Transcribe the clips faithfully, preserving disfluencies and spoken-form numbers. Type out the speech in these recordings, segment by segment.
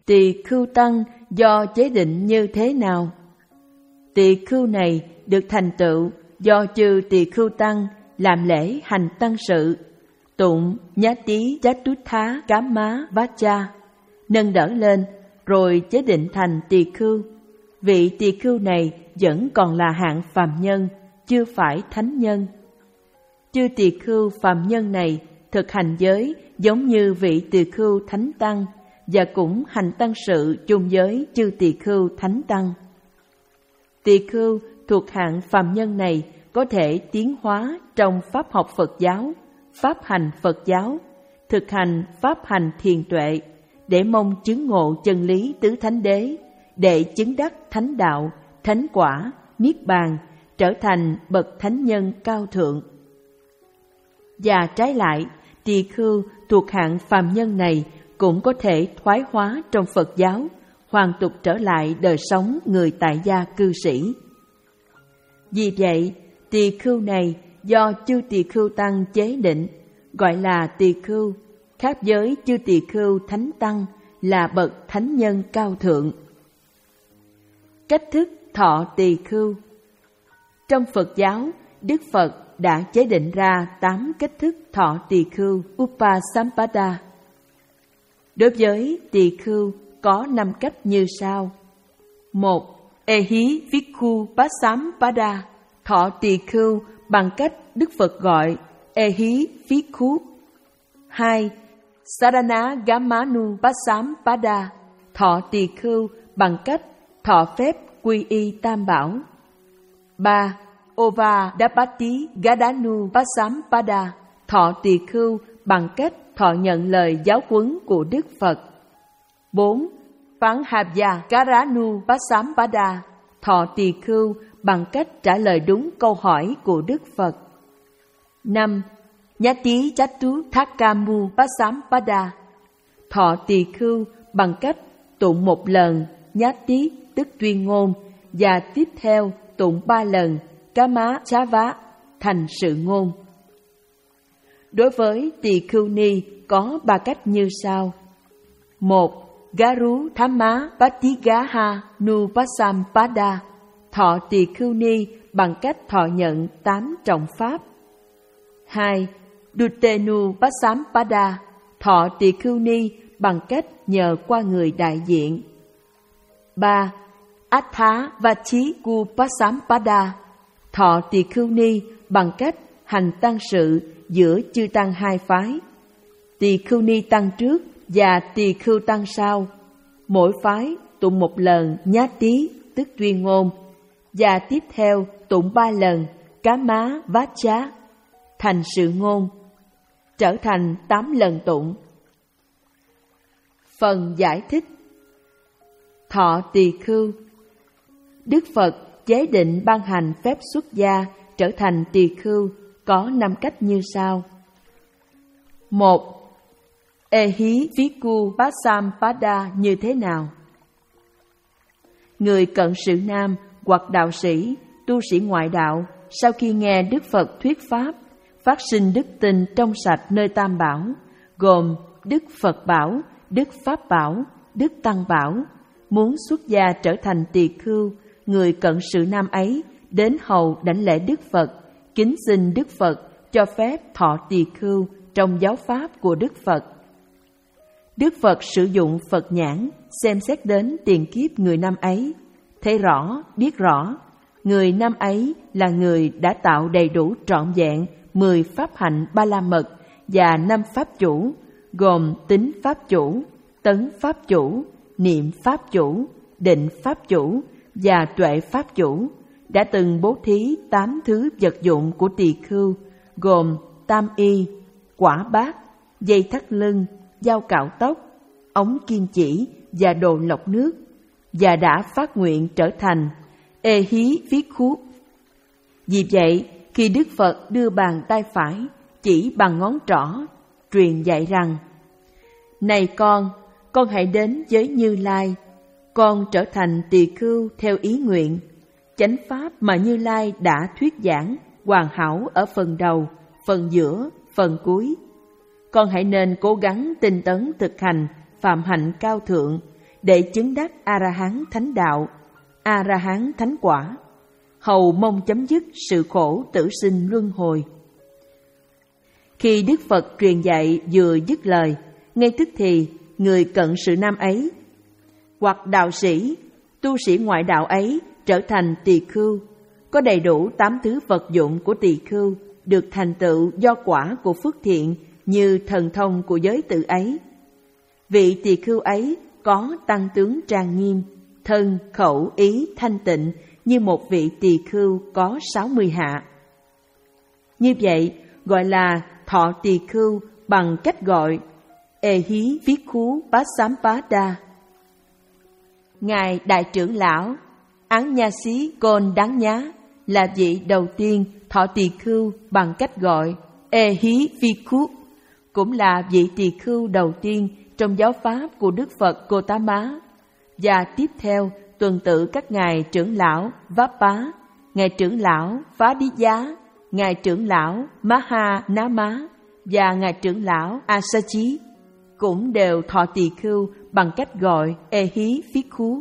Tỳ khưu tăng do chế định như thế nào? Tỳ khưu này được thành tựu do chư tỳ khưu tăng làm lễ hành tăng sự, tụng nhá tí chát tút thá cám má vá cha, nâng đỡ lên, rồi chế định thành tỳ khưu. Vị tỳ khưu này vẫn còn là hạng phàm nhân, chưa phải thánh nhân. Chư tỳ khưu phàm nhân này thực hành giới giống như vị tỳ khưu thánh tăng, và cũng hành tăng sự chung với chư tỳ khưu thánh tăng. Tỳ khưu thuộc hạng phàm nhân này có thể tiến hóa trong pháp học Phật giáo, pháp hành Phật giáo, thực hành pháp hành thiền tuệ, để mong chứng ngộ chân lý tứ thánh đế, để chứng đắc thánh đạo, thánh quả, niết bàn, trở thành bậc thánh nhân cao thượng. Và trái lại, tỳ khưu thuộc hạng phàm nhân này cũng có thể thoái hóa trong Phật giáo, hoàn tục trở lại đời sống người tại gia cư sĩ. Vì vậy, tỳ khưu này do chư tỳ khưu tăng chế định, gọi là tỳ khưu, khác với chư tỳ khưu thánh tăng là bậc thánh nhân cao thượng. Cách thức thọ tỳ khưu. Trong Phật giáo, Đức Phật đã chế định ra tám cách thức thọ tỳ khưu Upasampada. Đối với tỳ khưu có năm cách như sau. Một. Ehi Vikhu Pasampada, thọ tỳ khưu bằng cách Đức Phật gọi Ehi Vikhu. Hai. Sarana Gamanu Pasampada, thọ tỳ khưu bằng cách thọ phép quy y tam bảo. Ba. Ova Dapati Gadanu Pasampada, thọ tỳ khưu bằng cách thọ nhận lời giáo huấn của Đức Phật. Bốn. Panghabya Karanu Pasampada, thọ tỳ khưu bằng cách trả lời đúng câu hỏi của Đức Phật. Năm. Nhati Chatu Thakamu Pasampada, thọ tỳ khưu bằng cách tụng một lần Nhati tức tuyên ngôn, và tiếp theo tụng ba lần Kama Chava thành sự ngôn. Đối với tỳ khưu ni có ba cách như sau. Một. Garu Thamma Patigaha Nu Pasampada, thọ tỳ khưu ni bằng cách thọ nhận tám trọng pháp. Hai. Dutenu Pasampada, thọ tỳ khưu ni bằng cách nhờ qua người đại diện. Ba. Attha Vachi Gu Pasampada, thọ tỳ khưu ni bằng cách hành tăng sự giữa chư tăng hai phái, tỳ khưu ni tăng trước và tỳ khưu tăng sau. Mỗi phái tụng một lần nhát tí tức tuyên ngôn, và tiếp theo tụng ba lần cá má vát chá thành sự ngôn, trở thành tám lần tụng. Phần giải thích. Thọ tỳ khưu. Đức Phật chế định ban hành phép xuất gia trở thành tỳ khưu có năm cách như sau. Một. Ehi Vikhu Pasampada như thế nào? Người cận sự nam hoặc đạo sĩ, tu sĩ ngoại đạo, sau khi nghe Đức Phật thuyết pháp, phát sinh đức tin trong sạch nơi tam bảo, gồm Đức Phật bảo, Đức Pháp bảo, Đức Tăng bảo, muốn xuất gia trở thành tỳ khưu, người cận sự nam ấy đến hầu đảnh lễ Đức Phật, kính xin Đức Phật cho phép thọ tỳ khưu trong giáo pháp của Đức Phật. Đức Phật sử dụng Phật nhãn xem xét đến tiền kiếp người nam ấy, thấy rõ, biết rõ, người nam ấy là người đã tạo đầy đủ trọn vẹn mười pháp hạnh ba la mật và năm pháp chủ, gồm tính pháp chủ, tấn pháp chủ, niệm pháp chủ, định pháp chủ và tuệ pháp chủ, đã từng bố thí tám thứ vật dụng của tỳ khưu, gồm tam y, quả bát, dây thắt lưng, dao cạo tóc, ống kim chỉ và đồ lọc nước, và đã phát nguyện trở thành Ehi Vikhu. Vì vậy, khi Đức Phật đưa bàn tay phải chỉ bằng ngón trỏ, truyền dạy rằng: Này con, con hãy đến với Như Lai, con trở thành tỳ khưu theo ý nguyện. Chánh pháp mà Như Lai đã thuyết giảng hoàn hảo ở phần đầu, phần giữa, phần cuối. Con hãy nên cố gắng tinh tấn thực hành phạm hạnh cao thượng, để chứng đắc A-la-hán thánh đạo, A-la-hán thánh quả, hầu mong chấm dứt sự khổ tử sinh luân hồi. Khi Đức Phật truyền dạy vừa dứt lời, ngay tức thì người cận sự nam ấy, hoặc đạo sĩ, tu sĩ ngoại đạo ấy trở thành tỳ khưu, có đầy đủ tám thứ vật dụng của tỳ khưu, được thành tựu do quả của phước thiện như thần thông của giới tự ấy. Vị tỳ khưu ấy có tăng tướng trang nghiêm, thân, khẩu, ý thanh tịnh như một vị tỳ khưu có sáu mươi hạ. Như vậy gọi là thọ tỳ khưu bằng cách gọi Ehi Bhikkhu Pasampada. Ngài Đại trưởng lão Án Nha Xí Côn Đáng Nhá là vị đầu tiên thọ tỳ khưu bằng cách gọi Ehi Bhikkhu, cũng là vị tỳ khưu đầu tiên trong giáo pháp của Đức Phật Gotama, và tiếp theo tuần tự các ngài trưởng lão Vappa, ngài trưởng lão Phá Đí Giá, ngài trưởng lão Maha Nama và ngài trưởng lão Asachi cũng đều thọ tỳ khưu bằng cách gọi Ehi Bhikkhu.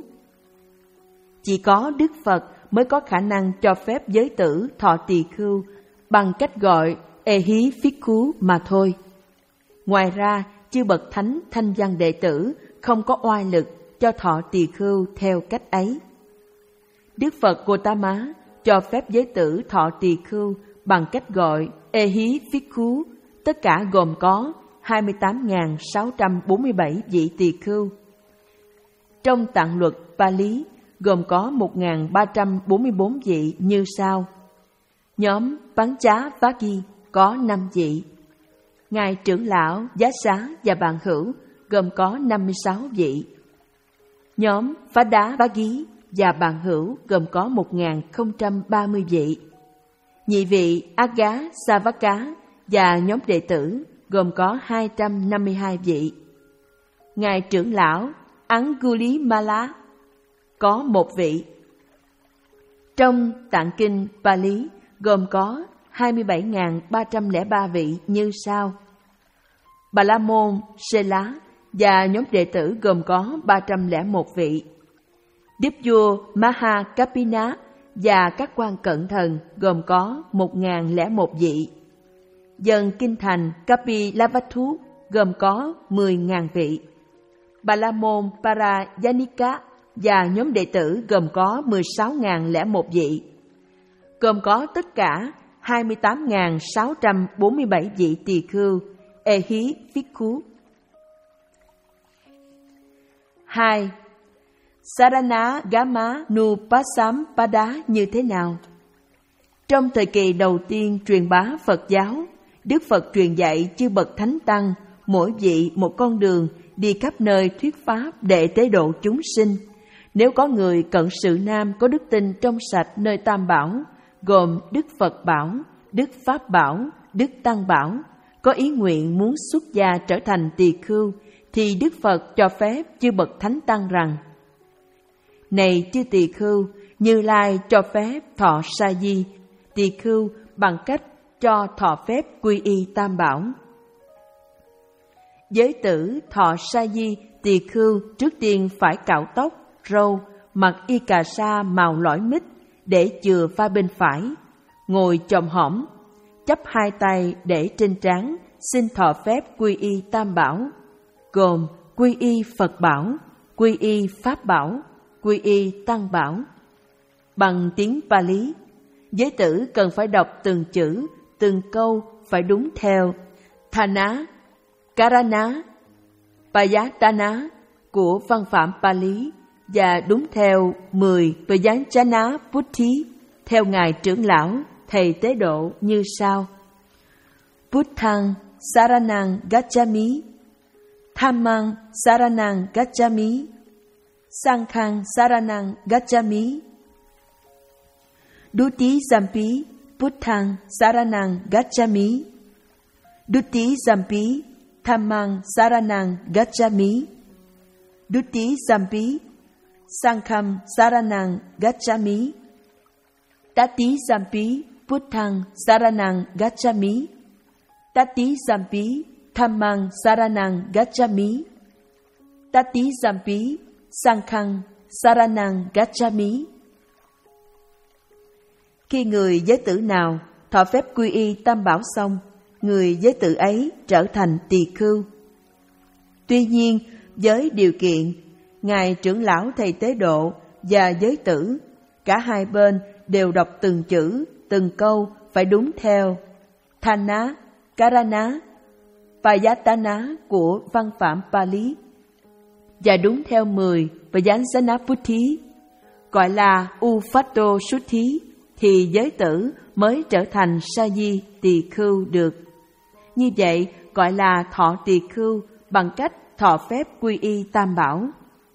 Chỉ có Đức Phật mới có khả năng cho phép giới tử thọ tỳ khưu bằng cách gọi Ehi Bhikkhu mà thôi. Ngoài ra, chư bậc thánh thanh văn đệ tử không có oai lực cho thọ tỳ khưu theo cách ấy. Đức Phật Gotama cho phép giới tử thọ tỳ khưu bằng cách gọi Ehi Bhikkhu, tất cả gồm có hai mươi tám nghìn sáu trăm bốn mươi bảy vị tỳ khưu. Trong tạng luật Pali gồm có một nghìn ba trăm bốn mươi bốn vị như sau. Nhóm Pancha-vāgi có năm vị. Ngài trưởng lão Giá Xá và bạn hữu gồm có năm mươi sáu vị. Nhóm Phá-đá-vāgi và bạn hữu gồm có một nghìn không trăm ba mươi vị. Nhị vị Agga-sa-vá-cá và nhóm đệ tử gồm có hai trăm năm mươi hai vị. Ngài trưởng lão Angulimala có một vị. Trong tạng kinh Pali gồm có hai mươi bảy nghìn ba trăm lẻ ba vị như sau. Bà La Môn Sela và nhóm đệ tử gồm có ba trăm lẻ một vị. Đức vua Mahakapina và các quan cận thần gồm có một nghìn lẻ một vị. Dân kinh thành Kapilavatthu gồm có mười nghìn vị. Bà La Môn Parayanika và nhóm đệ tử gồm có mười sáu nghìn lẻ một vị. Gồm có tất cả hai mươi tám nghìn sáu trăm bốn mươi bảy vị tỳ khưu Ehi Bhikkhu. hai. Saranagama Nupasampada như thế nào? Trong thời kỳ đầu tiên truyền bá Phật giáo, Đức Phật truyền dạy chư bậc thánh tăng, mỗi vị một con đường đi khắp nơi thuyết pháp để tế độ chúng sinh. Nếu có người cận sự nam có đức tin trong sạch nơi Tam Bảo, gồm Đức Phật Bảo, Đức Pháp Bảo, Đức Tăng Bảo, có ý nguyện muốn xuất gia trở thành tỳ khưu, thì Đức Phật cho phép chư bậc thánh tăng rằng: Này chư tỳ khưu, Như Lai cho phép thọ sa di tỳ khưu bằng cách cho thọ phép quy y Tam Bảo. Giới tử thọ sa di tỳ khưu trước tiên phải cạo tóc, râu, mặc y cà sa màu lõi mít để chừa vai bên phải, ngồi chòm hõm, chắp hai tay để trên trán, xin thọ phép quy y Tam Bảo, gồm quy y Phật Bảo, quy y Pháp Bảo, quy y Tăng Bảo. Bằng tiếng Pali, giới tử cần phải đọc từng chữ, từng câu phải đúng theo Thana, Karana, Payatana của văn phạm Pali và đúng theo mười Vayanchana Putti theo ngài trưởng lão thầy tế độ như sau: Buddhang Saranang Gacchami, Dhammang Saranang Gacchami, Sanghang Saranang Gacchami. Duti Sampi Buddhang Saranang Gacchami, Duti Sampi Dhammang Saranang Gacchami, Duti Sampi Sangham Saranang Gacchami, Tati Sampi Buddhang Saranang Gacchami, Tati Sampi Dhammang Saranang Gacchami, Tati Sampi Sanghang Saranang Gacchami. Khi người giới tử nào thọ phép quy y Tam Bảo xong, người giới tử ấy trở thành tỳ khưu. Tuy nhiên, với điều kiện, Ngài trưởng lão thầy tế độ và giới tử, cả hai bên đều đọc từng chữ, từng câu phải đúng theo Thana, Karana, Payatana của văn phạm Pali và đúng theo mười Vajrayana gọi là Ufatto Sutti, thì giới tử mới trở thành sa di tỳ khưu được. Như vậy gọi là thọ tỳ khưu bằng cách thọ phép quy y Tam Bảo.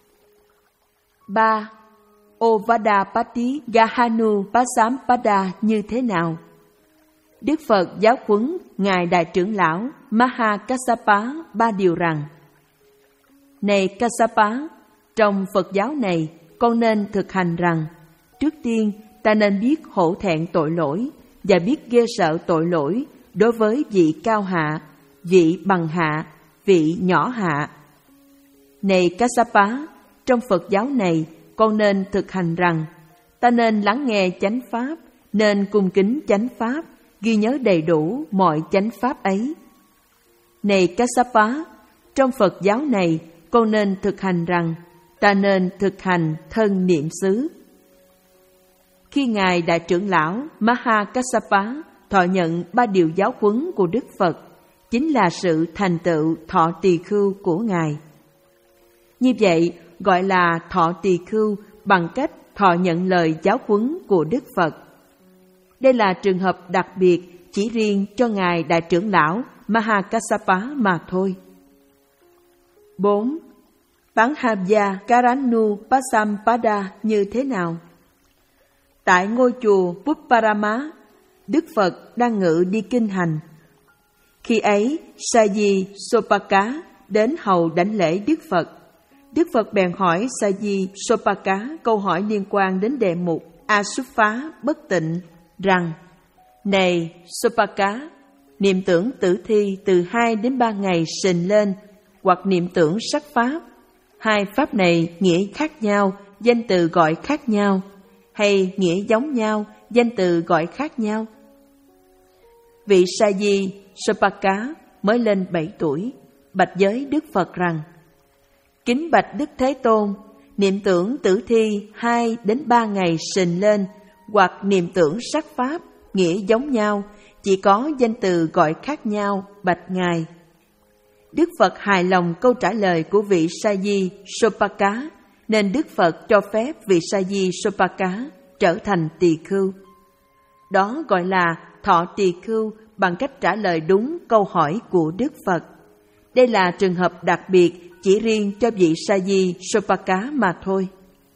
ba. Ovadapati Gahanu Pasampada như thế nào? Đức Phật giáo huấn Ngài Đại trưởng lão Mahakassapa ba điều rằng: Này Kassapa, trong Phật giáo này con nên thực hành rằng, trước tiên ta nên biết hổ thẹn tội lỗi và biết ghê sợ tội lỗi đối với vị cao hạ, vị bằng hạ, vị nhỏ hạ. Này Kassapa, trong Phật giáo này con nên thực hành rằng, ta nên lắng nghe chánh pháp, nên cung kính chánh pháp, ghi nhớ đầy đủ mọi chánh pháp ấy. Này Kassapa, trong Phật giáo này con nên thực hành rằng, ta nên thực hành thân niệm xứ. Khi Ngài Đại trưởng lão Mahakassapa thọ nhận ba điều giáo huấn của Đức Phật, chính là sự thành tựu thọ tỳ khưu của Ngài. Như vậy gọi là thọ tỳ khưu bằng cách thọ nhận lời giáo huấn của Đức Phật. Đây là trường hợp đặc biệt chỉ riêng cho Ngài Đại trưởng lão Mahakassapa mà thôi. bốn. Panhabya Karanu Pasampada như thế nào? Tại ngôi chùa Pupparama, Đức Phật đang ngự đi kinh hành. Khi ấy, Sa-di Sopaka đến hầu đảnh lễ Đức Phật. Đức Phật bèn hỏi Sa-di Sopaka câu hỏi liên quan đến đề mục Asupha bất tịnh rằng: Này Sopaka, niệm tưởng tử thi từ hai đến ba ngày sình lên, hoặc niệm tưởng sắc pháp, hai pháp này nghĩa khác nhau, danh từ gọi khác nhau, hay nghĩa giống nhau, danh từ gọi khác nhau? Vị Sa-di Sopaka mới lên bảy tuổi, bạch giới Đức Phật rằng: Kính bạch Đức Thế Tôn, niệm tưởng tử thi hai đến ba ngày sình lên, hoặc niệm tưởng sắc pháp, nghĩa giống nhau, chỉ có danh từ gọi khác nhau, bạch Ngài. Đức Phật hài lòng câu trả lời của vị Sa-di Sopaka, nên Đức Phật cho phép vị Sa-di Sopaka trở thành tỳ khưu. Đó gọi là thọ tỳ khưu bằng cách trả lời đúng câu hỏi của Đức Phật. Đây là trường hợp đặc biệt chỉ riêng cho vị Sa-di Sopaka mà thôi.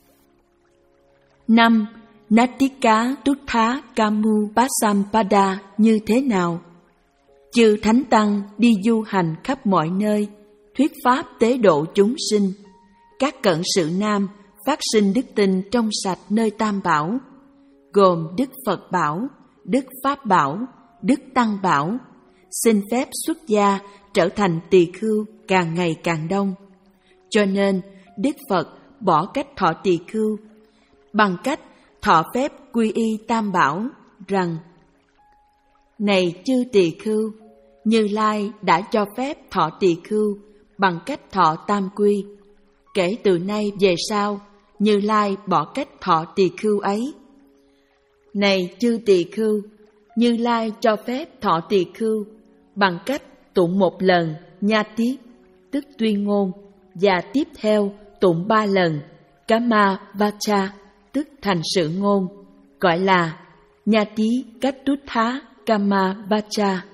năm. Natika Tuttha Kamu Pasampada như thế nào? Chư Thánh Tăng đi du hành khắp mọi nơi, thuyết pháp tế độ chúng sinh. Các cận sự nam phát sinh đức tin trong sạch nơi Tam Bảo, gồm Đức Phật Bảo, Đức Pháp Bảo, Đức Tăng Bảo, xin phép xuất gia trở thành tỳ khưu càng ngày càng đông. Cho nên Đức Phật bỏ cách thọ tỳ khưu bằng cách thọ phép quy y Tam Bảo rằng: Này chư tỳ khưu, Như Lai đã cho phép thọ tỳ khưu bằng cách thọ tam quy. Kể từ nay về sau, Như Lai bỏ cách thọ tỳ khưu ấy. Này chư tỳ khưu, Như Lai cho phép thọ tỳ khưu bằng cách tụng một lần nha tiếp, tức tuyên ngôn, và tiếp theo tụng ba lần Kama Vacha, tức thành sự ngôn, gọi là Nhati Kattutha Kama Vacha.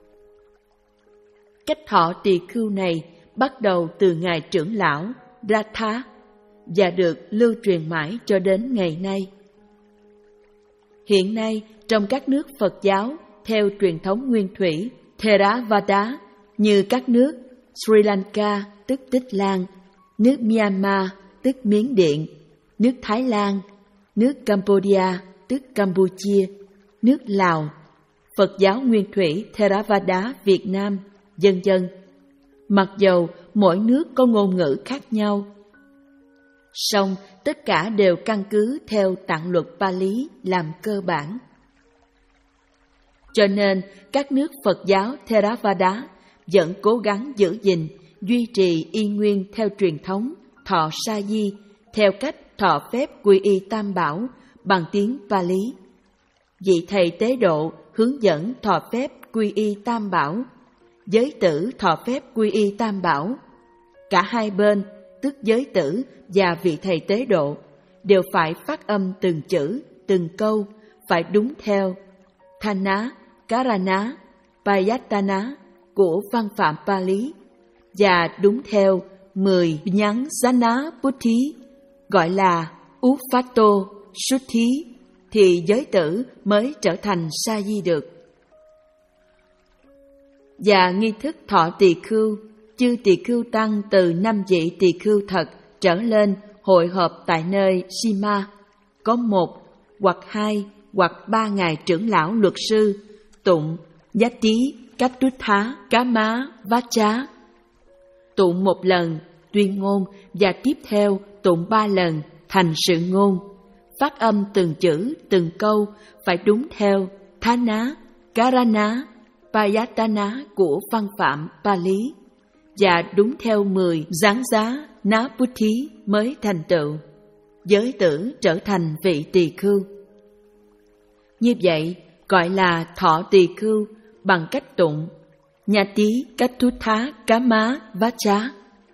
Cách thọ tỳ khưu này bắt đầu từ Ngài trưởng lão Ratha và được lưu truyền mãi cho đến ngày nay. Hiện nay, trong các nước Phật giáo theo truyền thống nguyên thủy Theravada như các nước Sri Lanka tức Tích Lan, nước Myanmar tức Miến Điện, nước Thái Lan, nước Cambodia tức Campuchia, nước Lào, Phật giáo nguyên thủy Theravada Việt Nam, vân vân. Mặc dầu mỗi nước có ngôn ngữ khác nhau, Song tất cả đều căn cứ theo tạng luật Pali làm cơ bản. Cho nên các nước Phật giáo Theravada vẫn cố gắng giữ gìn, duy trì y nguyên theo truyền thống thọ sa di, theo cách thọ phép quy y tam bảo bằng tiếng Pali. Vị thầy tế độ hướng dẫn thọ phép quy y tam bảo, giới tử thọ phép quy y tam bảo. Cả hai bên, tức giới tử và vị thầy tế độ, đều phải phát âm từng chữ, từng câu, phải đúng theo Thana, Karana, Payatana của văn phạm Pali và đúng theo mười nhắn Jana Buddhi, gọi là Uphato Suthi, thì giới tử mới trở thành sa di được. Và nghi thức thọ tỳ khưu, chư tỳ khưu tăng từ năm vị tỳ khưu thật trở lên hội họp tại nơi Sima, có một hoặc hai hoặc ba ngài trưởng lão luật sư tụng Yati Kattutha Kama Vacha, tụng một lần tuyên ngôn và tiếp theo tụng ba lần thành sự ngôn, phát âm từng chữ từng câu phải đúng theo Thana, Karana, Payatana của văn phạm Pali và đúng theo mười giáng giá ná Buddhi mới thành tựu, giới tử trở thành vị tỳ khưu. Như vậy gọi là thọ tỳ khưu bằng cách tụng Nhati Kattutha Kama Vacha.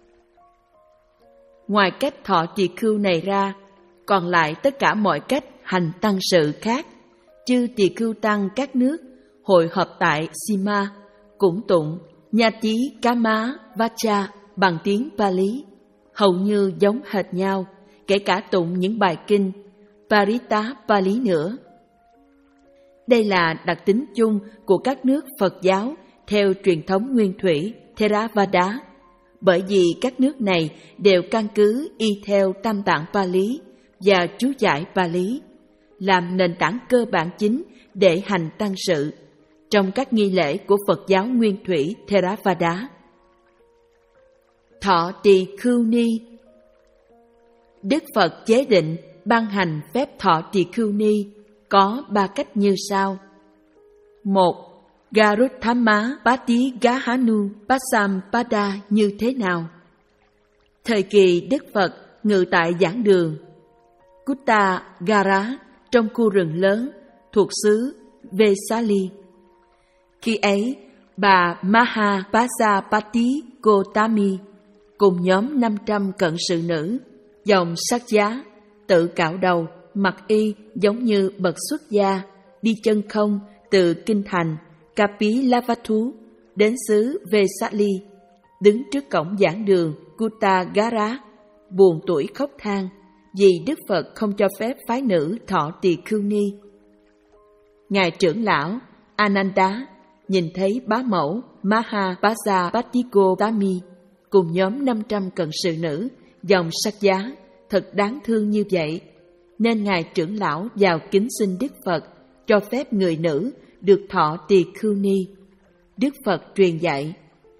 Ngoài cách thọ tỳ khưu này ra, còn lại tất cả mọi cách hành tăng sự khác, chư tỳ khưu tăng các nước hội họp tại Sima cũng tụng Nhati Kama Vacha bằng tiếng Pali, hầu như giống hệt nhau, kể cả tụng những bài kinh Parita Pali nữa. Đây là đặc tính chung của các nước Phật giáo theo truyền thống nguyên thủy Theravada, bởi vì các nước này đều căn cứ y theo tam tạng Pali và chú giải Pali làm nền tảng cơ bản chính để hành tăng sự trong các nghi lễ của Phật giáo nguyên thủy Theravada. Thọ tỳ khưu ni. Đức Phật chế định ban hành phép thọ tỳ khưu ni có ba cách như sau. Một, Garuttama Pati Gahanu Pasampada như thế nào? Thời kỳ Đức Phật ngự tại giảng đường Kutta Gara trong khu rừng lớn thuộc xứ Vesali. Khi ấy, bà Maha Pasapati Gotami cùng nhóm năm trăm cận sự nữ, dòng sắc giá, tự cạo đầu, mặc y giống như bậc xuất gia, đi chân không từ kinh thành Kapilavatthu đến xứ Vesali, đứng trước cổng giảng đường Kuttagara, buồn tủi khóc than vì Đức Phật không cho phép phái nữ thọ tỳ khưu ni. Ngài trưởng lão Ananda nhìn thấy bá mẫu Maha Pasapatiko-tami cùng nhóm năm trăm cận sự nữ, dòng sắc giá, thật đáng thương như vậy, nên Ngài trưởng lão vào kính xin Đức Phật cho phép người nữ được thọ tỳ khưu ni. Đức Phật truyền dạy: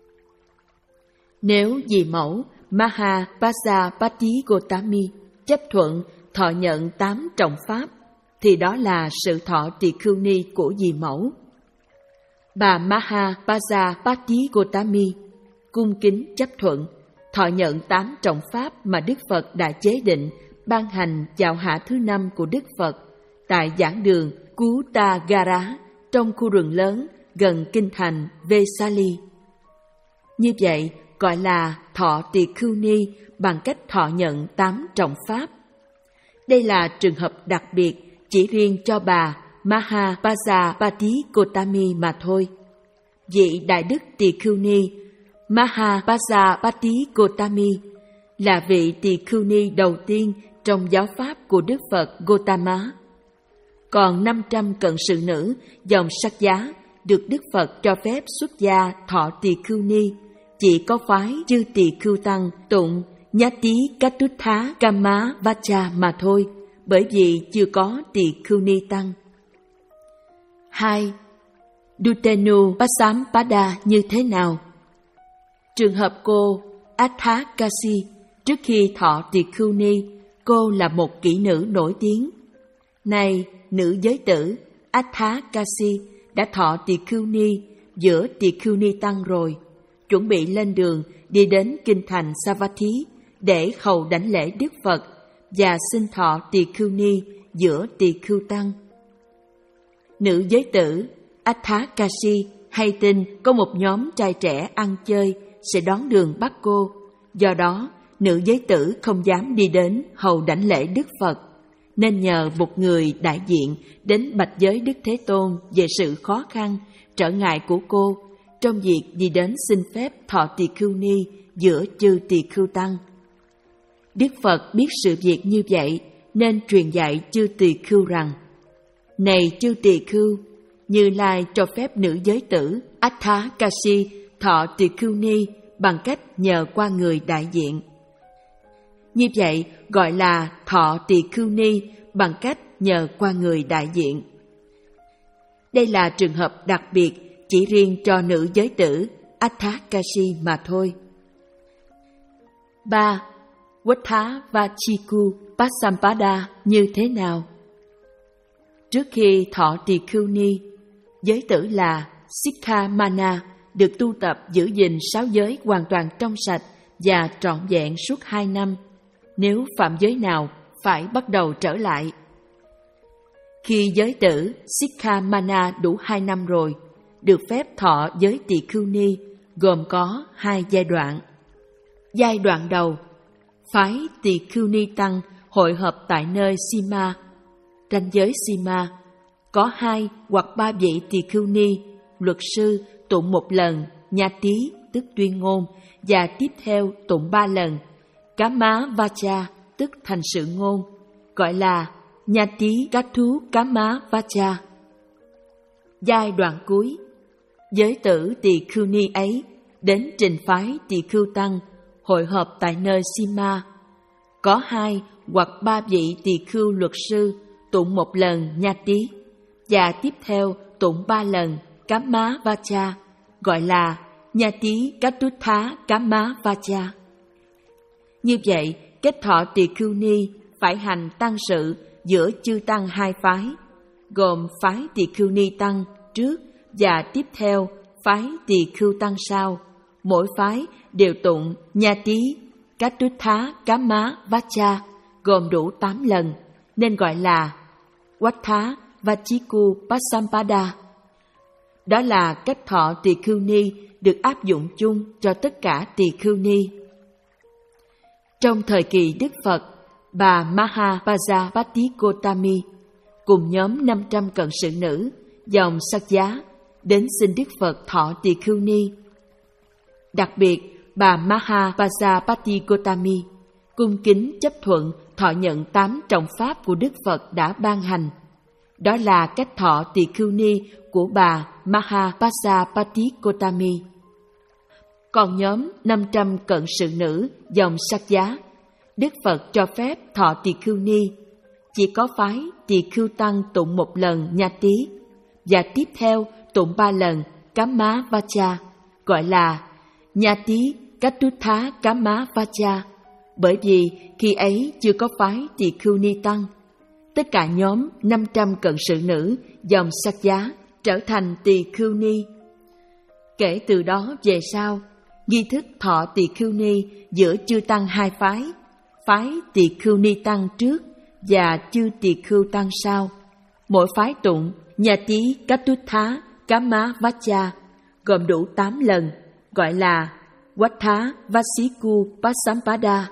nếu dì mẫu Maha Pasapati-Gotami chấp thuận thọ nhận tám trọng pháp, thì đó là sự thọ tỳ khưu ni của dì mẫu. Bà Maha Pasapati-Gotami cung kính chấp thuận thọ nhận tám trọng pháp mà Đức Phật đã chế định ban hành vào hạ thứ năm của Đức Phật tại giảng đường Kuttagara trong khu rừng lớn gần kinh thành Vesali. Như vậy gọi là thọ tỳ khưu ni bằng cách thọ nhận tám trọng pháp. Đây là trường hợp đặc biệt chỉ riêng cho bà Maha Pasapati-Gotami mà thôi. Vị Đại Đức Tỳ Khưu Ni Maha Pasapati-Gotami là vị Tỳ Khưu Ni đầu tiên trong giáo pháp của Đức Phật Gotama. Còn năm trăm cận sự nữ dòng sắc giá được Đức Phật cho phép xuất gia thọ tỳ khưu ni, chỉ có phái chư tỳ khưu tăng tụng Nhati Kattutha Kama Vacha mà thôi, bởi vì chưa có tỳ khưu ni tăng. Hai. Dutenu Pasampada như thế nào? Trường hợp cô Athakasi Trước khi thọ tỳ khưu ni, cô là một kỹ nữ nổi tiếng. Nay, nữ giới tử Atthakasi đã thọ tỳ khưu ni giữa tỳ khưu ni tăng rồi, chuẩn bị lên đường đi đến kinh thành Savatthi để khầu đảnh lễ Đức Phật và xin thọ tỳ khưu ni giữa tỳ khưu tăng. Nữ giới tử Atthakasi hay tin có một nhóm trai trẻ ăn chơi sẽ đón đường bắt cô, do đó nữ giới tử không dám đi đến hầu đảnh lễ Đức Phật, nên nhờ một người đại diện đến bạch giới Đức Thế Tôn về sự khó khăn, trở ngại của cô trong việc đi đến xin phép thọ tỳ khưu ni giữa chư tỳ khưu tăng. Đức Phật biết sự việc như vậy nên truyền dạy chư tỳ khưu rằng: Này chư tỳ khưu, Như Lai cho phép nữ giới tử Atthakasi thọ tỳ khưu ni bằng cách nhờ qua người đại diện. Như vậy gọi là thọ tỳ khưu ni bằng cách nhờ qua người đại diện. Đây là trường hợp đặc biệt chỉ riêng cho nữ giới tử Atthakasi mà thôi. ba. Wattha và Chiku Pasampada như thế nào? Trước khi thọ tỳ khưu ni, giới tử là Sikhamana được tu tập giữ gìn sáu giới hoàn toàn trong sạch và trọn vẹn suốt hai năm, nếu phạm giới nào phải bắt đầu trở lại. Khi giới tử Sikhamana đủ hai năm rồi, được phép thọ giới tỳ khưu ni, gồm có hai giai đoạn. Giai đoạn đầu, phái tỳ khưu ni tăng hội họp tại nơi Sima, ranh giới Sima, có hai hoặc ba vị tỳ khưu ni, luật sư tụng một lần nha tí tức tuyên ngôn, và tiếp theo tụng ba lần Kamma Vacha tức thành sự ngôn, gọi là nha tí Gathu Kamma Vacha. Giai đoạn cuối, giới tử tỳ khưu ni ấy đến trình phái tỳ khưu tăng hội họp tại nơi Sima, có hai hoặc ba vị tỳ khưu luật sư tụng một lần nha tí, và tiếp theo tụng ba lần Kamma Vacha, gọi là nha tí Gatutha Kamma Vacha. Như vậy, kết thọ tỳ khưu ni phải hành tăng sự giữa chư tăng hai phái, gồm phái tỳ khưu ni tăng trước và tiếp theo phái tỳ khưu tăng sau. Mỗi phái đều tụng nha tí Gatutha Kamma Vacha gồm đủ tám lần, nên gọi là Wattha Vachiku Pasampada. Đó là cách thọ tỳ khưu ni được áp dụng chung cho tất cả tỳ khưu ni. Trong thời kỳ Đức Phật, bà Mahapajapati Gotami cùng nhóm năm trăm cận sự nữ dòng Sắc Giá đến xin Đức Phật thọ tỳ khưu ni. Đặc biệt, bà Mahapajapati Gotami cung kính chấp thuận thọ nhận tám trọng pháp của Đức Phật đã ban hành. Đó là cách thọ tỳ khưu ni của bà Mahapajapati Gotami. Còn nhóm năm trăm cận sự nữ dòng Sắc Giá, Đức Phật cho phép thọ tỳ khưu ni, chỉ có phái tỳ khưu tăng tụng một lần nha tí, và tiếp theo tụng ba lần Kamma Vacha, gọi là nha tí Gatutha Kamma Vacha, bởi vì khi ấy chưa có phái tỳ khưu ni tăng. Tất cả nhóm năm trăm cận sự nữ dòng Sắc Giá trở thành tỳ khưu ni. Kể từ đó về sau, nghi thức thọ tỳ khưu ni giữa chư tăng hai phái, phái tỳ khưu ni tăng trước và chư tỳ khưu tăng sau. Mỗi phái tụng nha tí Gatutha Kamma Vacha gồm đủ tám lần, gọi là Wattha Vasiku Pasampada.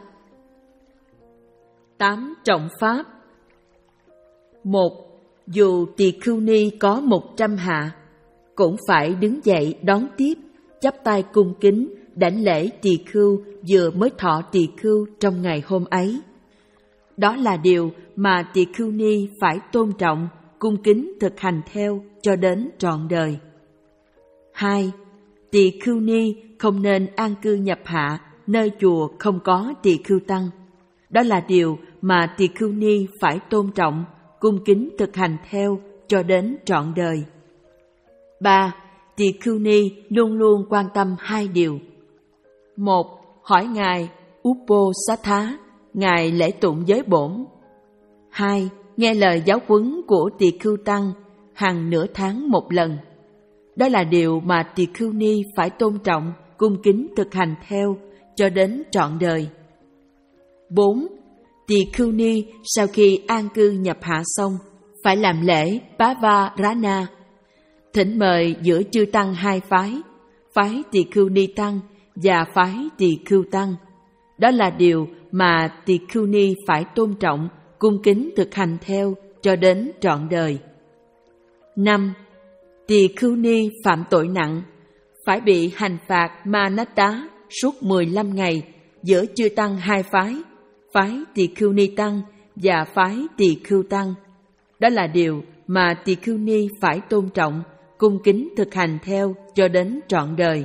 Tám trọng pháp. Một. Dù tỳ khưu ni có một trăm hạ, cũng phải đứng dậy đón tiếp, chắp tay cung kính đảnh lễ tỳ khưu vừa mới thọ tỳ khưu trong ngày hôm ấy. Đó là điều mà tỳ khưu ni phải tôn trọng, cung kính thực hành theo cho đến trọn đời. Hai. Tỳ khưu ni không nên an cư nhập hạ nơi chùa không có tỳ khưu tăng. Đó là điều mà tỳ khưu ni phải tôn trọng, cung kính thực hành theo cho đến trọn đời. Ba. Tỳ khưu ni luôn luôn quan tâm hai điều. Một. Hỏi Ngài, Uposatha, ngày lễ tụng giới bổn. Hai, nghe lời giáo huấn của Tỳ Khưu Tăng hàng nửa tháng một lần. Đó là điều mà Tỳ Khưu Ni phải tôn trọng, cung kính thực hành theo cho đến trọn đời. Bốn, Tỳ Khưu Ni sau khi an cư nhập hạ xong phải làm lễ Pavarana, thỉnh mời giữa chư tăng hai phái, phái Tỳ Khưu Ni Tăng và phái Tỳ Khưu Tăng. Đó là điều mà Tỳ Khưu Ni phải tôn trọng, cung kính thực hành theo cho đến trọn đời. Năm, Tỳ Khưu Ni phạm tội nặng phải bị hành phạt Manatta suốt mười lăm ngày giữa chư tăng hai phái, phái Tỳ Khưu Ni Tăng và phái Tỳ Khưu Tăng. Đó là điều mà Tỳ Khưu Ni phải tôn trọng, cung kính thực hành theo cho đến trọn đời.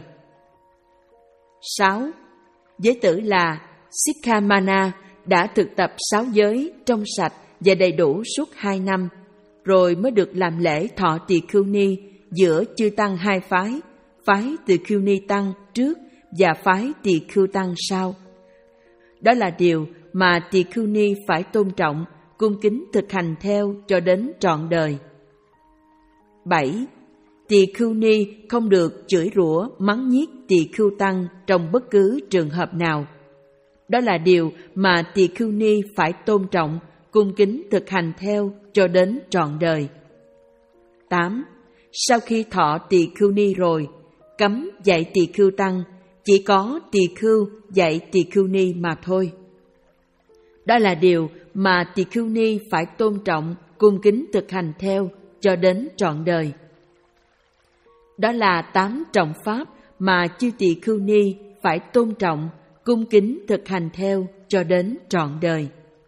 Sáu, giới tử là Sikhamana đã thực tập sáu giới trong sạch và đầy đủ suốt hai năm, rồi mới được làm lễ thọ Tỳ Khưu Ni giữa chư tăng hai phái, phái Tỳ Khưu Ni Tăng trước và phái Tỳ Khưu Tăng sau. Đó là điều mà Tỳ Khưu Ni phải tôn trọng, cung kính thực hành theo cho đến trọn đời. Bảy, Tỳ Khưu Ni không được chửi rủa, mắng nhiếc Tỳ Khưu Tăng trong bất cứ trường hợp nào. Đó là điều mà Tỳ Khưu Ni phải tôn trọng, cung kính thực hành theo cho đến trọn đời. Tám, sau khi thọ Tỳ Khưu Ni rồi, cấm dạy Tỳ Khưu Tăng, chỉ có Tỳ Khưu dạy Tỳ Khưu Ni mà thôi. Đó là điều mà Tỳ Khưu Ni phải tôn trọng, cung kính thực hành theo cho đến trọn đời. Đó là tám trọng pháp mà chư Tỳ Khưu Ni phải tôn trọng, cung kính thực hành theo cho đến trọn đời.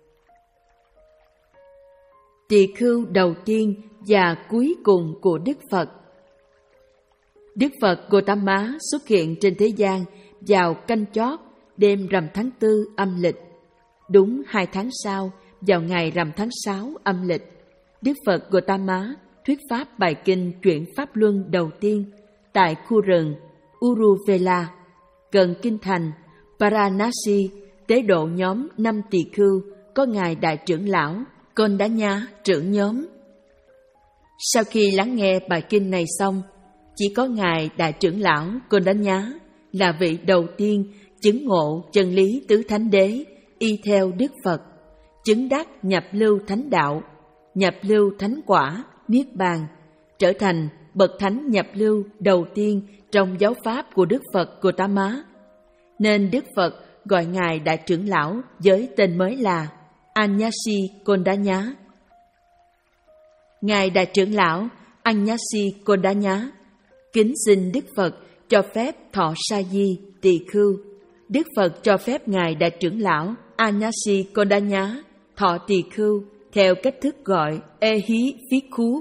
Tỳ Khưu đầu tiên và cuối cùng của Đức Phật. Đức Phật Gotama xuất hiện trên thế gian vào canh chót đêm rằm tháng tư âm lịch. Đúng hai tháng sau, vào ngày rằm tháng sáu âm lịch, Đức Phật Gotama thuyết pháp bài kinh Chuyển Pháp Luân đầu tiên tại khu rừng Uruvela, gần kinh thành Varanasi, tế độ nhóm năm tỳ khưu có ngài đại trưởng lão Kondanya trưởng nhóm. Sau khi lắng nghe bài kinh này xong, chỉ có ngài đại trưởng lão Kondanya là vị đầu tiên chứng ngộ chân lý tứ thánh đế, y theo Đức Phật, chứng đắc nhập lưu thánh đạo, nhập lưu thánh quả, niết bàn, trở thành bậc thánh nhập lưu đầu tiên trong giáo pháp của Đức Phật Gotama. Nên Đức Phật gọi ngài đại trưởng lão với tên mới là Anyasi Kondanya. Ngài đại trưởng lão Anyasi Kondanya kính xin Đức Phật cho phép thọ sa di tỳ khưu. Đức Phật cho phép ngài đại trưởng lão Anyasi Kondanya thọ tỳ khưu theo cách thức gọi Ehi Phikhu.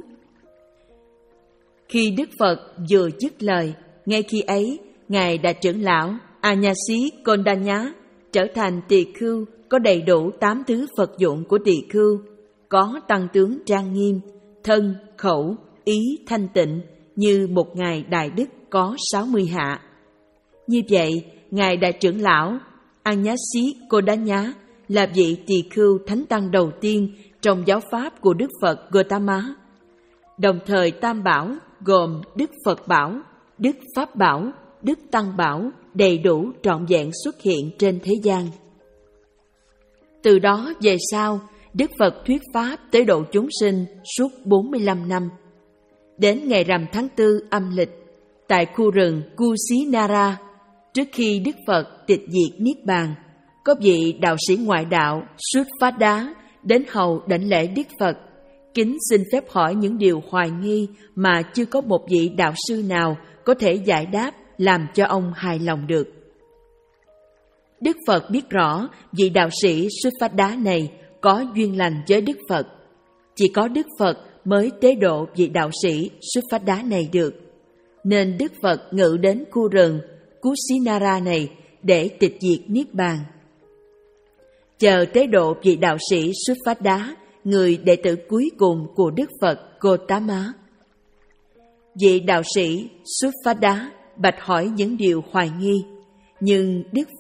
Khi Đức Phật vừa dứt lời, ngay khi ấy, ngài đại trưởng lão Anyasi Kondanya trở thành tỳ khưu có đầy đủ tám thứ Phật dụng của tỳ khưu, có tăng tướng trang nghiêm, thân, khẩu, ý thanh tịnh như một ngài đại đức có sáu mươi hạ. Như vậy, ngài đại trưởng lão Anyasi Kondanya là vị tỳ khưu thánh tăng đầu tiên trong giáo pháp của Đức Phật Gotama. Đồng thời Tam Bảo gồm Đức Phật Bảo, Đức Pháp Bảo, Đức Tăng Bảo đầy đủ trọn vẹn xuất hiện trên thế gian. Từ đó về sau, Đức Phật thuyết pháp tế độ chúng sinh suốt bốn mươi lăm năm. Đến ngày rằm tháng tư âm lịch, tại khu rừng Kusinara, trước khi Đức Phật tịch diệt Niết Bàn, có vị đạo sĩ ngoại đạo Suttphada đến hầu đảnh lễ Đức Phật, kính xin phép hỏi những điều hoài nghi mà chưa có một vị đạo sư nào có thể giải đáp làm cho ông hài lòng được. Đức Phật biết rõ vị đạo sĩ Suttphada này có duyên lành với Đức Phật. Chỉ có Đức Phật mới tế độ vị đạo sĩ Suttphada này được. Nên Đức Phật ngự đến khu rừng Kusinara này để tịch diệt Niết Bàn. Chờ tế độ vị đạo sĩ Suttphada, người đệ tử cuối cùng của Đức Phật Gotama. Vị đạo sĩ Suttphada bạch hỏi những điều hoài nghi, nhưng Đức Phật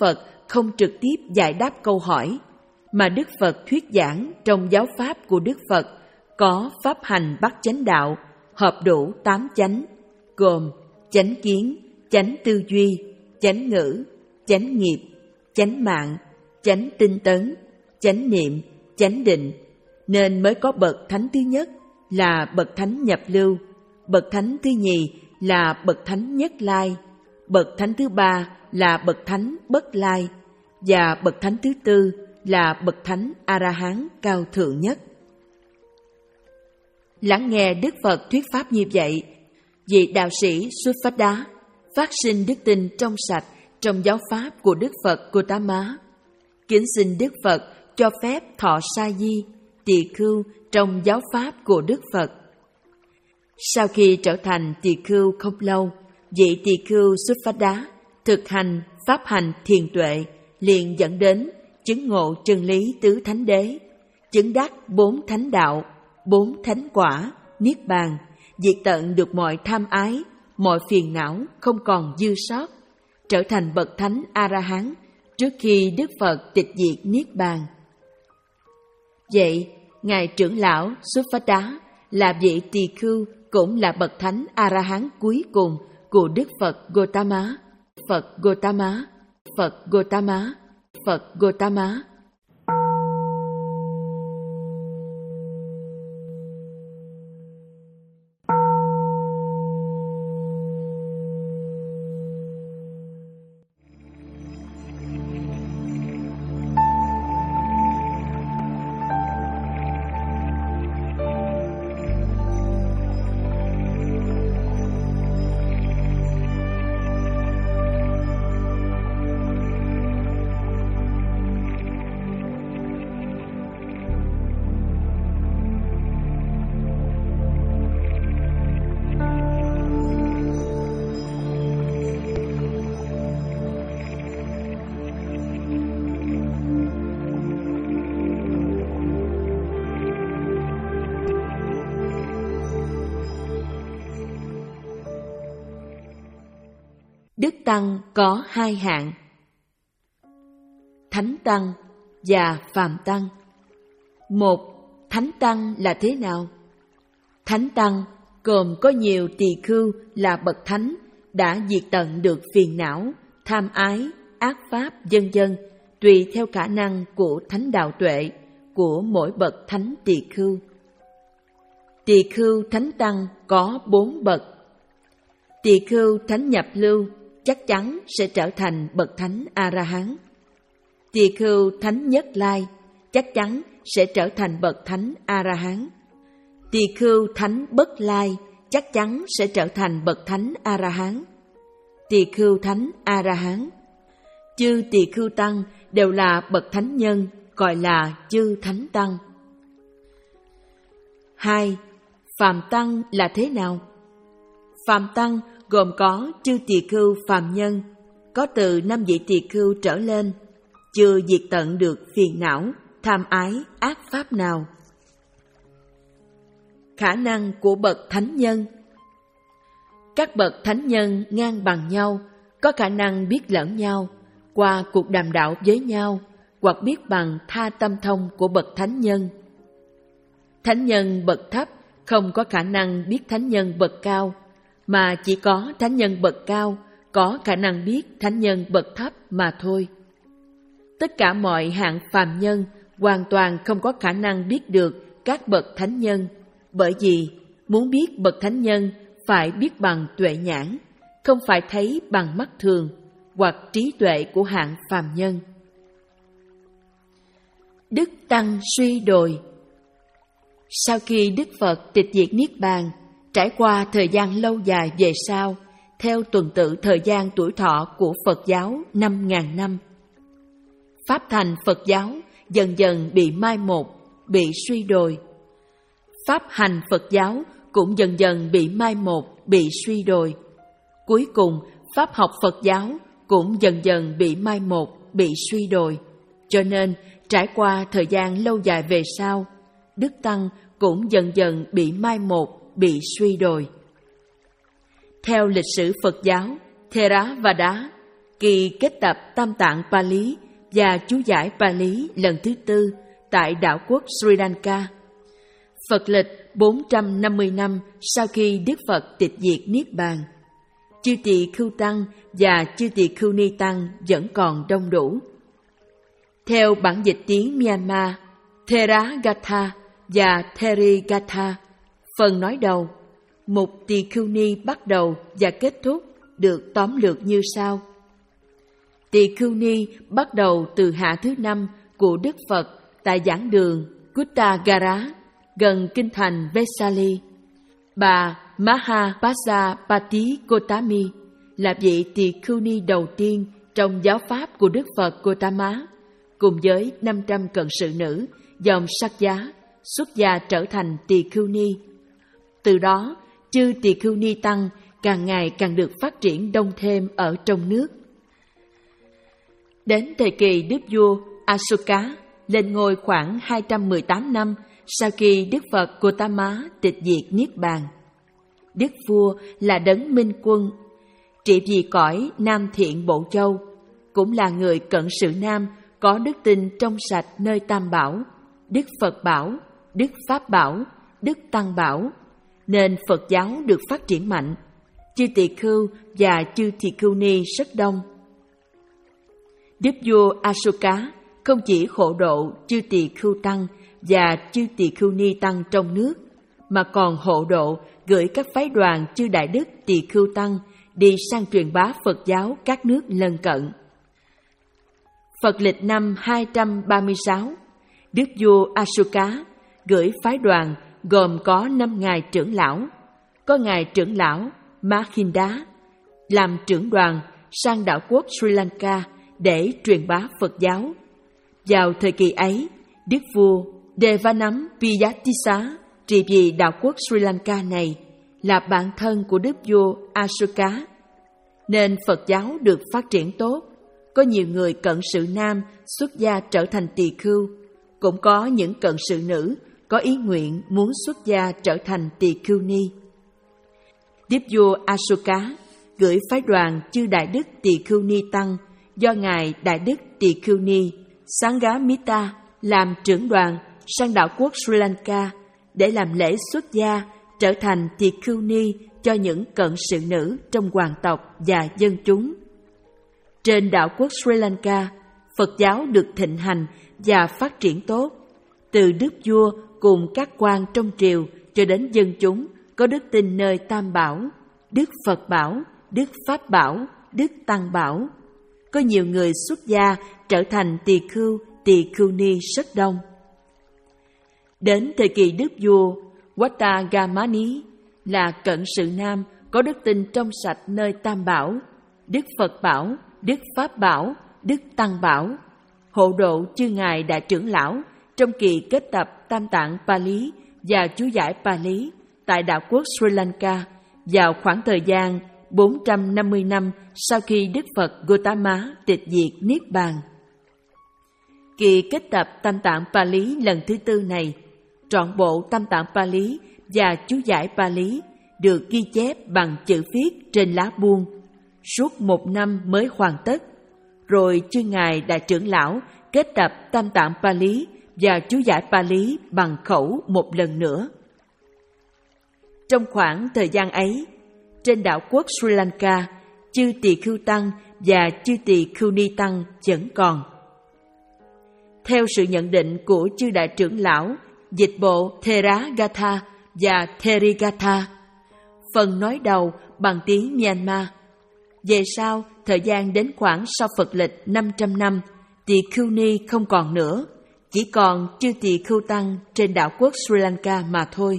không trực tiếp giải đáp câu hỏi, mà Đức Phật thuyết giảng trong giáo pháp của Đức Phật có pháp hành bát chánh đạo, hợp đủ tám chánh, gồm chánh kiến, chánh tư duy, chánh ngữ, chánh nghiệp, chánh mạng, chánh tinh tấn, chánh niệm, chánh định, nên mới có bậc thánh thứ nhất là bậc thánh nhập lưu, bậc thánh thứ nhì là bậc thánh nhất lai, bậc thánh thứ ba là bậc thánh bất lai, và bậc thánh thứ tư là bậc thánh A-la-hán cao thượng nhất. Lắng nghe Đức Phật thuyết pháp như vậy, vị đạo sĩ Suffada phát sinh đức tin trong sạch trong giáo pháp của Đức Phật Gautama, kính xin Đức Phật cho phép thọ sa di, tỳ khưu trong giáo pháp của Đức Phật. Sau khi trở thành tỳ khưu không lâu, vị tỳ khưu Suffada thực hành pháp hành thiền tuệ, liền dẫn đến chứng ngộ chân lý tứ thánh đế, chứng đắc bốn thánh đạo, bốn thánh quả, niết bàn, diệt tận được mọi tham ái, mọi phiền não không còn dư sót, trở thành bậc thánh A-la-hán trước khi Đức Phật tịch diệt niết bàn. Vậy, ngài trưởng lão Suffada là vị tỳ khưu, cũng là bậc thánh A-la-hán cuối cùng của Đức Phật Gautama. Phật Gautama, Phật Gautama, Phật Gautama. Đức Tăng có hai hạng: Thánh Tăng và Phàm Tăng. Một, Thánh Tăng là thế nào? Thánh Tăng gồm có nhiều tỳ khưu là bậc thánh đã diệt tận được phiền não, tham ái, ác pháp vân vân, tùy theo khả năng của thánh đạo tuệ của mỗi bậc thánh tỳ khưu. Tỳ khưu Thánh Tăng có bốn bậc. Tỳ khưu thánh nhập lưu chắc chắn sẽ trở thành bậc thánh A-la-hán. Tỳ khưu thánh nhất lai chắc chắn sẽ trở thành bậc thánh A-la-hán. Tỳ khưu thánh bất lai chắc chắn sẽ trở thành bậc thánh A-la-hán. Tỳ khưu thánh A-la-hán. Chư tỳ khưu tăng đều là bậc thánh nhân, gọi là chư thánh tăng. Hai, Phàm Tăng là thế nào? Phàm Tăng gồm có chư tỳ khưu phàm nhân, có từ năm vị tỳ khưu trở lên, chưa diệt tận được phiền não, tham ái, ác pháp nào. Khả năng của bậc thánh nhân. Các bậc thánh nhân ngang bằng nhau, có khả năng biết lẫn nhau, qua cuộc đàm đạo với nhau, hoặc biết bằng tha tâm thông của bậc thánh nhân. Thánh nhân bậc thấp không có khả năng biết thánh nhân bậc cao, mà chỉ có thánh nhân bậc cao có khả năng biết thánh nhân bậc thấp mà thôi. Tất cả mọi hạng phàm nhân hoàn toàn không có khả năng biết được các bậc thánh nhân, bởi vì muốn biết bậc thánh nhân phải biết bằng tuệ nhãn, không phải thấy bằng mắt thường hoặc trí tuệ của hạng phàm nhân. Đức Tăng suy đồi. Sau khi Đức Phật tịch diệt niết bàn, trải qua thời gian lâu dài về sau, theo tuần tự thời gian tuổi thọ của Phật giáo năm ngàn năm, pháp thành Phật giáo dần dần bị mai một, bị suy đồi. Pháp hành Phật giáo cũng dần dần bị mai một, bị suy đồi. Cuối cùng, pháp học Phật giáo cũng dần dần bị mai một, bị suy đồi. Cho nên, trải qua thời gian lâu dài về sau, Đức Tăng cũng dần dần bị mai một, bị suy đồi. Theo lịch sử Phật giáo, Theravada, Kỳ kết tập Tam Tạng Pali và chú giải Pali lần thứ tư tại đảo quốc Sri Lanka. Phật lịch bốn trăm năm mươi năm sau khi Đức Phật tịch diệt Niết Bàn, chư tỳ khưu tăng và chư tỳ khưu ni tăng vẫn còn đông đủ. Theo bản dịch tiếng Myanmar, Theragatha và Therigatha, phần nói đầu, một tỳ khưu ni bắt đầu và kết thúc được tóm lược như sau. Tỳ khưu ni bắt đầu từ hạ thứ năm của Đức Phật tại giảng đường Kuttagara, gần kinh thành Vesali. Bà Mahapajapati Gotami là vị tỳ khưu ni đầu tiên trong giáo pháp của Đức Phật Gotama, cùng với năm trăm cận sự nữ dòng Sắc Giá xuất gia trở thành tỳ khưu ni. Từ đó, chư tỳ khưu ni tăng càng ngày càng được phát triển đông thêm ở trong nước. Đến thời kỳ Đức vua Asoka lên ngôi khoảng hai trăm mười tám năm sau khi Đức Phật Gotama tịch diệt Niết Bàn. Đức vua là Đấng Minh Quân, trị vì cõi Nam Thiện Bộ Châu, cũng là người cận sự nam có đức tin trong sạch nơi Tam Bảo, Đức Phật Bảo, Đức Pháp Bảo, Đức Tăng Bảo, nên Phật giáo được phát triển mạnh. Chư tỳ khưu và chư tỳ khưu ni rất đông. Đức vua Asoka không chỉ khổ độ chư tỳ khưu tăng và chư tỳ khưu ni tăng trong nước, mà còn hộ độ gửi các phái đoàn chư đại đức tỳ khưu tăng đi sang truyền bá Phật giáo các nước lân cận. Phật lịch năm hai trăm ba mươi sáu, Đức vua Asoka gửi phái đoàn gồm có năm ngài trưởng lão, có ngài trưởng lão Mahinda làm trưởng đoàn sang đảo quốc Sri Lanka để truyền bá Phật giáo. Vào thời kỳ ấy, Đức vua Devanam Piyatissa trị vì đảo quốc Sri Lanka này là bạn thân của Đức vua Asoka, nên Phật giáo được phát triển tốt. Có nhiều người cận sự nam xuất gia trở thành tỳ khưu, cũng có những cận sự nữ có ý nguyện muốn xuất gia trở thành tỳ khưu ni. Đức vua Asoka gửi phái đoàn chư đại đức tỳ khưu ni tăng do ngài đại đức tỳ khưu ni Sanghamita làm trưởng đoàn sang đảo quốc Sri Lanka để làm lễ xuất gia trở thành tỳ khưu ni cho những cận sự nữ trong hoàng tộc và dân chúng. Trên đảo quốc Sri Lanka, Phật giáo được thịnh hành và phát triển tốt, từ đức vua cùng các quan trong triều cho đến dân chúng có đức tin nơi Tam Bảo, Đức Phật Bảo, Đức Pháp Bảo, Đức Tăng Bảo. Có nhiều người xuất gia trở thành tỳ khưu, tỳ khưu ni rất đông. Đến thời kỳ đức vua Wattagamani là cận sự nam có đức tin trong sạch nơi Tam Bảo, Đức Phật Bảo, Đức Pháp Bảo, Đức Tăng Bảo, hộ độ chư ngài đại trưởng lão trong kỳ kết tập Tam Tạng Pali và chú giải Pali tại đảo quốc Sri Lanka vào khoảng thời gian bốn trăm năm mươi năm sau khi Đức Phật Gotama tịch diệt Niết Bàn. Kỳ kết tập Tam Tạng Pali lần thứ tư này, trọn bộ Tam Tạng Pali và chú giải Pali được ghi chép bằng chữ viết trên lá buông, suốt một năm mới hoàn tất. Rồi chư ngài đại trưởng lão kết tập Tam Tạng Pali và chú giải Pali bằng khẩu một lần nữa. Trong khoảng thời gian ấy, trên đảo quốc Sri Lanka, chư tỳ khưu tăng và chư tỳ khưu ni tăng vẫn còn. Theo sự nhận định của chư đại trưởng lão, dịch bộ Theragatha và Therigatha, phần nói đầu bằng tiếng Myanmar. Về sau, thời gian đến khoảng sau Phật lịch năm trăm năm, tỳ khưu ni không còn nữa, chỉ còn chư tỳ khưu tăng trên đảo quốc Sri Lanka mà thôi.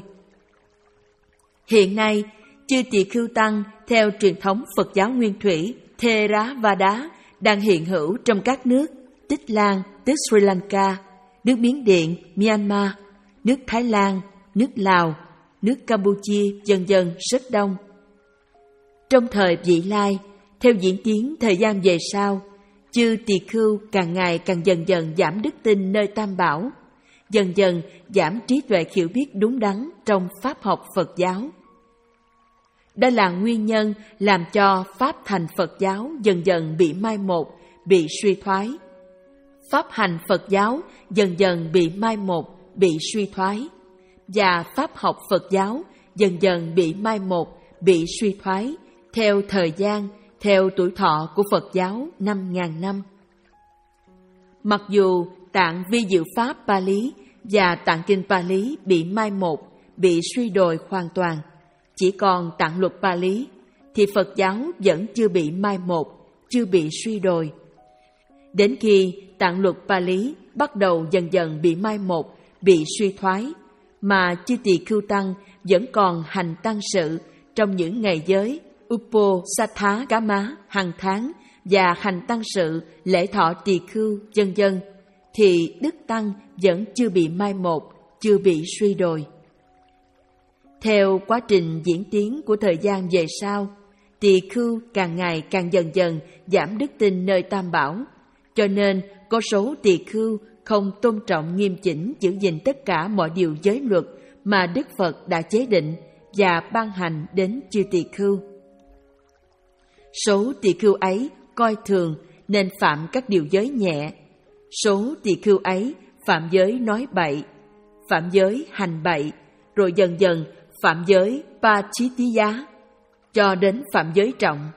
Hiện nay, chư tỳ khưu tăng theo truyền thống Phật giáo nguyên thủy Theravada đang hiện hữu trong các nước Tích Lan, tức Sri Lanka, nước Miến Điện, Myanmar, nước Thái Lan, nước Lào, nước Campuchia, vân vân rất đông. Trong thời vị lai, theo diễn tiến thời gian về sau, chư tỳ khưu càng ngày càng dần dần giảm đức tin nơi Tam Bảo, dần dần giảm trí tuệ hiểu biết đúng đắn trong pháp học Phật giáo. Đây là nguyên nhân làm cho pháp thành Phật giáo dần dần bị mai một, bị suy thoái. Pháp hành Phật giáo dần dần bị mai một, bị suy thoái. Và pháp học Phật giáo dần dần bị mai một, bị suy thoái theo thời gian, theo tuổi thọ của Phật giáo năm ngàn năm. Mặc dù tạng vi diệu pháp Pali và tạng kinh Pali bị mai một, bị suy đồi hoàn toàn, chỉ còn tạng luật Pali, thì Phật giáo vẫn chưa bị mai một, chưa bị suy đồi. Đến khi tạng luật Pali bắt đầu dần dần bị mai một, bị suy thoái, mà chư tỳ khưu tăng vẫn còn hành tăng sự trong những ngày giới Uposatthakama hàng tháng và hành tăng sự lễ thọ tỳ khưu vân vân, thì đức tăng vẫn chưa bị mai một, chưa bị suy đồi. Theo quá trình diễn tiến của thời gian về sau, tỳ khưu càng ngày càng dần dần giảm đức tin nơi Tam Bảo, cho nên có số tỳ khưu không tôn trọng nghiêm chỉnh giữ gìn tất cả mọi điều giới luật mà Đức Phật đã chế định và ban hành đến chư tỳ khưu. Số tỳ khưu ấy coi thường nên phạm các điều giới nhẹ. Số tỳ khưu ấy phạm giới nói bậy, phạm giới hành bậy, rồi dần dần phạm giới Pachittiya, cho đến phạm giới trọng.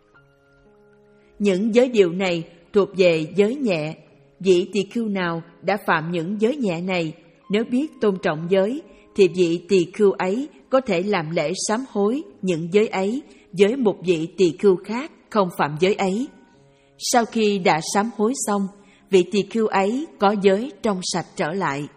Những giới điều này thuộc về giới nhẹ. Vị tỳ khưu nào đã phạm những giới nhẹ này, nếu biết tôn trọng giới, thì vị tỳ khưu ấy có thể làm lễ sám hối những giới ấy với một vị tỳ khưu khác không phạm giới ấy. Sau khi đã sám hối xong, vị tỳ khưu ấy có giới trong sạch trở lại.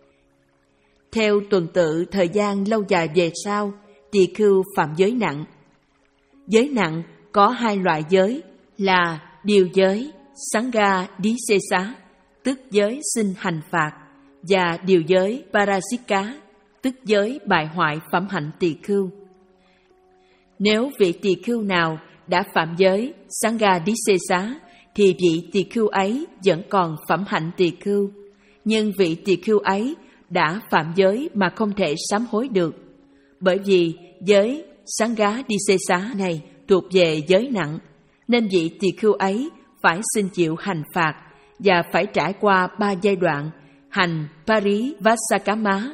Theo tuần tự thời gian lâu dài về sau, tỳ khưu phạm giới nặng. Giới nặng có hai loại giới là điều giới Sangha Disesa, tức giới xin hành phạt, và điều giới Parasika, tức giới bại hoại phẩm hạnh tỳ khưu. Nếu vị tỳ khưu nào đã phạm giới Sangha Disesa, thì vị tỳ khưu ấy vẫn còn phẩm hạnh tỳ khưu, nhưng vị tỳ khưu ấy đã phạm giới mà không thể sám hối được, bởi vì giới Sangha Disesa này thuộc về giới nặng, nên vị tỳ khưu ấy phải xin chịu hành phạt và phải trải qua ba giai đoạn hành Parivasakama,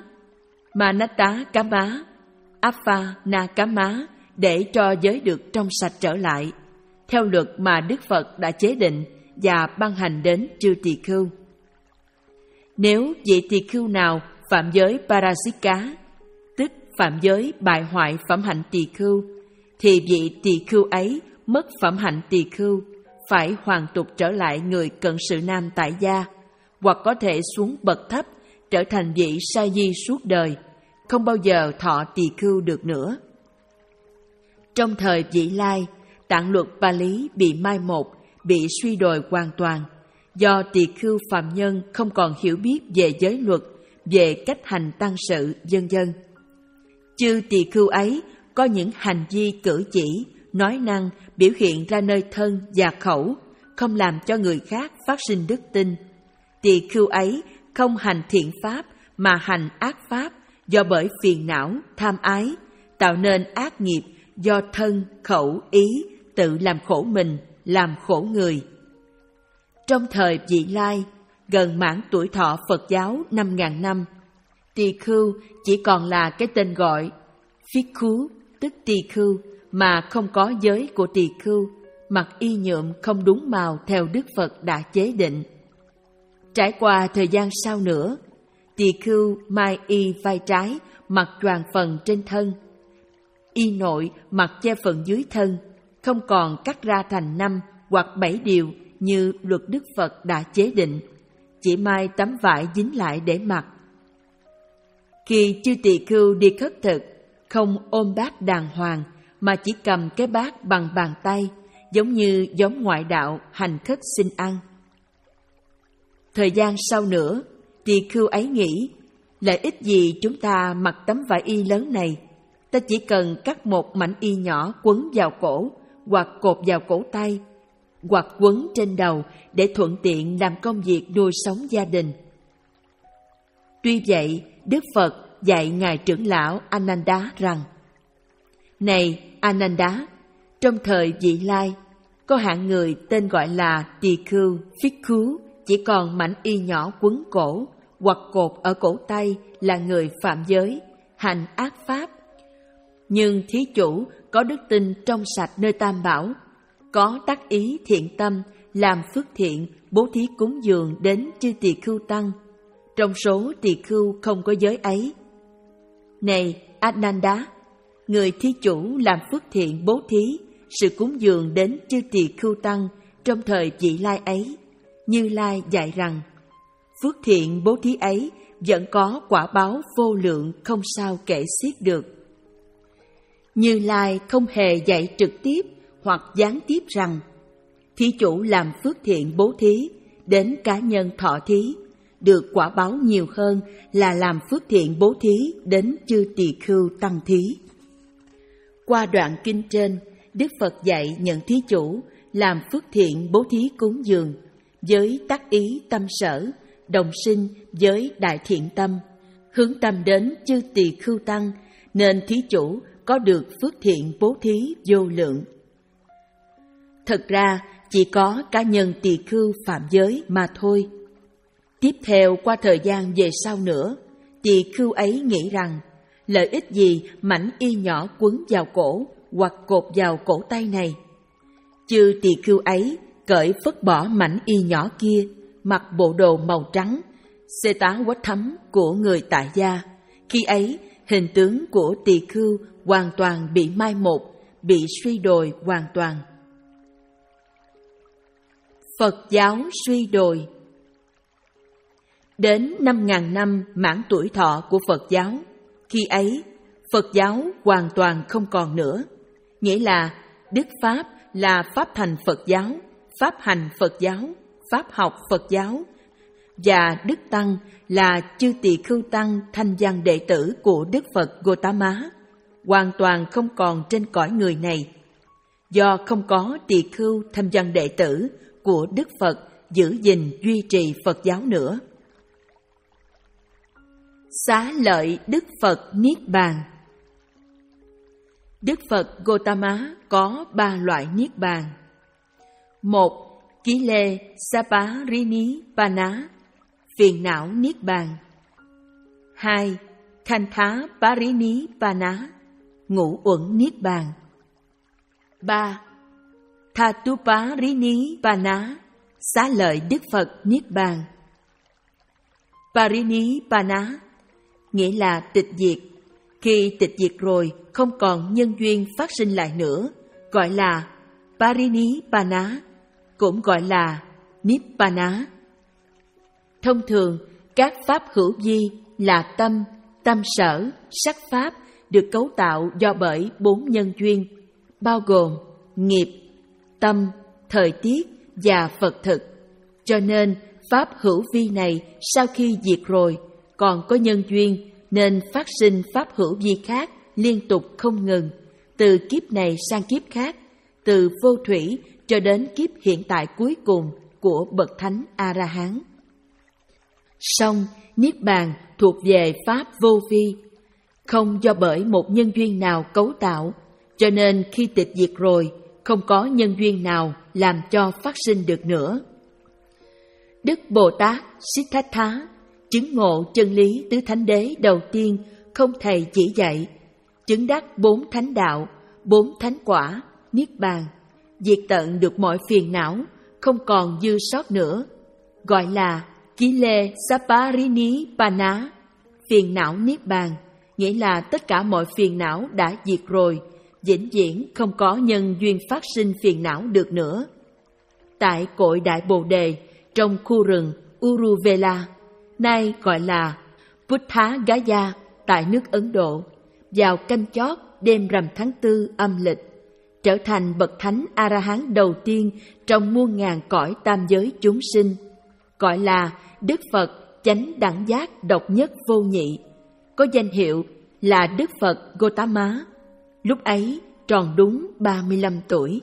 Manatakama, Aphanakama để cho giới được trong sạch trở lại, theo luật mà Đức Phật đã chế định và ban hành đến chư tỳ khưu. Nếu vị tỳ khưu nào phạm giới Parasika, tức phạm giới bại hoại phẩm hạnh tỳ khưu, thì vị tỳ khưu ấy mất phẩm hạnh tỳ khưu, phải hoàn tục trở lại người cận sự nam tại gia, hoặc có thể xuống bậc thấp, trở thành vị sa di suốt đời, không bao giờ thọ tỳ khưu được nữa. Trong thời Vị Lai, tạng luật Pali bị mai một, bị suy đồi hoàn toàn, do tỳ khưu phàm nhân không còn hiểu biết về giới luật, về cách hành tăng sự, vân vân. Chư tỳ khưu ấy có những hành vi cử chỉ, nói năng biểu hiện ra nơi thân và khẩu, không làm cho người khác phát sinh đức tin. Tỳ khưu ấy không hành thiện pháp mà hành ác pháp, do bởi phiền não, tham ái, tạo nên ác nghiệp do thân, khẩu, ý, tự làm khổ mình, làm khổ người. Trong thời Vị Lai, gần mãn tuổi thọ Phật giáo năm ngàn năm, tỳ khưu chỉ còn là cái tên gọi Phikkhú, tức tỳ khưu, mà không có giới của tỳ khưu, mặc y nhuộm không đúng màu theo Đức Phật đã chế định. Trải qua thời gian sau nữa, tỳ khưu mai y vai trái, mặc choàng phần trên thân, y nội mặc che phần dưới thân, không còn cắt ra thành năm hoặc bảy điều như luật Đức Phật đã chế định, chỉ mai tấm vải dính lại để mặc. Khi chư tỳ khưu đi khất thực, không ôm bát đàng hoàng, mà chỉ cầm cái bát bằng bàn tay, giống như giống ngoại đạo hành khất xin ăn. Thời gian sau nữa, tỳ khưu ấy nghĩ, lợi ích gì chúng ta mặc tấm vải y lớn này? Ta chỉ cần cắt một mảnh y nhỏ quấn vào cổ, hoặc cột vào cổ tay, hoặc quấn trên đầu để thuận tiện làm công việc nuôi sống gia đình. Tuy vậy, Đức Phật dạy Ngài trưởng lão Ananda rằng, Này Ananda, trong thời vị lai, có hạng người tên gọi là tỳ khưu, phích-khú, chỉ còn mảnh y nhỏ quấn cổ hoặc cột ở cổ tay là người phạm giới, hành ác pháp. Nhưng thí chủ có đức tin trong sạch nơi Tam Bảo, có tác ý thiện tâm, làm phước thiện, bố thí cúng dường đến chư tỳ khưu tăng, trong số tỳ khưu không có giới ấy. Này Ananda, người thí chủ làm phước thiện bố thí, sự cúng dường đến chư tỳ khưu tăng trong thời vị lai ấy, Như Lai dạy rằng, phước thiện bố thí ấy vẫn có quả báo vô lượng không sao kể xiết được. Như Lai không hề dạy trực tiếp hoặc gián tiếp rằng, thí chủ làm phước thiện bố thí đến cá nhân thọ thí, được quả báo nhiều hơn là làm phước thiện bố thí đến chư tỳ khưu tăng thí. Qua đoạn kinh trên, Đức Phật dạy nhận thí chủ làm phước thiện bố thí cúng dường với tác ý tâm sở, đồng sinh với đại thiện tâm, hướng tâm đến chư tỳ khưu tăng, nên thí chủ có được phước thiện bố thí vô lượng. Thật ra chỉ có cá nhân tỳ khưu phạm giới mà thôi. Tiếp theo qua thời gian về sau nữa, tỳ khưu ấy nghĩ rằng, lợi ích gì mảnh y nhỏ quấn vào cổ hoặc cột vào cổ tay này? Chư tỳ khưu ấy cởi phất bỏ mảnh y nhỏ kia, mặc bộ đồ màu trắng, xê tá quách thấm của người tại gia. Khi ấy, hình tướng của tỳ khưu hoàn toàn bị mai một, bị suy đồi hoàn toàn. Phật giáo suy đồi. Đến năm ngàn năm mãn tuổi thọ của Phật giáo, khi ấy Phật giáo hoàn toàn không còn nữa, nghĩa là Đức Pháp là Pháp thành Phật giáo, Pháp hành Phật giáo, Pháp học Phật giáo, và Đức Tăng là chư tỳ khưu tăng thanh văn đệ tử của Đức Phật Gotama, hoàn toàn không còn trên cõi người này. Do không có tỳ khưu thanh văn đệ tử của Đức Phật giữ gìn duy trì Phật giáo nữa. Xá lợi Đức Phật Niết Bàn. Đức Phật Gotama có ba loại Niết Bàn. Một, Ký lê Saparinipana, phiền não Niết Bàn. Hai, Khantha Parinipana, ngũ uẩn Niết Bàn. Ba, Thatuparinipana, xá lợi Đức Phật Niết Bàn. Parinipana nghĩa là tịch diệt. Khi tịch diệt rồi, không còn nhân duyên phát sinh lại nữa, gọi là Parinipana, cũng gọi là Nibbana. Thông thường, các pháp hữu vi là tâm, tâm sở, sắc pháp được cấu tạo do bởi bốn nhân duyên, bao gồm nghiệp, tâm, thời tiết và Phật thực. Cho nên, pháp hữu vi này sau khi diệt rồi, còn có nhân duyên nên phát sinh pháp hữu vi khác liên tục không ngừng, từ kiếp này sang kiếp khác, từ vô thủy cho đến kiếp hiện tại cuối cùng của bậc thánh A-la-hán. Song Niết Bàn thuộc về pháp vô vi, không do bởi một nhân duyên nào cấu tạo, cho nên khi tịch diệt rồi, không có nhân duyên nào làm cho phát sinh được nữa. Đức Bồ Tát Siddhartha chứng ngộ chân lý tứ thánh đế đầu tiên không thầy chỉ dạy, chứng đắc bốn thánh đạo, bốn thánh quả, Niết Bàn, diệt tận được mọi phiền não, không còn dư sót nữa, gọi là Ký lê Saparinipana, phiền não Niết Bàn, nghĩa là tất cả mọi phiền não đã diệt rồi, vĩnh viễn không có nhân duyên phát sinh phiền não được nữa. Tại cội Đại Bồ Đề, trong khu rừng Uruvela, nay gọi là Buddha-gaya tại nước Ấn Độ, vào canh chót đêm rằm tháng tư âm lịch, trở thành bậc thánh A-la-hán đầu tiên trong muôn ngàn cõi tam giới chúng sinh, gọi là Đức Phật chánh đẳng giác độc nhất vô nhị, có danh hiệu là Đức Phật Gotama. Lúc ấy tròn đúng ba mươi lăm tuổi.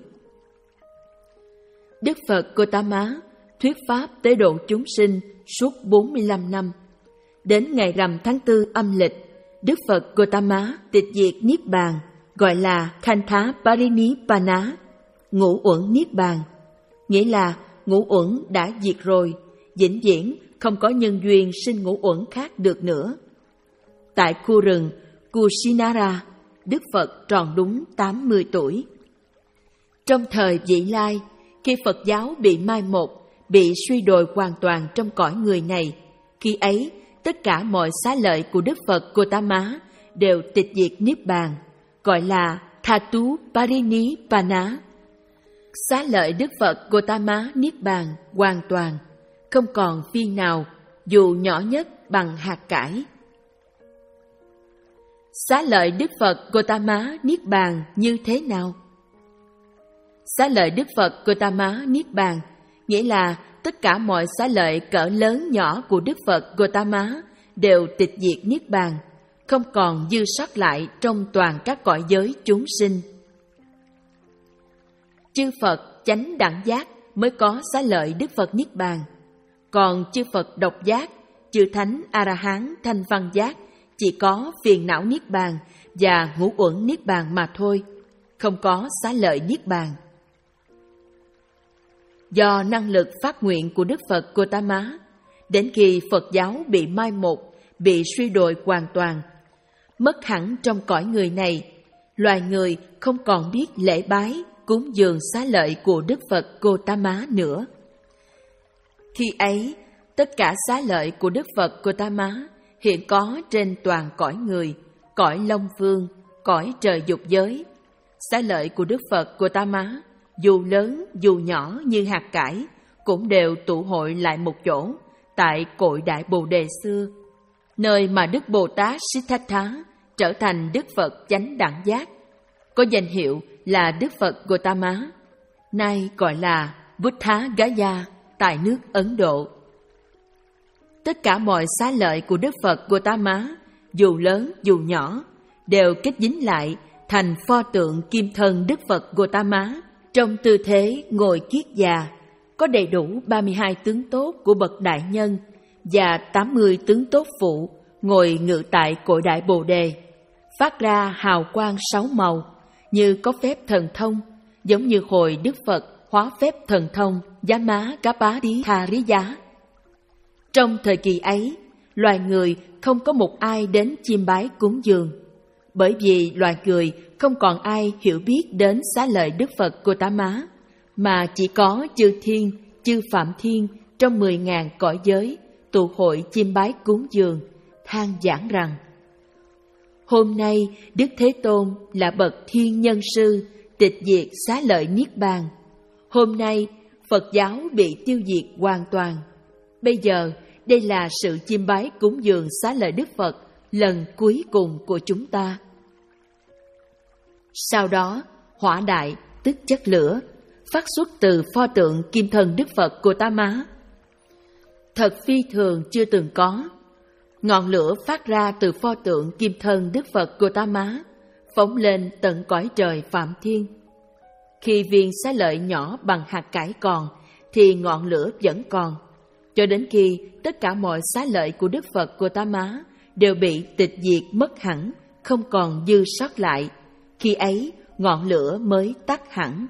Đức Phật Gotama thuyết pháp tế độ chúng sinh suốt bốn mươi lăm năm. Đến ngày rằm tháng tư âm lịch, Đức Phật Gotama tịch diệt Niết Bàn, gọi là Khantha Parinibbana, ngũ uẩn niết bàn, nghĩa là ngũ uẩn đã diệt rồi, vĩnh viễn không có nhân duyên sinh ngũ uẩn khác được nữa. Tại khu rừng Kusinara, Đức Phật tròn đúng tám mươi tuổi. Trong thời vị lai, khi Phật giáo bị mai một, bị suy đồi hoàn toàn trong cõi người này, khi ấy tất cả mọi xá lợi của Đức Phật Gotama đều tịch diệt niết bàn, gọi là Thatu Parinibbana. Xá lợi Đức Phật Gotama niết bàn hoàn toàn, không còn phi nào dù nhỏ nhất bằng hạt cải. Xá lợi Đức Phật Gotama niết bàn như thế nào? Xá lợi Đức Phật Gotama niết bàn nghĩa là tất cả mọi xá lợi cỡ lớn nhỏ của Đức Phật Gotama đều tịch diệt niết bàn, không còn dư sót lại trong toàn các cõi giới chúng sinh. Chư Phật chánh đẳng giác mới có xá lợi Đức Phật niết bàn, còn chư Phật độc giác, chư thánh A-la-hán thanh văn giác chỉ có phiền não niết bàn và ngũ uẩn niết bàn mà thôi, không có xá lợi niết bàn. Do năng lực phát nguyện của Đức Phật Gotama, đến khi Phật giáo bị mai một, bị suy đồi hoàn toàn, mất hẳn trong cõi người này, loài người không còn biết lễ bái, cúng dường xá lợi của Đức Phật Gotama nữa. Khi ấy, tất cả xá lợi của Đức Phật Gotama hiện có trên toàn cõi người, cõi Long Vương, cõi trời dục giới. Xá lợi của Đức Phật Gotama, dù lớn dù nhỏ như hạt cải, cũng đều tụ hội lại một chỗ tại cội Đại Bồ Đề xưa, nơi mà Đức Bồ Tát Siddhartha trở thành Đức Phật chánh đẳng giác, có danh hiệu là Đức Phật Gotama, nay gọi là Buddha Gaya tại nước Ấn Độ. Tất cả mọi xá lợi của Đức Phật Gotama, dù lớn dù nhỏ, đều kết dính lại thành pho tượng kim thân Đức Phật Gotama trong tư thế ngồi kiết già, có đầy đủ ba mươi hai tướng tốt của bậc đại nhân và tám mươi tướng tốt phụ ngồi ngự tại cội Đại Bồ Đề, phát ra hào quang sáu màu như có phép thần thông, giống như hồi Đức Phật hóa phép thần thông Yamakapadithariya. Trong thời kỳ ấy, loài người không có một ai đến chiêm bái cúng dường, bởi vì loài người không còn ai hiểu biết đến xá lợi Đức Phật Gotama, mà chỉ có chư thiên, chư phạm thiên trong mười ngàn cõi giới tụ hội chiêm bái cúng dường, than giảng rằng: hôm nay Đức Thế Tôn là bậc thiên nhân sư, tịch diệt xá lợi niết bàn. Hôm nay Phật giáo bị tiêu diệt hoàn toàn. Bây giờ đây là sự chiêm bái cúng dường xá lợi Đức Phật lần cuối cùng của chúng ta. Sau đó, hỏa đại tức chất lửa phát xuất từ pho tượng kim thân Đức Phật Gotama. Thật phi thường chưa từng có. Ngọn lửa phát ra từ pho tượng kim thân Đức Phật Gotama, phóng lên tận cõi trời Phạm Thiên. Khi viên xá lợi nhỏ bằng hạt cải còn, thì ngọn lửa vẫn còn, cho đến khi tất cả mọi xá lợi của Đức Phật Gotama đều bị tịch diệt mất hẳn, không còn dư sót lại. Khi ấy, ngọn lửa mới tắt hẳn.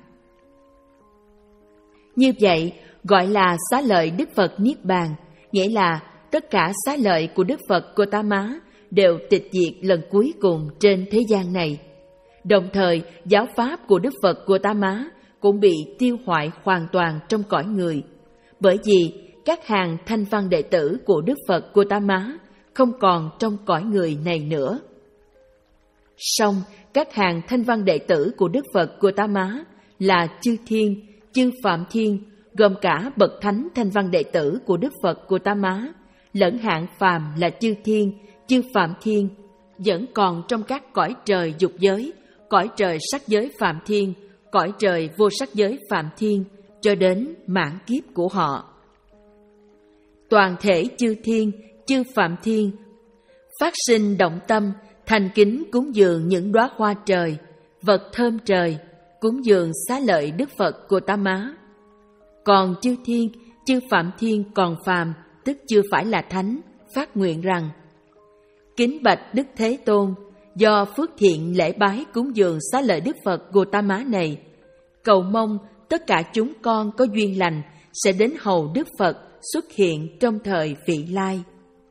Như vậy, gọi là xá lợi Đức Phật Niết Bàn, nghĩa là tất cả xá lợi của Đức Phật Gotama đều tịch diệt lần cuối cùng trên thế gian này. Đồng thời, giáo pháp của Đức Phật Gotama cũng bị tiêu hoại hoàn toàn trong cõi người, bởi vì các hàng thanh văn đệ tử của Đức Phật Gotama không còn trong cõi người này nữa. Song các hàng thanh văn đệ tử của Đức Phật Gotama là chư thiên, chư phạm thiên, gồm cả bậc thánh thanh văn đệ tử của Đức Phật Gotama, lẫn hạng phàm là chư thiên, chư phạm thiên, vẫn còn trong các cõi trời dục giới, cõi trời sắc giới phạm thiên, cõi trời vô sắc giới phạm thiên, cho đến mãn kiếp của họ. Toàn thể chư thiên, chư phạm thiên phát sinh động tâm, thành kính cúng dường những đóa hoa trời, vật thơm trời, cúng dường xá lợi Đức Phật Gotama. Còn chư thiên, chư phạm thiên còn phàm, tức chưa phải là thánh, phát nguyện rằng: kính bạch Đức Thế Tôn, do phước thiện lễ bái cúng dường xá lợi Đức Phật Gautama này, cầu mong tất cả chúng con có duyên lành sẽ đến hầu Đức Phật xuất hiện trong thời vị lai.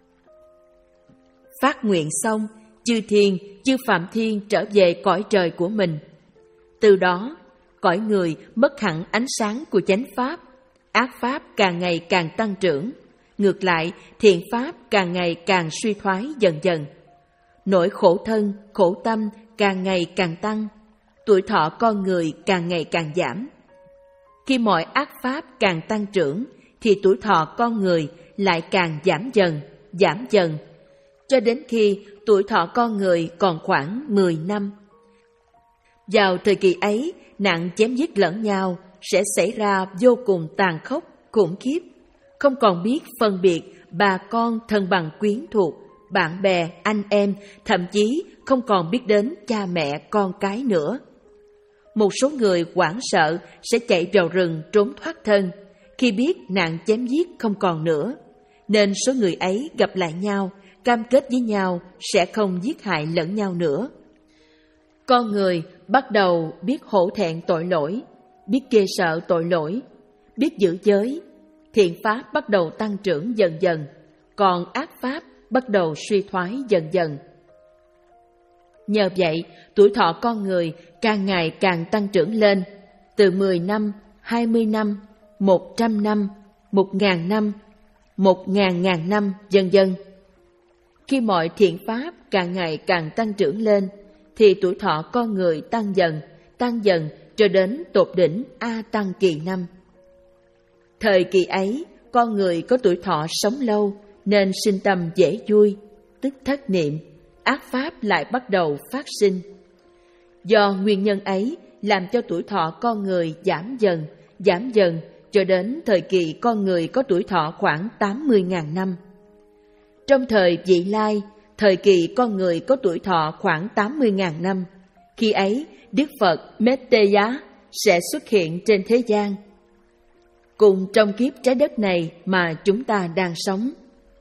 Phát nguyện xong, chư thiên, chư phạm thiên trở về cõi trời của mình. Từ đó, cõi người mất hẳn ánh sáng của chánh pháp, ác pháp càng ngày càng tăng trưởng, ngược lại thiện pháp càng ngày càng suy thoái dần dần. Nỗi khổ thân, khổ tâm càng ngày càng tăng, tuổi thọ con người càng ngày càng giảm. Khi mọi ác pháp càng tăng trưởng, thì tuổi thọ con người lại càng giảm dần, giảm dần, cho đến khi tuổi thọ con người còn khoảng mười năm. Vào thời kỳ ấy, nạn chém giết lẫn nhau sẽ xảy ra vô cùng tàn khốc, khủng khiếp, không còn biết phân biệt bà con thân bằng quyến thuộc, bạn bè, anh em, thậm chí không còn biết đến cha mẹ con cái nữa. Một số người hoảng sợ sẽ chạy vào rừng trốn thoát thân khi biết nạn chém giết không còn nữa, nên số người ấy gặp lại nhau, cam kết với nhau sẽ không giết hại lẫn nhau nữa. Con người bắt đầu biết hổ thẹn tội lỗi, biết ghê sợ tội lỗi, biết giữ giới. Thiện pháp bắt đầu tăng trưởng dần dần, còn ác pháp bắt đầu suy thoái dần dần. Nhờ vậy, tuổi thọ con người càng ngày càng tăng trưởng lên, từ mười năm, hai mươi năm, một trăm năm, một ngàn năm, một ngàn ngàn năm, dần dần. Khi mọi thiện pháp càng ngày càng tăng trưởng lên, thì tuổi thọ con người tăng dần, tăng dần cho đến tột đỉnh A Tăng kỳ năm. Thời kỳ ấy, con người có tuổi thọ sống lâu nên sinh tâm dễ vui, tức thất niệm, ác pháp lại bắt đầu phát sinh. Do nguyên nhân ấy làm cho tuổi thọ con người giảm dần, giảm dần cho đến thời kỳ con người có tuổi thọ khoảng tám mươi nghìn năm. Trong thời vị lai, thời kỳ con người có tuổi thọ khoảng tám mươi nghìn năm. Khi ấy, Đức Phật Metteya sẽ xuất hiện trên thế gian. Cùng trong kiếp trái đất này mà chúng ta đang sống.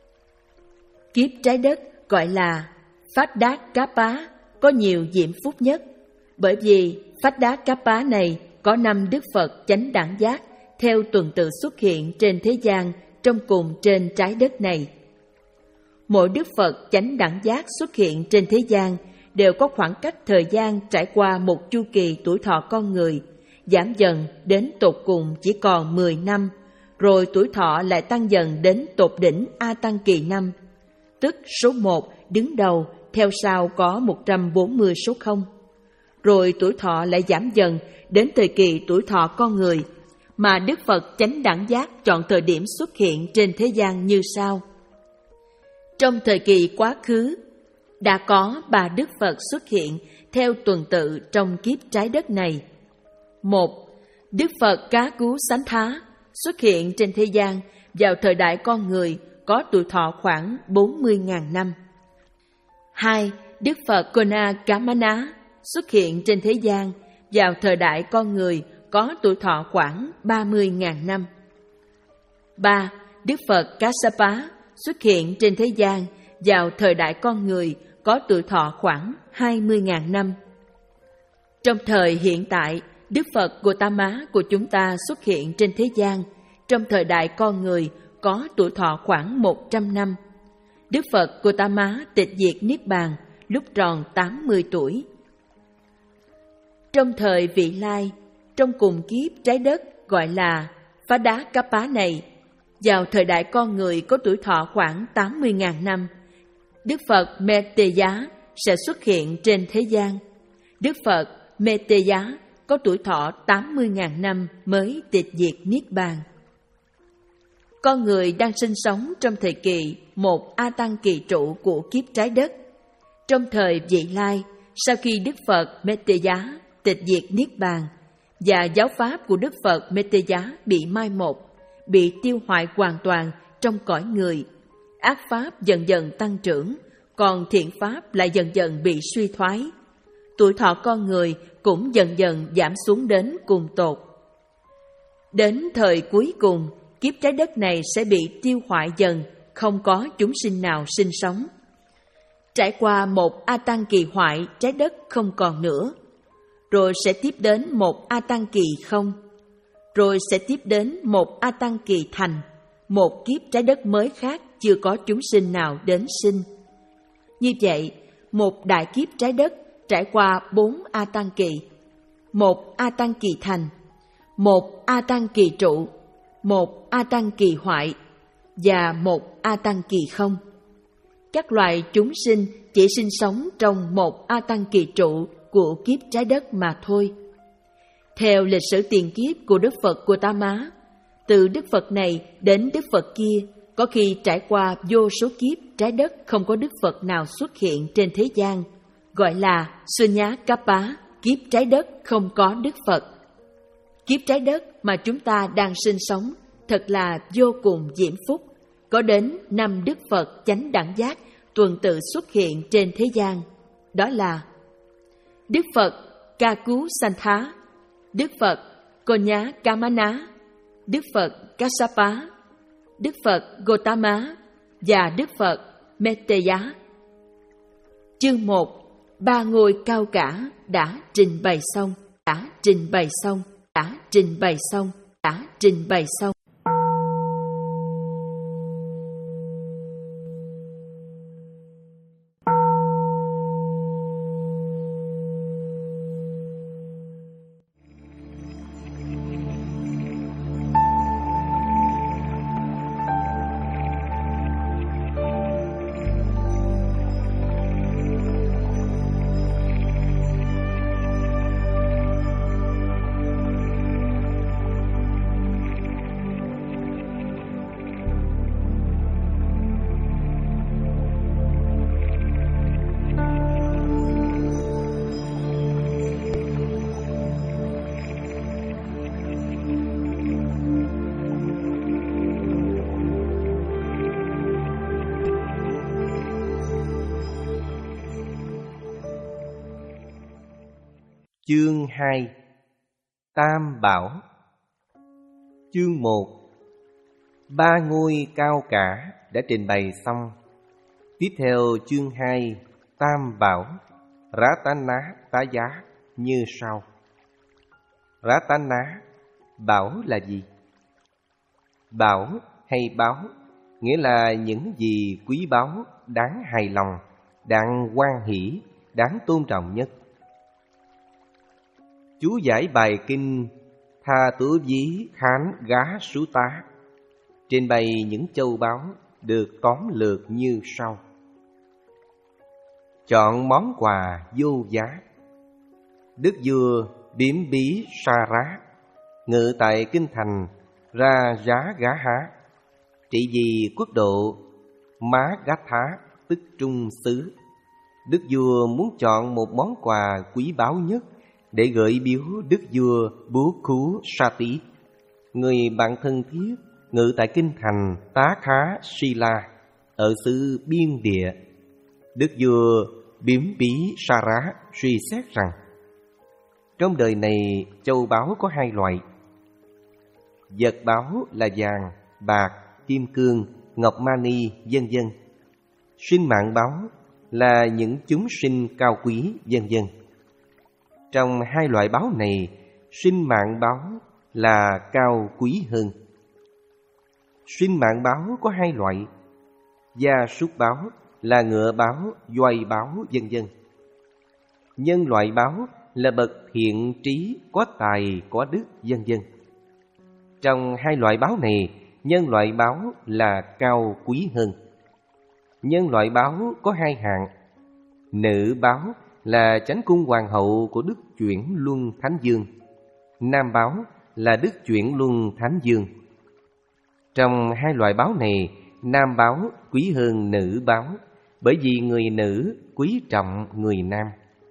Kiếp trái đất gọi là Phát Đát Cá Pá, có nhiều diễm phúc nhất, bởi vì Phát Đát Cá Pá này có năm Đức Phật chánh đẳng giác theo tuần tự xuất hiện trên thế gian trong cùng trên trái đất này. Mỗi Đức Phật chánh đẳng giác xuất hiện trên thế gian đều có khoảng cách thời gian trải qua một chu kỳ tuổi thọ con người, giảm dần đến tột cùng chỉ còn mười năm, rồi tuổi thọ lại tăng dần đến tột đỉnh A Tăng kỳ năm, tức số một đứng đầu, theo sau có một trăm bốn mươi số không. Rồi tuổi thọ lại giảm dần đến thời kỳ tuổi thọ con người, mà Đức Phật chánh đẳng giác chọn thời điểm xuất hiện trên thế gian như sau. Trong thời kỳ quá khứ, đã có ba Đức Phật xuất hiện theo tuần tự trong kiếp trái đất này. Một, Đức Phật Cá Cú Sánh Thá xuất hiện trên thế gian vào thời đại con người có tuổi thọ khoảng bốn mươi nghìn năm. Hai, Đức Phật Kona Kamana xuất hiện trên thế gian vào thời đại con người có tuổi thọ khoảng ba mươi nghìn năm. Ba, Đức Phật Kassapa xuất hiện trên thế gian vào thời đại con người có tuổi thọ khoảng hai mươi nghìn năm. Trong thời hiện tại, Đức Phật Gautama của chúng ta xuất hiện trên thế gian trong thời đại con người có tuổi thọ khoảng một trăm năm. Đức Phật Gautama tịch diệt Niết Bàn lúc tròn tám mươi tuổi. Trong thời vị lai, trong cùng kiếp trái đất gọi là Phá Đá Cá Pá này, vào thời đại con người có tuổi thọ khoảng tám mươi nghìn năm, Đức Phật Metteya sẽ xuất hiện trên thế gian. Đức Phật Metteya có tuổi thọ tám mươi nghìn năm mới tịch diệt Niết Bàn. Con người đang sinh sống trong thời kỳ một A Tăng kỳ trụ của kiếp trái đất. Trong thời vị lai, sau khi Đức Phật Metteya tịch diệt Niết Bàn và giáo pháp của Đức Phật Metteya bị mai một, bị tiêu hoại hoàn toàn trong cõi người, ác pháp dần dần tăng trưởng, còn thiện pháp lại dần dần bị suy thoái. Tuổi thọ con người cũng dần dần giảm xuống đến cùng tột. Đến thời cuối cùng, kiếp trái đất này sẽ bị tiêu hoại dần, không có chúng sinh nào sinh sống. trải qua một a tăng kỳ hoại, trái đất không còn nữa. Rồi sẽ tiếp đến một a tăng kỳ không. Rồi sẽ tiếp đến một a tăng kỳ thành, một kiếp trái đất mới khác chưa có chúng sinh nào đến sinh. Như vậy, một đại kiếp trái đất trải qua bốn a tăng kỳ, một a tăng kỳ thành, một a tăng kỳ trụ, một a tăng kỳ hoại và một a tăng kỳ không. Các loài chúng sinh chỉ sinh sống trong một a tăng kỳ trụ của kiếp trái đất mà thôi. Theo lịch sử tiền kiếp của Đức Phật Gautama, từ Đức Phật này đến Đức Phật kia, có khi trải qua vô số kiếp trái đất không có Đức Phật nào xuất hiện trên thế gian, gọi là Sunyakapa, kiếp trái đất không có Đức Phật. Kiếp trái đất mà chúng ta đang sinh sống thật là vô cùng diễm phúc, có đến năm Đức Phật chánh đẳng giác tuần tự xuất hiện trên thế gian. Đó là Đức Phật Kaku Santha, Đức Phật Konya Kamana, Đức Phật Kassapa, Đức Phật Gautama và Đức Phật Metteyya. Chương một, ba ngôi cao cả đã trình bày xong, đã trình bày xong, đã trình bày xong, đã trình bày xong. Chương hai. Tam Bảo. Chương một. Ba ngôi cao cả đã trình bày xong. Tiếp theo chương hai, Tam Bảo, Ratana tá giá như sau. Ratana, bảo là gì? Bảo hay báo nghĩa là những gì quý báu, đáng hài lòng, đáng hoan hỷ, đáng tôn trọng nhất. Chú giải bài kinh Tha Tứ Dí Khán Gá Sú Tá trình bày những châu báu được tóm lược như sau. Chọn món quà vô giá. Đức vua Biếm Bí Sa Rá ngự tại kinh thành Ra Giá Gá Há, trị vì quốc độ Má Gá Thá, tức Trung xứ. Đức vua muốn chọn một món quà quý báu nhất để gửi biếu đức vua Bố Khú Sa Tí, người bạn thân thiết ngự tại kinh thành Tá Khá Sila ở xứ biên địa. Đức vua Biếm Bí Sa Rá suy xét rằng trong đời này châu báu có hai loại. Vật báu là vàng, bạc, kim cương, ngọc mani, vân vân. Sinh mạng báu là những chúng sinh cao quý, vân vân. Trong hai loại báu này, sinh mạng báu là cao quý hơn. Sinh mạng báu có hai loại. Gia súc báu là ngựa báu, doai báu, vân vân. Nhân loại báu là bậc thiện trí, có tài, có đức, vân vân. Trong hai loại báu này, nhân loại báu là cao quý hơn. Nhân loại báu có hai hạng. Nữ báu là chánh cung hoàng hậu của Đức Chuyển Luân Thánh Dương. Nam báu là Đức Chuyển Luân Thánh Dương. Trong hai loại báu này, nam báu quý hơn nữ báu, bởi vì người nữ quý trọng người nam.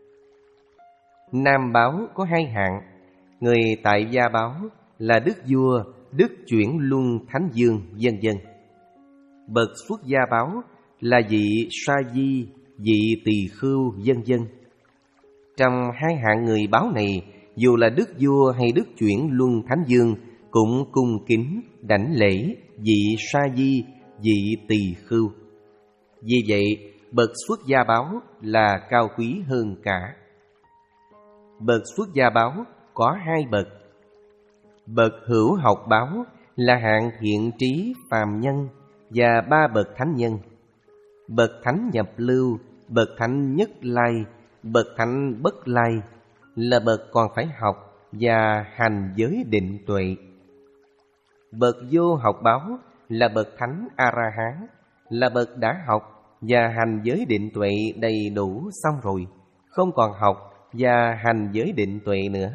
Nam báu có hai hạng. Người tại gia báu là Đức Vua, Đức Chuyển Luân Thánh Dương, vân vân. Bậc xuất gia báu là vị sa di, vị tỳ khưu, vân vân. Trong hai hạng người báu này, dù là Đức Vua hay Đức Chuyển Luân Thánh Dương cũng cung kính đảnh lễ vị sa di, vị tỳ khưu. Vì vậy, bậc xuất gia báo là cao quý hơn cả. Bậc xuất gia báo có hai bậc. Bậc hữu học báo là hạng thiện trí phàm nhân và ba bậc thánh nhân. Bậc thánh nhập lưu, bậc thánh nhất lai, bậc thánh bất lai là bậc còn phải học và hành giới định tuệ. Bậc vô học báo là bậc thánh A-la-hán, là bậc đã học và hành giới định tuệ đầy đủ xong rồi, không còn học và hành giới định tuệ nữa.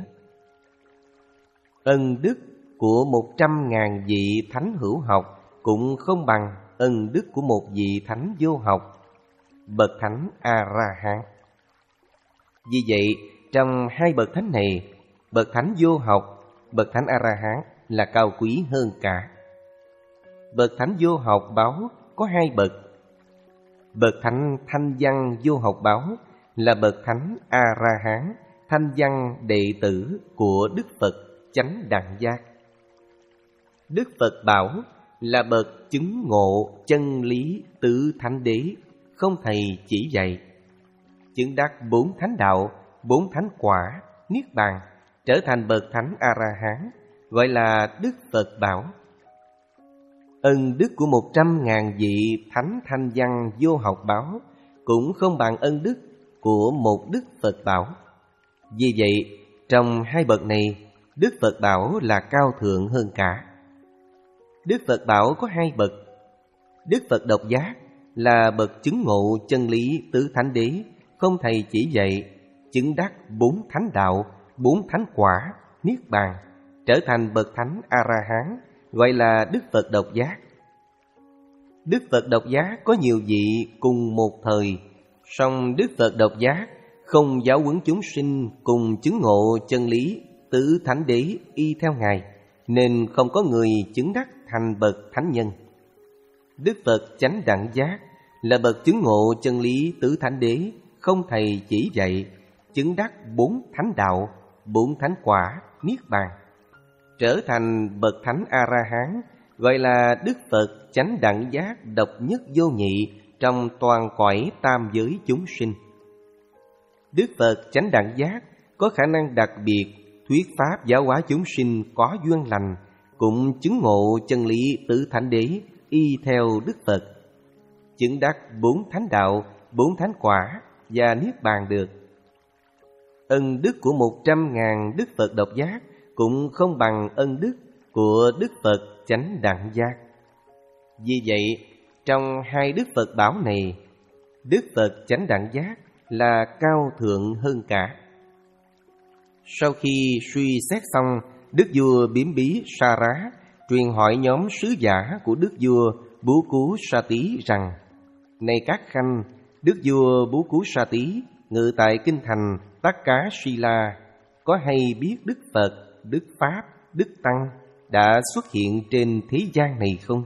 Ân đức của một trăm ngàn vị thánh hữu học cũng không bằng ân đức của một vị thánh vô học, bậc thánh A-la-hán. Vì vậy, trong hai bậc thánh này, bậc thánh vô học, bậc thánh A-la-hán là cao quý hơn cả. Bậc thánh vô học báo có hai bậc. Bậc thánh thanh văn vô học báo là bậc thánh A-la-hán, thanh văn đệ tử của Đức Phật chánh đẳng giác. Đức Phật bảo là bậc chứng ngộ chân lý tứ thánh đế, không thầy chỉ dạy, chứng đắc bốn thánh đạo, bốn thánh quả, niết bàn, trở thành bậc thánh A-la-hán, gọi là Đức Phật bảo. Ân đức của một trăm ngàn vị thánh thanh văn vô học báo cũng không bằng ân đức của một Đức Phật bảo. Vì vậy, trong hai bậc này, Đức Phật bảo là cao thượng hơn cả. Đức Phật bảo có hai bậc. Đức Phật độc giác là bậc chứng ngộ chân lý tứ thánh đế, không thầy chỉ dạy, chứng đắc bốn thánh đạo, bốn thánh quả, niết bàn, trở thành bậc thánh A-la-hán, gọi là Đức Phật độc giác. Đức Phật độc giác có nhiều vị cùng một thời, song Đức Phật độc giác không giáo huấn chúng sinh cùng chứng ngộ chân lý tứ thánh đế y theo Ngài, nên không có người chứng đắc thành bậc thánh nhân. Đức Phật chánh đẳng giác là bậc chứng ngộ chân lý tứ thánh đế, không thầy chỉ dạy, chứng đắc bốn thánh đạo, bốn thánh quả, niết bàn, trở thành bậc thánh A-la-hán, gọi là Đức Phật chánh đẳng giác độc nhất vô nhị trong toàn cõi tam giới chúng sinh. Đức Phật chánh đẳng giác có khả năng đặc biệt thuyết pháp giáo hóa chúng sinh có duyên lành, cũng chứng ngộ chân lý tứ thánh đế y theo Đức Phật, chứng đắc bốn thánh đạo, bốn thánh quả và niết bàn được. Ân đức của một trăm ngàn Đức Phật độc giác cũng không bằng ân đức của Đức Phật chánh đẳng giác. Vì vậy, trong hai Đức Phật bảo này, Đức Phật chánh đẳng giác là cao thượng hơn cả. Sau khi suy xét xong, Đức vua Biếm Bí Sa Rá truyền hỏi nhóm sứ giả của Đức vua Bú Cú Sa Tí rằng: Này các khanh, Đức vua Bú Cú Sa Tí ngự tại kinh thành Tát Cá Si La có hay biết Đức Phật, Đức Pháp, Đức Tăng đã xuất hiện trên thế gian này không?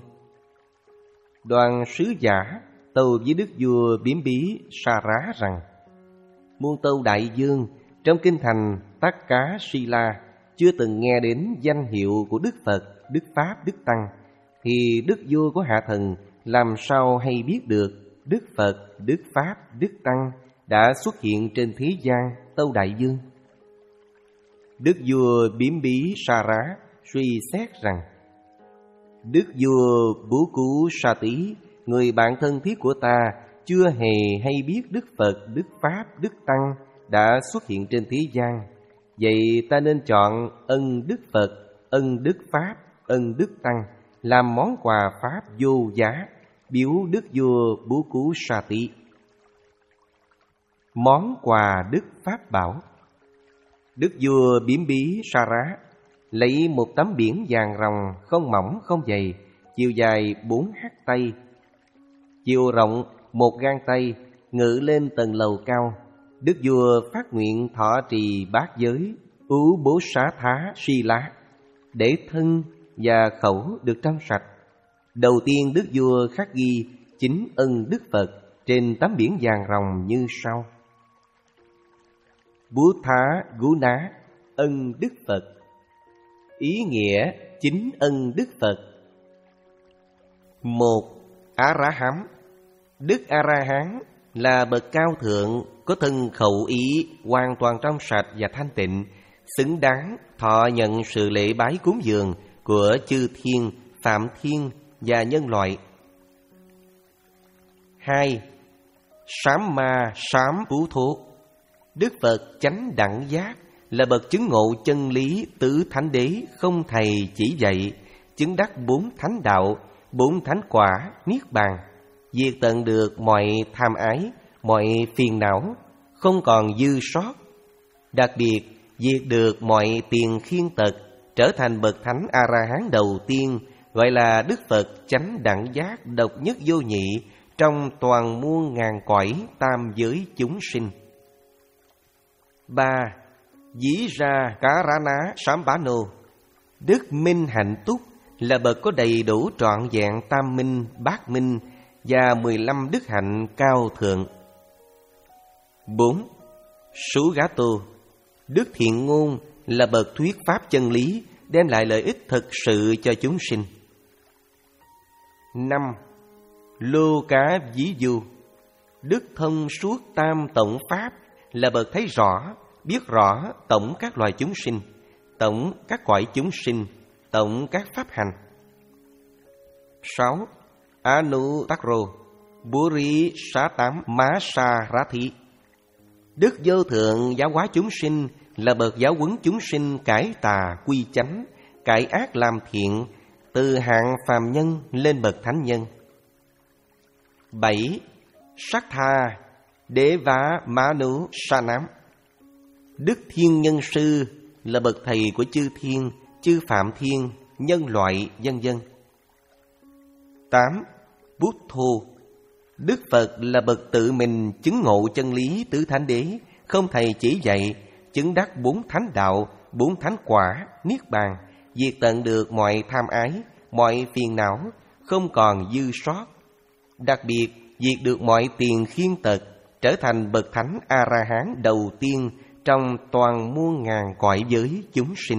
Đoàn sứ giả tâu với Đức vua Biếm Bí Sa Rá rằng: Muôn tâu đại vương, trong kinh thành Tát Cá Si La chưa từng nghe đến danh hiệu của Đức Phật, Đức Pháp, Đức Tăng, thì Đức vua của hạ thần làm sao hay biết được Đức Phật, Đức Pháp, Đức Tăng đã xuất hiện trên thế gian, tâu đại vương? Đức vua Biếm Bí Sa Rá suy xét rằng: Đức vua Bú Cú Sa Tí, người bạn thân thiết của ta, chưa hề hay biết Đức Phật, Đức Pháp, Đức Tăng đã xuất hiện trên thế gian. Vậy ta nên chọn ân Đức Phật, ân Đức Pháp, ân Đức Tăng làm món quà Pháp vô giá, biếu Đức vua Bú Cú Sa Tí. Món quà Đức Pháp bảo. Đức vua Biếm Bí Sa Rá lấy một tấm biển vàng ròng không mỏng không dày, chiều dài bốn hắt tay, chiều rộng một gang tay, ngự lên tầng lầu cao. Đức vua phát nguyện thọ trì bát giới ú bố xá thá si lá, để thân và khẩu được trong sạch. Đầu tiên Đức vua khắc ghi chính ân Đức Phật trên tấm biển vàng ròng như sau: Bú thá gú ná, ân Đức Phật. Ý nghĩa chính ân Đức Phật. Một, A-ra-hám. Đức A-ra-hán là bậc cao thượng, có thân khẩu ý hoàn toàn trong sạch và thanh tịnh, xứng đáng thọ nhận sự lễ bái cúng dường của chư thiên, phạm thiên và nhân loại. Hai, Sám ma sám phú thố. Đức Phật chánh đẳng giác là bậc chứng ngộ chân lý tứ thánh đế không thầy chỉ dạy, chứng đắc bốn thánh đạo, bốn thánh quả, niết bàn, diệt tận được mọi tham ái, mọi phiền não, không còn dư sót. Đặc biệt diệt được mọi tiền khiên tật, trở thành bậc thánh A-la-hán đầu tiên, gọi là Đức Phật chánh đẳng giác độc nhất vô nhị trong toàn muôn ngàn cõi tam giới chúng sinh. Ba, Dĩ ra cá rá ná sám bá nô. Đức minh hạnh túc là bậc có đầy đủ trọn vẹn tam minh, bát minh và mười lăm đức hạnh cao thượng. Bốn, Sú gá tô. Đức thiện ngôn là bậc thuyết pháp chân lý, đem lại lợi ích thực sự cho chúng sinh. Năm, Lô cá ví du. Đức thông suốt tam tổng pháp là bậc thấy rõ, biết rõ tổng các loài chúng sinh, tổng các cõi chúng sinh, tổng các pháp hành. Sáu, Anuttaro Buri Sa Tám Má Sa Rá Thí. Đức vô thượng giáo hóa chúng sinh là bậc giáo huấn chúng sinh cải tà quy chánh, cải ác làm thiện, từ hạng phàm nhân lên bậc thánh nhân. Bảy, Sắc tha Đế vá má nú sa nám. Đức thiên nhân sư là bậc thầy của chư thiên, chư phạm thiên, nhân loại, vân vân. Tám, Bút thô. Đức Phật là bậc tự mình chứng ngộ chân lý tứ thánh đế, không thầy chỉ dạy, chứng đắc bốn thánh đạo, bốn thánh quả, niết bàn, diệt tận được mọi tham ái, mọi phiền não, không còn dư sót. Đặc biệt diệt được mọi tiền khiên tật, trở thành bậc thánh A-la-hán đầu tiên trong toàn muôn ngàn cõi giới chúng sinh.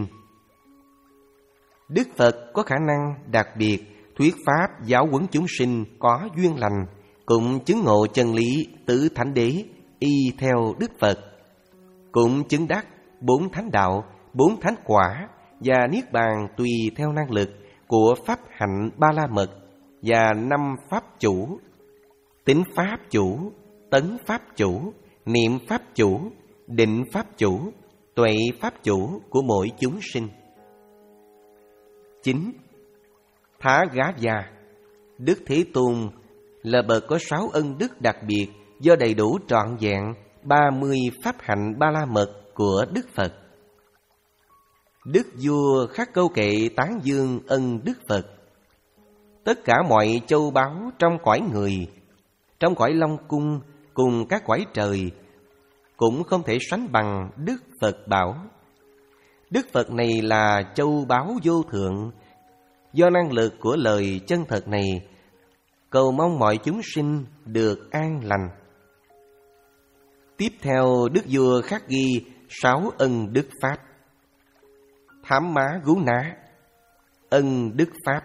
Đức Phật có khả năng đặc biệt thuyết pháp giáo huấn chúng sinh có duyên lành, cũng chứng ngộ chân lý tứ thánh đế y theo Đức Phật, cũng chứng đắc bốn thánh đạo, bốn thánh quả và niết bàn tùy theo năng lực của pháp hạnh ba la mật và năm pháp chủ: tính pháp chủ, tấn pháp chủ, niệm pháp chủ, định pháp chủ, tuệ pháp chủ của mỗi chúng sinh. Chín, Thá gá già. Đức Thế Tôn là bậc có sáu ân đức đặc biệt do đầy đủ trọn vẹn ba mươi pháp hạnh ba la mật của Đức Phật. Đức vua Khắc Câu Kệ tán dương ân Đức Phật. Tất cả mọi châu báu trong cõi người, trong cõi Long Cung cùng các cõi trời cũng không thể sánh bằng Đức Phật bảo. Đức Phật này là châu báu vô thượng. Do năng lực của lời chân thật này, cầu mong mọi chúng sinh được an lành. Tiếp theo Đức vua khắc ghi sáu ân đức pháp. Thám má gú ná, ân đức pháp.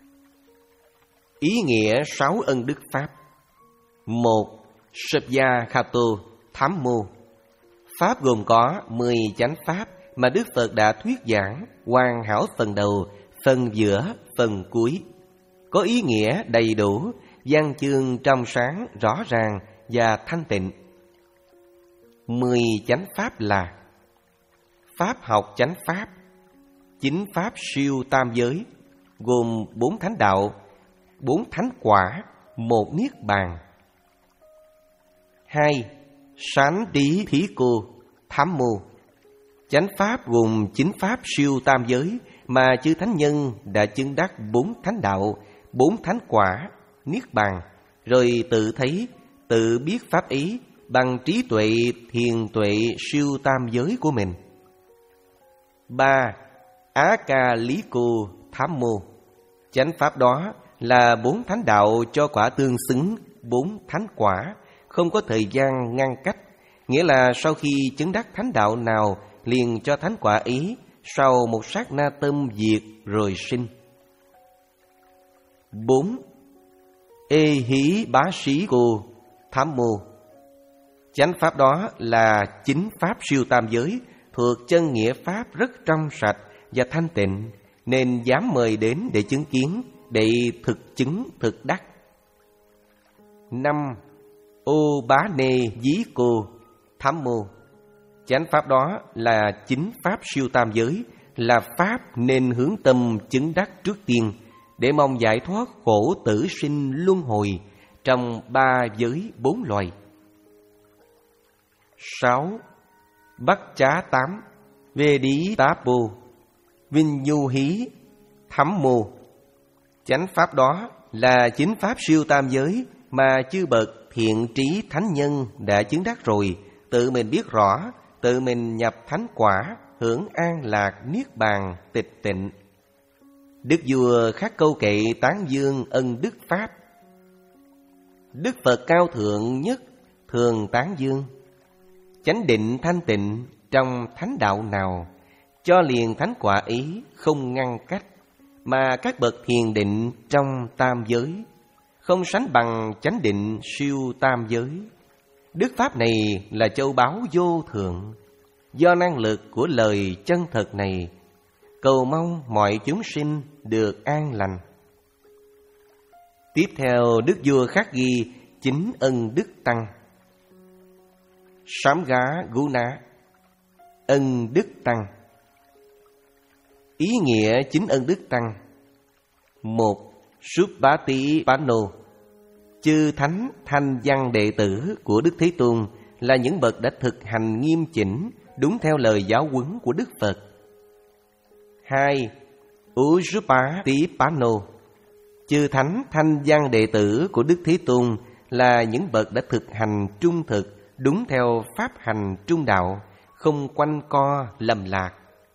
Ý nghĩa sáu ân đức pháp: một. Sabya Khato, thám mô. Pháp gồm có mười chánh pháp mà Đức Phật đã thuyết giảng, hoàn hảo phần đầu, phần giữa, phần cuối, có ý nghĩa đầy đủ, văn chương trong sáng, rõ ràng và thanh tịnh. Mười chánh pháp là: pháp học chánh pháp, chính pháp siêu tam giới, gồm bốn thánh đạo, bốn thánh quả, một niết bàn. Hai. Sán tí thí cô, thám mô. Chánh pháp gồm chính pháp siêu tam giới mà chư thánh nhân đã chứng đắc bốn thánh đạo, bốn thánh quả, niết bàn, rồi tự thấy, tự biết pháp ý bằng trí tuệ thiền tuệ siêu tam giới của mình. Ba. Á ca lý cô, thám mô. Chánh pháp đó là bốn thánh đạo cho quả tương xứng, bốn thánh quả, không có thời gian ngăn cách, nghĩa là sau khi chứng đắc thánh đạo nào liền cho thánh quả ý, sau một sát na tâm diệt rồi sinh. Bốn. Ê hí bá sĩ cô, thám mô. Chánh pháp đó là chính pháp siêu tam giới, thuộc chân nghĩa pháp rất trong sạch và thanh tịnh, nên dám mời đến để chứng kiến, để thực chứng thực đắc. Năm. Ô bá nê dí cô thám mô. Chánh pháp đó là chính pháp siêu tam giới, là pháp nên hướng tâm chứng đắc trước tiên, để mong giải thoát khổ tử sinh luân hồi trong ba giới bốn loài. Sáu. Bắc chá tám về đi tá bô vinh nhu hí thắm mô. Chánh pháp đó là chính pháp siêu tam giới mà chư bậc thiện trí thánh nhân đã chứng đắc rồi, tự mình biết rõ, tự mình nhập thánh quả, hưởng an lạc niết bàn tịch tịnh. Đức vua khắc câu kệ tán dương ân đức pháp. Đức Phật cao thượng nhất thường tán dương: chánh định thanh tịnh trong thánh đạo nào, cho liền thánh quả ý không ngăn cách, mà các bậc thiền định trong tam giới không sánh bằng chánh định siêu tam giới. Đức pháp này là châu báu vô thượng, do năng lực của lời chân thật này, cầu mong mọi chúng sinh được an lành. Tiếp theo đức vua khắc ghi chính ân đức tăng. Sám gá gú ná, ân đức tăng. Ý nghĩa chính ân đức tăng: một. Súp bá tí bá nô. Chư thánh thanh văn đệ tử của Đức Thế Tôn là những bậc đã thực hành nghiêm chỉnh, đúng theo lời giáo huấn của Đức Phật. Hai. Ujjapa tí bá nô. Chư thánh thanh văn đệ tử của Đức Thế Tôn là những bậc đã thực hành trung thực, đúng theo pháp hành trung đạo, không quanh co lầm lạc.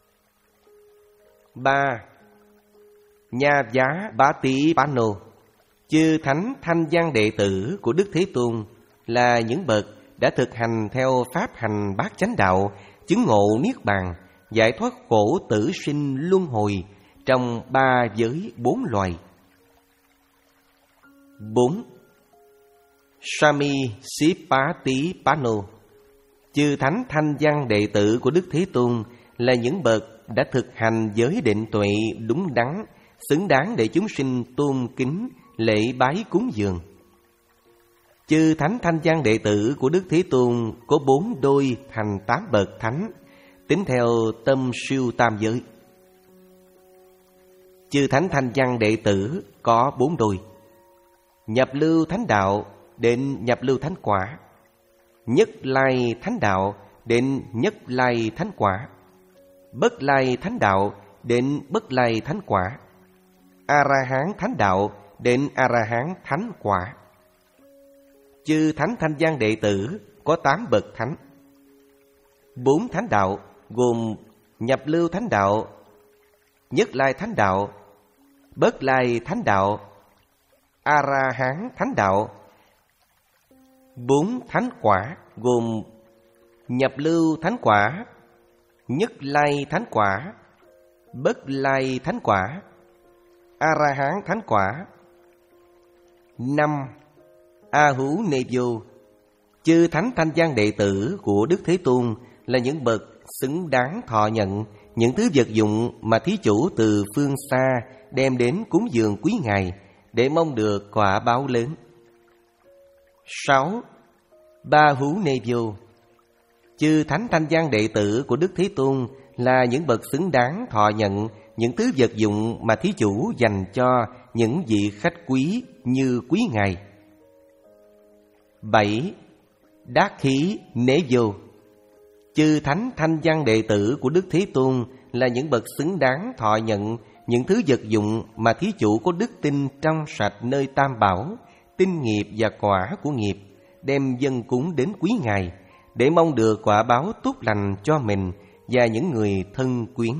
Ba. Nha giá bá tí bá nô. Chư thánh thanh văn đệ tử của Đức Thế Tôn là những bậc đã thực hành theo pháp hành bát chánh đạo, chứng ngộ niết bàn, giải thoát khổ tử sinh luân hồi trong ba giới bốn loài. Bốn. Sami Sipati Pano. Chư thánh thanh văn đệ tử của Đức Thế Tôn là những bậc đã thực hành giới định tuệ đúng đắn, xứng đáng để chúng sinh tôn kính, lễ bái cúng dường. Chư thánh thanh văn đệ tử của Đức Thế Tôn có bốn đôi thành tám bậc thánh, tính theo tâm siêu tam giới. Chư thánh thanh văn đệ tử có bốn đôi: nhập lưu thánh đạo đến nhập lưu thánh quả, nhất lai thánh đạo đến nhất lai thánh quả, bất lai thánh đạo đến bất lai thánh quả, A-ra-hán thánh đạo đến A-ra-hán thánh quả. Chư thánh thanh văn đệ tử có tám bậc thánh. Bốn thánh đạo gồm nhập lưu thánh đạo, nhất lai thánh đạo, bất lai thánh đạo, A-ra-hán thánh đạo. Bốn thánh quả gồm nhập lưu thánh quả, nhất lai thánh quả, bất lai thánh quả, A-ra-hán thánh quả. Năm. A-hú nê vô. Chư thánh thanh văn đệ tử của Đức Thế Tôn là những bậc xứng đáng thọ nhận những thứ vật dụng mà thí chủ từ phương xa đem đến cúng dường quý ngài, để mong được quả báo lớn. Sáu. Ba hú nê vô. Chư thánh thanh văn đệ tử của Đức Thế Tôn là những bậc xứng đáng thọ nhận những thứ vật dụng mà thí chủ dành cho những vị khách quý như quý ngài. Bảy. Đát khí nế vô. Chư thánh thanh văn đệ tử của Đức Thế Tôn là những bậc xứng đáng thọ nhận những thứ vật dụng mà thí chủ có đức tin trong sạch nơi tam bảo, tin nghiệp và quả của nghiệp, đem dâng cúng đến quý ngài, để mong được quả báo tốt lành cho mình và những người thân quyến.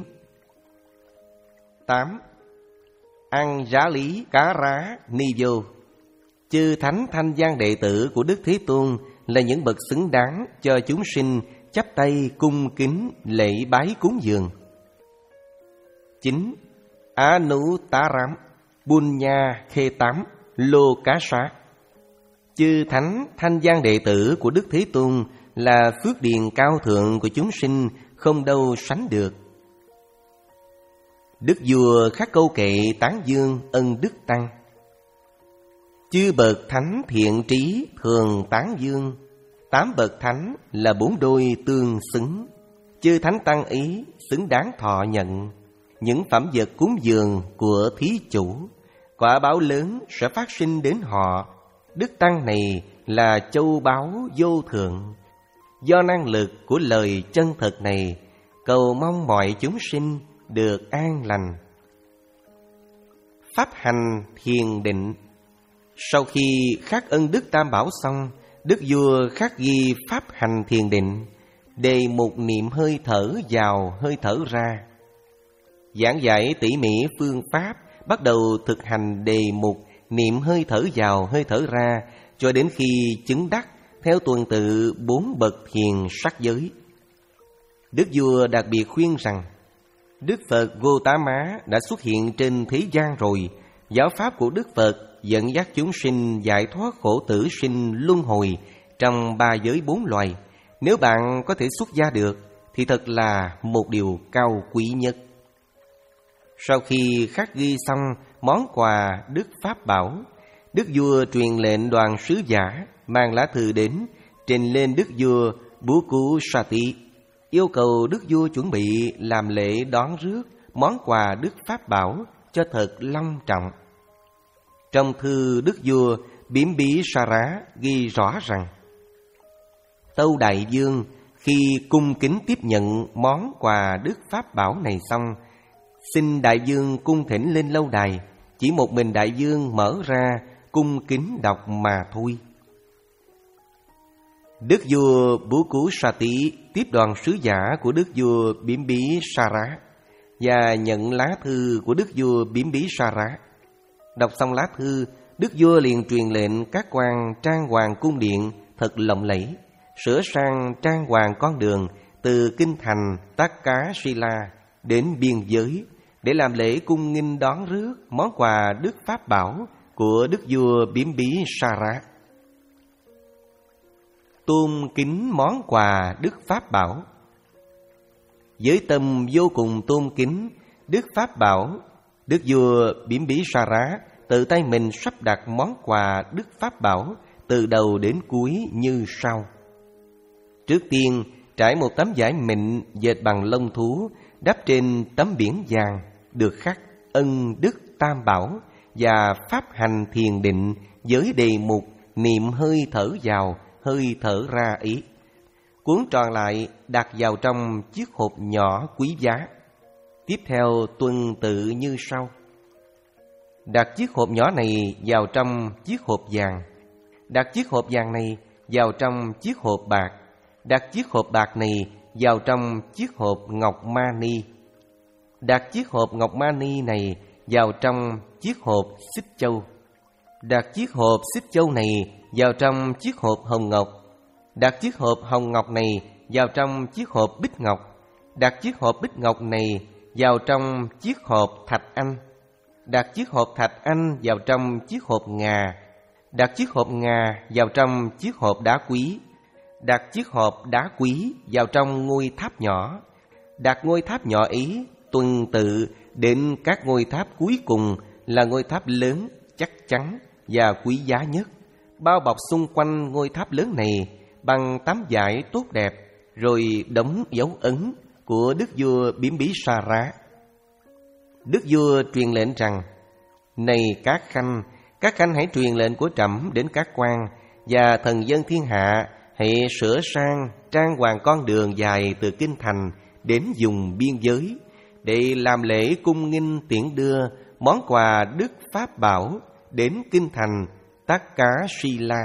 Tám. Ăn giá lý cá rá ni vô. Chư thánh thanh văn đệ tử của Đức Thế Tôn là những bậc xứng đáng cho chúng sinh chắp tay cung kính lễ bái cúng dường. Chín. Anu tá rám bun nha khê tám lô cá sá. Chư thánh thanh gian đệ tử của Đức Thế Tôn là phước điền cao thượng của chúng sinh, không đâu sánh được. Đức vua khắc câu kệ tán dương ân đức tăng. Chư bậc thánh thiện trí thường tán dương. Tám bậc thánh là bốn đôi tương xứng. Chư thánh tăng ý xứng đáng thọ nhận những phẩm vật cúng dường của thí chủ. Quả báo lớn sẽ phát sinh đến họ. Đức tăng này là châu báu vô thượng. Do năng lực của lời chân thật này, cầu mong mọi chúng sinh được an lành. Pháp hành thiền định. Sau khi khắc ân đức Tam Bảo xong, đức vua khắc ghi pháp hành thiền định, đề mục niệm hơi thở vào hơi thở ra. Giảng giải tỉ mỉ phương pháp, bắt đầu thực hành đề mục niệm hơi thở vào hơi thở ra, cho đến khi chứng đắc theo tuần tự bốn bậc thiền sắc giới. Đức vua đặc biệt khuyên rằng, Đức Phật Gautama đã xuất hiện trên thế gian rồi. Giáo pháp của Đức Phật dẫn dắt chúng sinh giải thoát khổ tử sinh luân hồi trong ba giới bốn loài. Nếu bạn có thể xuất gia được thì thật là một điều cao quý nhất. Sau khi khắc ghi xong món quà Đức Pháp Bảo, Đức vua truyền lệnh đoàn sứ giả mang lá thư đến, trình lên Đức vua Bukkusati, yêu cầu Đức vua chuẩn bị làm lễ đón rước món quà Đức Pháp Bảo cho thật long trọng. Trong thư Đức vua Bimbisara ghi rõ rằng, Tâu Đại Vương khi cung kính tiếp nhận món quà Đức Pháp Bảo này xong, xin Đại Vương cung thỉnh lên lâu đài, chỉ một mình Đại Vương mở ra cung kính đọc mà thôi. Đức vua Bukkusati tiếp đoàn sứ giả của Đức vua Bimbisara và nhận lá thư của Đức vua Bimbisara. Đọc xong lá thư, Đức vua liền truyền lệnh các quan trang hoàng cung điện thật lộng lẫy, sửa sang trang hoàng con đường từ kinh thành Takasila đến biên giới để làm lễ cung nghinh đón rước món quà Đức Pháp Bảo của Đức vua Bimbisara. Tôn kính món quà Đức Pháp Bảo. Với tâm vô cùng tôn kính Đức Pháp Bảo, Đức vua Bimbisara tự tay mình sắp đặt món quà Đức Pháp Bảo từ đầu đến cuối như sau. Trước tiên, trải một tấm vải mịn dệt bằng lông thú, đắp trên tấm biển vàng được khắc ân Đức Tam Bảo và pháp hành thiền định với đề mục niệm hơi thở vào hơi thở ra ý. Cuốn tròn lại đặt vào trong chiếc hộp nhỏ quý giá. Tiếp theo tuần tự như sau. Đặt chiếc hộp nhỏ này vào trong chiếc hộp vàng. Đặt chiếc hộp vàng này vào trong chiếc hộp bạc. Đặt chiếc hộp bạc này vào trong chiếc hộp ngọc mani. Đặt chiếc hộp ngọc mani này vào trong chiếc hộp xích châu. Đặt chiếc hộp xích châu này vào trong chiếc hộp hồng ngọc. Đặt chiếc hộp hồng ngọc này vào trong chiếc hộp bích ngọc. Đặt chiếc hộp bích ngọc này vào trong chiếc hộp thạch anh. Đặt chiếc hộp thạch anh vào trong chiếc hộp ngà. Đặt chiếc hộp ngà vào trong chiếc hộp đá quý. Đặt chiếc hộp đá quý vào trong ngôi tháp nhỏ. Đặt ngôi tháp nhỏ ý tuần tự đến các ngôi tháp cuối cùng là ngôi tháp lớn, chắc chắn và quý giá nhất, bao bọc xung quanh ngôi tháp lớn này bằng tấm vải tốt đẹp, rồi đóng dấu ấn của Đức vua Bimbisara. Đức vua truyền lệnh rằng, này các khanh, các khanh hãy truyền lệnh của trẫm đến các quan và thần dân thiên hạ, hãy sửa sang trang hoàng con đường dài từ kinh thành đến vùng biên giới để làm lễ cung nghinh tiễn đưa món quà Đức Pháp Bảo đến kinh thành Takasila.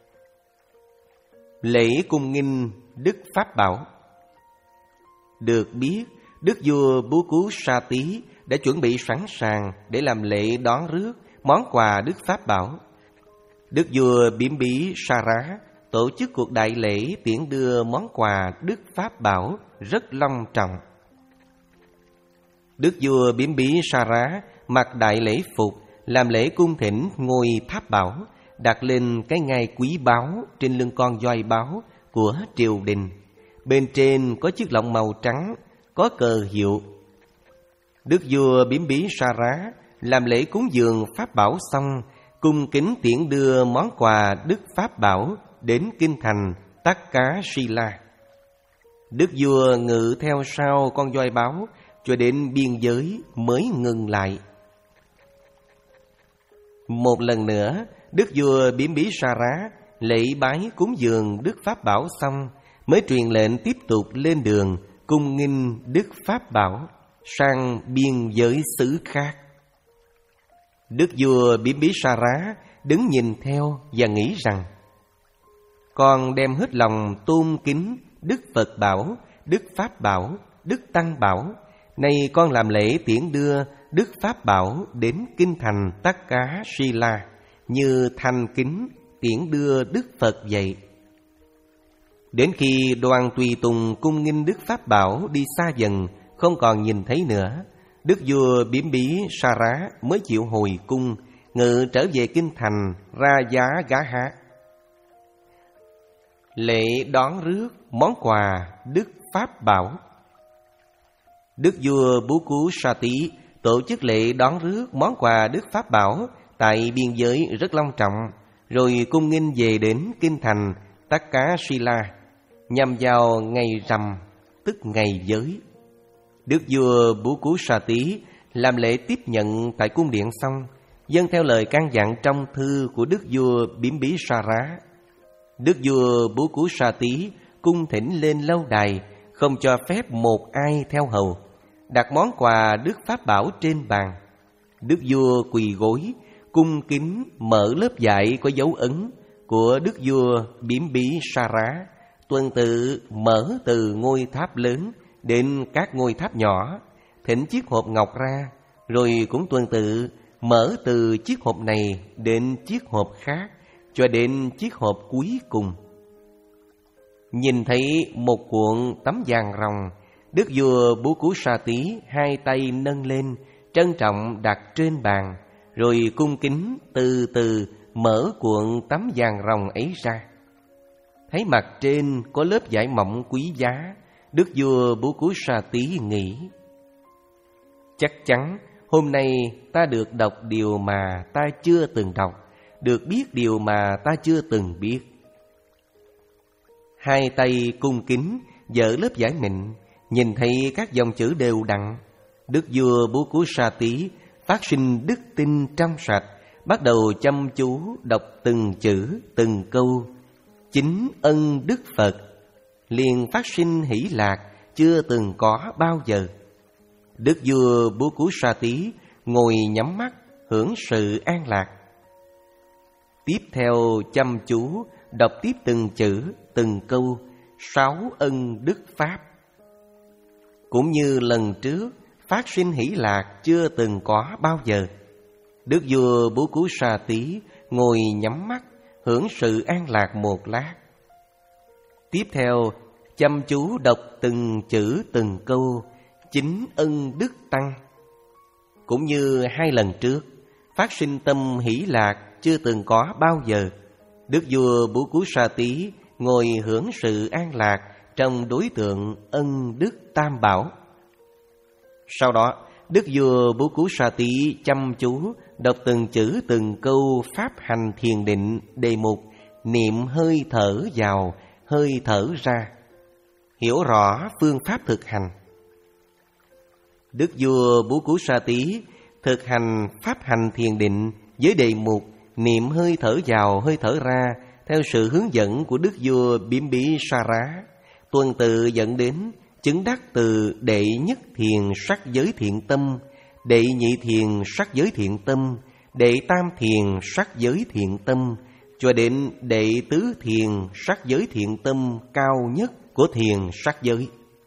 Lễ cung nghinh Đức Pháp Bảo. Được biết, Đức vua Bukkusati đã chuẩn bị sẵn sàng để làm lễ đón rước món quà Đức Pháp Bảo. Đức vua Bimbisara tổ chức cuộc đại lễ tiễn đưa món quà Đức Pháp Bảo rất long trọng. Đức vua Bimbisara mặc đại lễ phục, làm lễ cung thỉnh ngôi tháp bảo, đặt lên cái ngai quý báu trên lưng con voi báo của triều đình. Bên trên có chiếc lọng màu trắng, có cờ hiệu. Đức vua Biếm Bí Sa Rá làm lễ cúng dường pháp bảo xong, cung kính tiễn đưa món quà đức pháp bảo đến kinh thành Takka-sila. Đức vua ngự theo sau con voi báo cho đến biên giới mới ngừng lại. Một lần nữa, đức vua Biếm Bí Sa Rá lễ bái cúng dường đức pháp bảo xong, mới truyền lệnh tiếp tục lên đường cung nghinh đức pháp bảo sang biên giới xứ khác. Đức vua Biếm Bí Sa Rá đứng nhìn theo và nghĩ rằng: con đem hết lòng tôn kính đức Phật bảo, đức Pháp bảo, đức Tăng bảo. Nay con làm lễ tiễn đưa đức Pháp bảo đến kinh thành Takka-sila, như thành kính tiễn đưa đức Phật vậy. Đến khi đoàn tùy tùng cung nghinh đức Pháp bảo đi xa dần, không còn nhìn thấy nữa, đức vua Biếm Bí Sa Rá mới chịu hồi cung, ngự trở về kinh thành Ra-giá-gá-há. Lễ đón rước món quà đức Pháp bảo. Đức vua Bú Cú Sa Tí tổ chức lễ đón rước món quà đức Pháp bảo tại biên giới rất long trọng, rồi cung nghinh về đến kinh thành Takka-sila nhằm vào ngày rằm, tức ngày giới. Đức vua Bú Cú Sa Tí làm lễ tiếp nhận tại cung điện xong, dâng theo lời căn dặn trong thư của đức vua Biếm Bí Sa Rá. Đức vua Bú Cú Sa Tí cung thỉnh lên lâu đài, không cho phép một ai theo hầu, đặt món quà đức Pháp bảo trên bàn. Đức vua quỳ gối cung kính mở lớp dạy có dấu ấn của đức vua Biếm Bí Sa Rá, tuần tự mở từ ngôi tháp lớn đến các ngôi tháp nhỏ, thỉnh chiếc hộp ngọc ra, rồi cũng tuần tự mở từ chiếc hộp này đến chiếc hộp khác, cho đến chiếc hộp cuối cùng. Nhìn thấy một cuộn tấm vàng ròng, đức vua Bú Cú Sa Tí hai tay nâng lên, trân trọng đặt trên bàn, rồi cung kính từ từ mở cuộn tấm vàng ròng ấy ra. Thấy mặt trên có lớp vải mỏng quý giá, đức vua Bú Cú Sa Tí nghĩ: chắc chắn hôm nay ta được đọc điều mà ta chưa từng đọc, được biết điều mà ta chưa từng biết. Hai tay cung kính dỡ lớp vải mịn, nhìn thấy các dòng chữ đều đặn, đức vua Bú Cú Sa Tí phát sinh đức tin trong sạch, bắt đầu chăm chú đọc từng chữ từng câu. Chính ân đức Phật, liền phát sinh hỷ lạc chưa từng có bao giờ. Đức vua Bú Cú Sa Tí ngồi nhắm mắt hưởng sự an lạc. Tiếp theo chăm chú đọc tiếp từng chữ từng câu sáu ân đức Pháp. Cũng như lần trước, phát sinh hỷ lạc chưa từng có bao giờ. Đức vua Bú Cú Sa Tí ngồi nhắm mắt hưởng sự an lạc một lát. Tiếp theo chăm chú đọc từng chữ từng câu chính ân đức Tăng. Cũng như hai lần trước, phát sinh tâm hỷ lạc chưa từng có bao giờ. Đức vua Bú Cú Sa Tí ngồi hưởng sự an lạc trong đối tượng ân đức Tam Bảo. Sau đó, đức vua Bú Cú Sa Tí chăm chú đọc từng chữ từng câu pháp hành thiền định đề mục niệm hơi thở vào, hơi thở ra, hiểu rõ phương pháp thực hành. Đức vua Bú Cú Sa Tí thực hành pháp hành thiền định với đề mục niệm hơi thở vào, hơi thở ra theo sự hướng dẫn của đức vua Biếm Bí Sa Rá, tuần tự dẫn đến chứng đắc từ đệ nhất thiền sắc giới thiện tâm, đệ nhị thiền sắc giới thiện tâm, đệ tam thiền sắc giới thiện tâm, cho đến đệ tứ thiền sắc giới thiện tâm cao nhất của thiền sắc giới.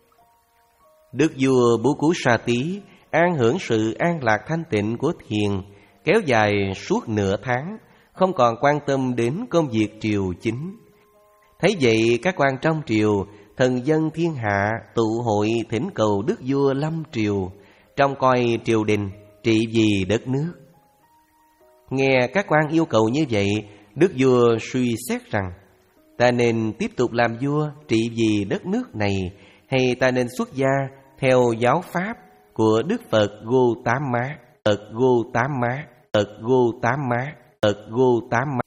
Đức vua Bú Cú Sa Tí an hưởng sự an lạc thanh tịnh của thiền kéo dài suốt nửa tháng, không còn quan tâm đến công việc triều chính. Thấy vậy, các quan trong triều, thần dân thiên hạ tụ hội thỉnh cầu đức vua lâm triều, trông coi triều đình trị vì đất nước. Nghe các quan yêu cầu như vậy, đức vua suy xét rằng ta nên tiếp tục làm vua trị vì đất nước này, hay ta nên xuất gia theo giáo pháp của Đức Phật Gotama, Phật Gotama, Phật Gotama, Phật Gotama.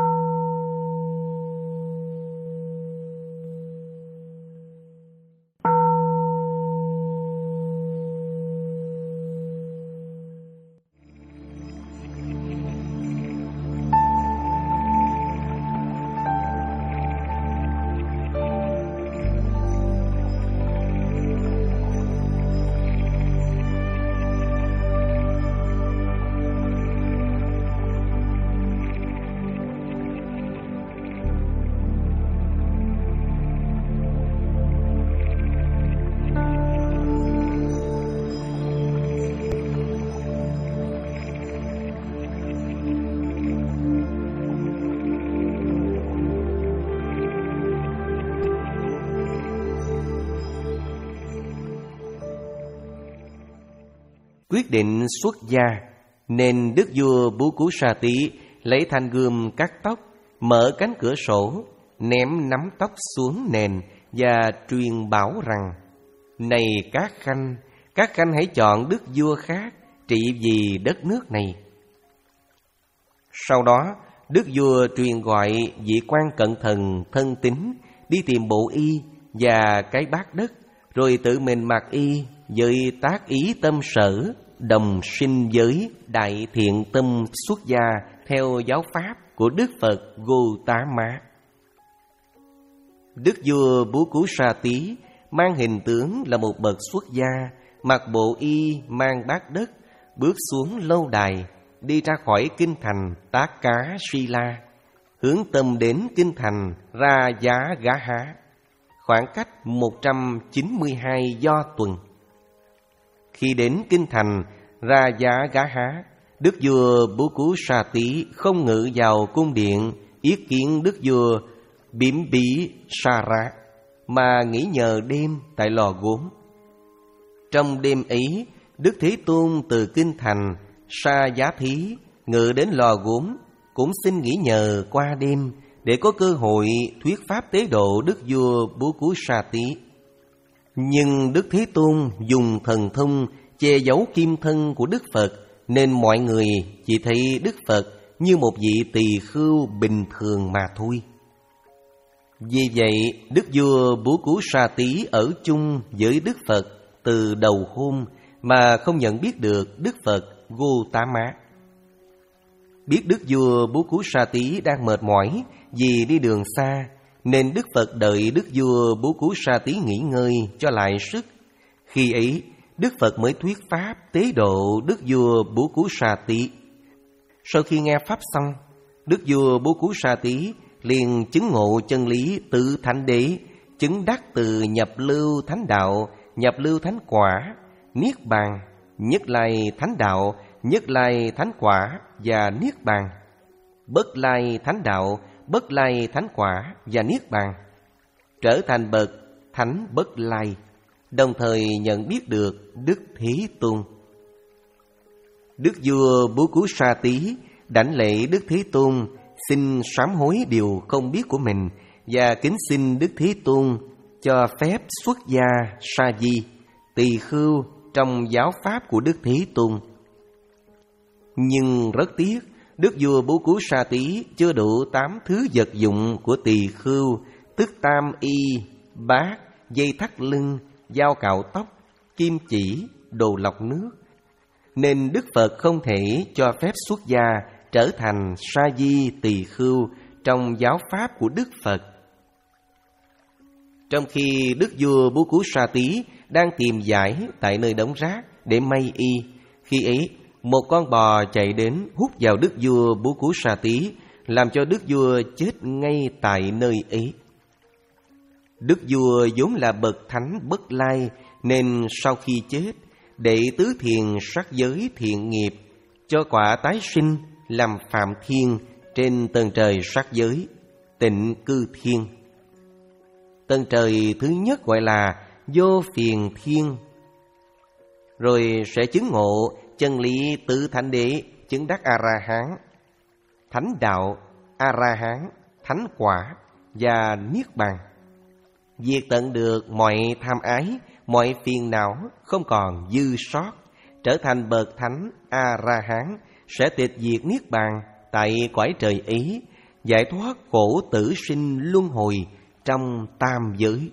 Quyết định xuất gia, nên đức vua Bú Cú Sa Tí lấy thanh gươm cắt tóc, mở cánh cửa sổ, ném nắm tóc xuống nền và truyền bảo rằng: này các khanh, các khanh hãy chọn đức vua khác trị vì đất nước này. Sau đó, đức vua truyền gọi vị quan cận thần thân tín đi tìm bộ y và cái bát đất, rồi tự mình mặc y với tác ý tâm sở, đồng sinh với đại thiện tâm xuất gia theo giáo pháp của Đức Phật Gotama. Đức vua Bú Cú Sa Tí mang hình tướng là một bậc xuất gia, mặc bộ y mang bát đất, bước xuống lâu đài, đi ra khỏi kinh thành Tác Cá Si La, hướng tâm đến kinh thành Ra Giá Gá Há, khoảng cách một trăm chín mươi hai do tuần. Khi đến kinh thành Ra Giá Gá Há, đức vua Bú Cú Sa Tí không ngự vào cung điện yết kiến đức vua Biểm Bí Sa Ra, mà nghỉ nhờ đêm tại lò gốm. Trong đêm ấy, Đức Thế Tôn từ kinh thành Sa Giá Thí ngự đến lò gốm, cũng xin nghỉ nhờ qua đêm để có cơ hội thuyết pháp tế độ đức vua Bú Cú Sa Tí. Nhưng Đức Thế Tôn dùng thần thông che giấu kim thân của Đức Phật, nên mọi người chỉ thấy Đức Phật như một vị tỳ khưu bình thường mà thôi. Vì vậy, đức vua Bú Cú Sa Tí ở chung với Đức Phật từ đầu hôm mà không nhận biết được Đức Phật Gotama. Biết đức vua Bú Cú Sa Tí đang mệt mỏi vì đi đường xa, nên Đức Phật đợi đức vua Bú Cú Sa Tí nghỉ ngơi cho lại sức. Khi ấy, Đức Phật mới thuyết pháp tế độ đức vua Bú Cú Sa Tí. Sau khi nghe pháp xong, đức vua Bú Cú Sa Tí liền chứng ngộ chân lý tự thánh đế, chứng đắc từ nhập lưu thánh đạo, nhập lưu thánh quả, niết bàn, nhất lai thánh đạo, nhất lai thánh quả và niết bàn, bất lai thánh đạo, bất lai thánh quả và niết bàn, trở thành bậc thánh bất lai, đồng thời nhận biết được Đức Thế Tôn. Đức vua Bú Cú Sa Tí đảnh lễ Đức Thế Tôn, xin sám hối điều không biết của mình và kính xin Đức Thế Tôn cho phép xuất gia sa di, tỳ khưu trong giáo pháp của Đức Thế Tôn. Nhưng rất tiếc, đức vua Bú Cú Sa Tí chưa đủ tám thứ vật dụng của tỳ khưu, tức tam y, bát, dây thắt lưng, dao cạo tóc, kim chỉ, đồ lọc nước, nên Đức Phật không thể cho phép xuất gia trở thành sa di tỳ khưu trong giáo pháp của Đức Phật. Trong khi đức vua Bú Cú Sa Tí đang tìm giải tại nơi đống rác để may y, khi ấy một con bò chạy đến hút vào đức vua Bú Cú Sa Tí, làm cho đức vua chết ngay tại nơi ấy. Đức vua vốn là bậc thánh bất lai, nên sau khi chết, đệ tứ thiền sắc giới thiện nghiệp cho quả tái sinh làm phạm thiên trên tầng trời sắc giới, tịnh cư thiên. Tầng trời thứ nhất gọi là vô phiền thiên, rồi sẽ chứng ngộ chân lý tứ thánh đế, chứng đắc A-la-hán, thánh đạo, A-la-hán, thánh quả và niết bàn. Diệt tận được mọi tham ái, mọi phiền não không còn dư sót, trở thành bậc thánh A-la-hán, sẽ tịch diệt niết bàn tại cõi trời ý, giải thoát khổ tử sinh luân hồi trong tam giới.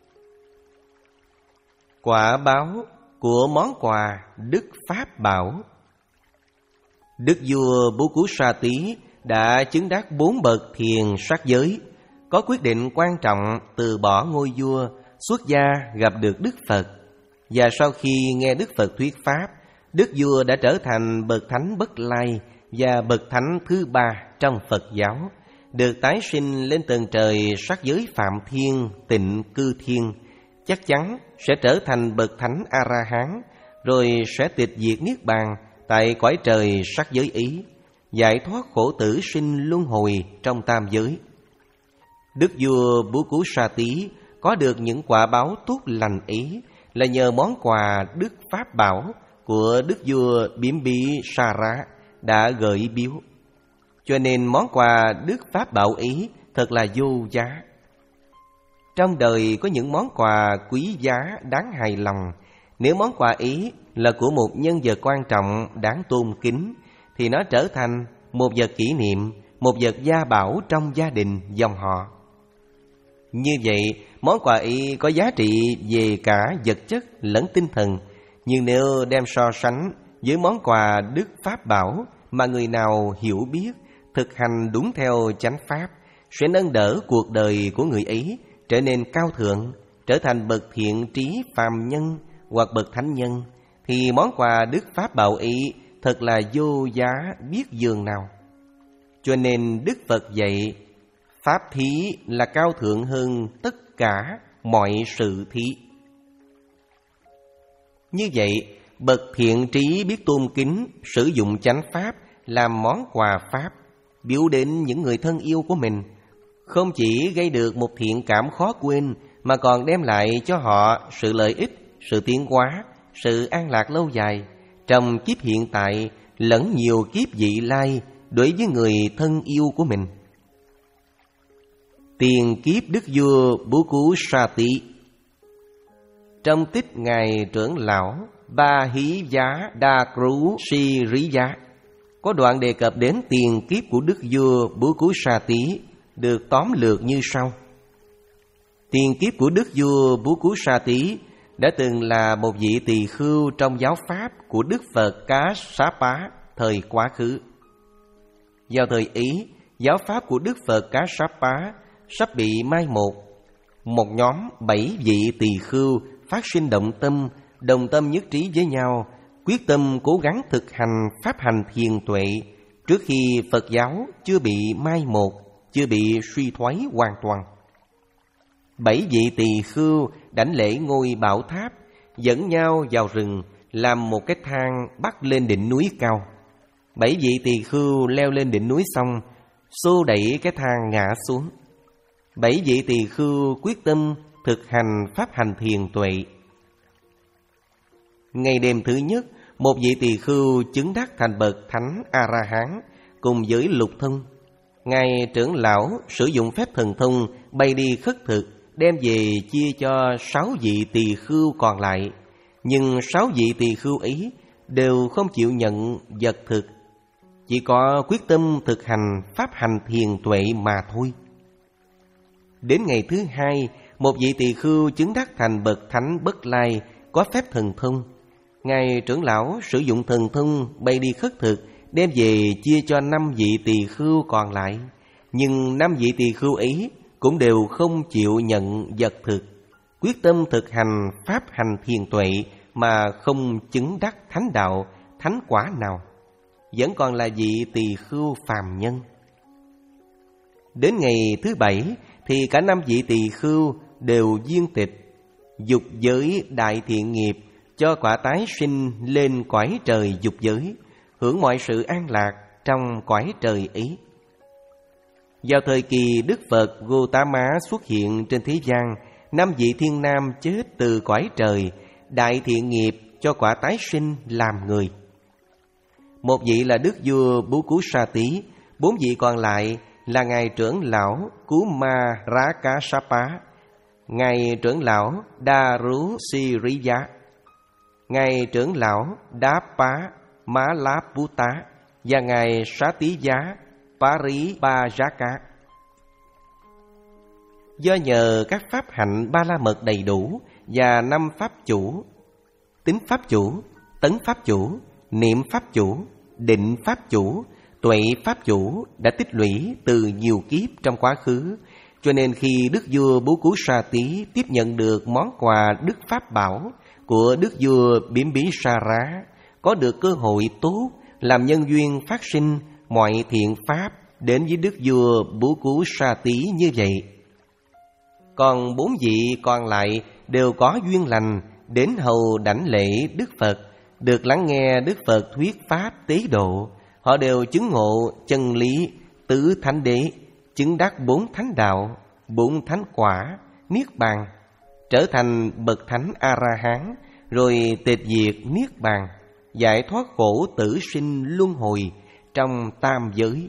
Quả báo của món quà Đức Pháp Bảo. Đức vua Bố Cú Sa Tí đã chứng đắc bốn bậc thiền sát giới, có quyết định quan trọng từ bỏ ngôi vua, xuất gia gặp được Đức Phật. Và sau khi nghe Đức Phật thuyết Pháp, Đức vua đã trở thành bậc thánh Bất Lai và bậc thánh thứ ba trong Phật giáo, được tái sinh lên tầng trời sắc giới Phạm Thiên, Tịnh Cư Thiên, chắc chắn sẽ trở thành bậc thánh A-la-hán, rồi sẽ tịch diệt niết bàn tại cõi trời sắc giới ý, giải thoát khổ tử sinh luân hồi trong tam giới. Đức vua Bố Cú Sa Tí có được những quả báo tốt lành ấy là nhờ món quà Đức Pháp Bảo của Đức vua Biếm Bí Sa Rá đã gửi biếu. Cho nên món quà Đức Pháp Bảo ấy thật là vô giá. Trong đời có những món quà quý giá đáng hài lòng. Nếu món quà ấy là của một nhân vật quan trọng đáng tôn kính, thì nó trở thành một vật kỷ niệm, một vật gia bảo trong gia đình dòng họ. Như vậy, món quà ấy có giá trị về cả vật chất lẫn tinh thần. Nhưng nếu đem so sánh với món quà Đức Pháp Bảo mà người nào hiểu biết, thực hành đúng theo chánh pháp, sẽ nâng đỡ cuộc đời của người ấy trở nên cao thượng, trở thành bậc thiện trí phàm nhân hoặc bậc thánh nhân, thì món quà Đức Pháp Bảo ấy thật là vô giá biết dường nào. Cho nên Đức Phật dạy, Pháp thí là cao thượng hơn tất cả mọi sự thí. Như vậy, bậc thiện trí biết tôn kính, sử dụng chánh pháp làm món quà Pháp, biếu đến những người thân yêu của mình, không chỉ gây được một thiện cảm khó quên, mà còn đem lại cho họ sự lợi ích, sự tiến hóa, sự an lạc lâu dài trong kiếp hiện tại lẫn nhiều kiếp vị lai đối với người thân yêu của mình. Tiền kiếp Đức vua Bố Cú Sa Tí. Trong tích Ngài trưởng lão Ba Hí Giá Đa Cú Si Rí Giá có đoạn đề cập đến tiền kiếp của Đức vua Bố Cú Sa Tí, được tóm lược như sau. Tiền kiếp của Đức vua Bố Cú Sa Tí đã từng là một vị tỳ khưu trong giáo pháp của Đức Phật Cá Xá Pá thời quá khứ. Vào thời Ý, giáo pháp của Đức Phật Cá Xá Pá sắp bị mai một. Một nhóm bảy vị tỳ khưu phát sinh động tâm, đồng tâm nhất trí với nhau, quyết tâm cố gắng thực hành pháp hành thiền tuệ trước khi Phật giáo chưa bị mai một, chưa bị suy thoái hoàn toàn. Bảy vị tỳ khưu đảnh lễ ngôi bảo tháp, dẫn nhau vào rừng làm một cái thang bắt lên đỉnh núi cao. Bảy vị tỳ khưu leo lên đỉnh núi xong, xô đẩy cái thang ngã xuống. Bảy vị tỳ khưu quyết tâm thực hành pháp hành thiền tuệ. Ngày đêm thứ nhất, một vị tỳ khưu chứng đắc thành bậc thánh A-la-hán cùng với lục thông. Ngài trưởng lão sử dụng phép thần thông bay đi khất thực, đem về chia cho sáu vị tỳ khưu còn lại. Nhưng sáu vị tỳ khưu ấy đều không chịu nhận vật thực, chỉ có quyết tâm thực hành pháp hành thiền tuệ mà thôi. Đến ngày thứ hai, một vị tỳ khưu chứng đắc thành bậc thánh Bất Lai có phép thần thông. Ngài trưởng lão sử dụng thần thông bay đi khất thực, đem về chia cho năm vị tỳ khưu còn lại. Nhưng năm vị tỳ khưu ấy cũng đều không chịu nhận vật thực, quyết tâm thực hành pháp hành thiền tuệ mà không chứng đắc thánh đạo, thánh quả nào, vẫn còn là vị tỳ khưu phàm nhân. Đến ngày thứ bảy thì cả năm vị tỳ khưu đều viên tịch, dục giới đại thiện nghiệp, cho quả tái sinh lên cõi trời dục giới, hưởng mọi sự an lạc trong cõi trời ấy. Vào thời kỳ Đức Phật Gotama xuất hiện trên thế gian, năm vị thiên nam chết từ cõi trời, đại thiện nghiệp cho quả tái sinh làm người. Một vị là Đức vua Bố Cú Sa Tí, bốn vị còn lại là Ngài trưởng lão Kumarakasapa, Ngài trưởng lão Darusiriya, Ngài trưởng lão Đáp-pá Má-lá-pú-tá và Ngài Sá-tí-giá Pari-ba-giá-cá. Do nhờ các pháp hạnh ba la mật đầy đủ và năm pháp chủ, tính pháp chủ, tấn pháp chủ, niệm pháp chủ, định pháp chủ, tuệ pháp chủ đã tích lũy từ nhiều kiếp trong quá khứ, cho nên khi Đức vua Bố Cú Sa Tí tiếp nhận được món quà Đức Pháp Bảo của Đức vua Biếm Bí Sa Rá, có được cơ hội tốt làm nhân duyên phát sinh mọi thiện pháp đến với Đức vua Bố Cú Sa Tí như vậy. Còn bốn vị còn lại đều có duyên lành đến hầu đảnh lễ Đức Phật, được lắng nghe Đức Phật thuyết pháp tế độ. Họ đều chứng ngộ chân lý tứ thánh đế, chứng đắc bốn thánh đạo, bốn thánh quả, niết bàn, trở thành bậc thánh A-la-hán, rồi tịch diệt niết bàn, giải thoát khổ tử sinh luân hồi trong tam giới.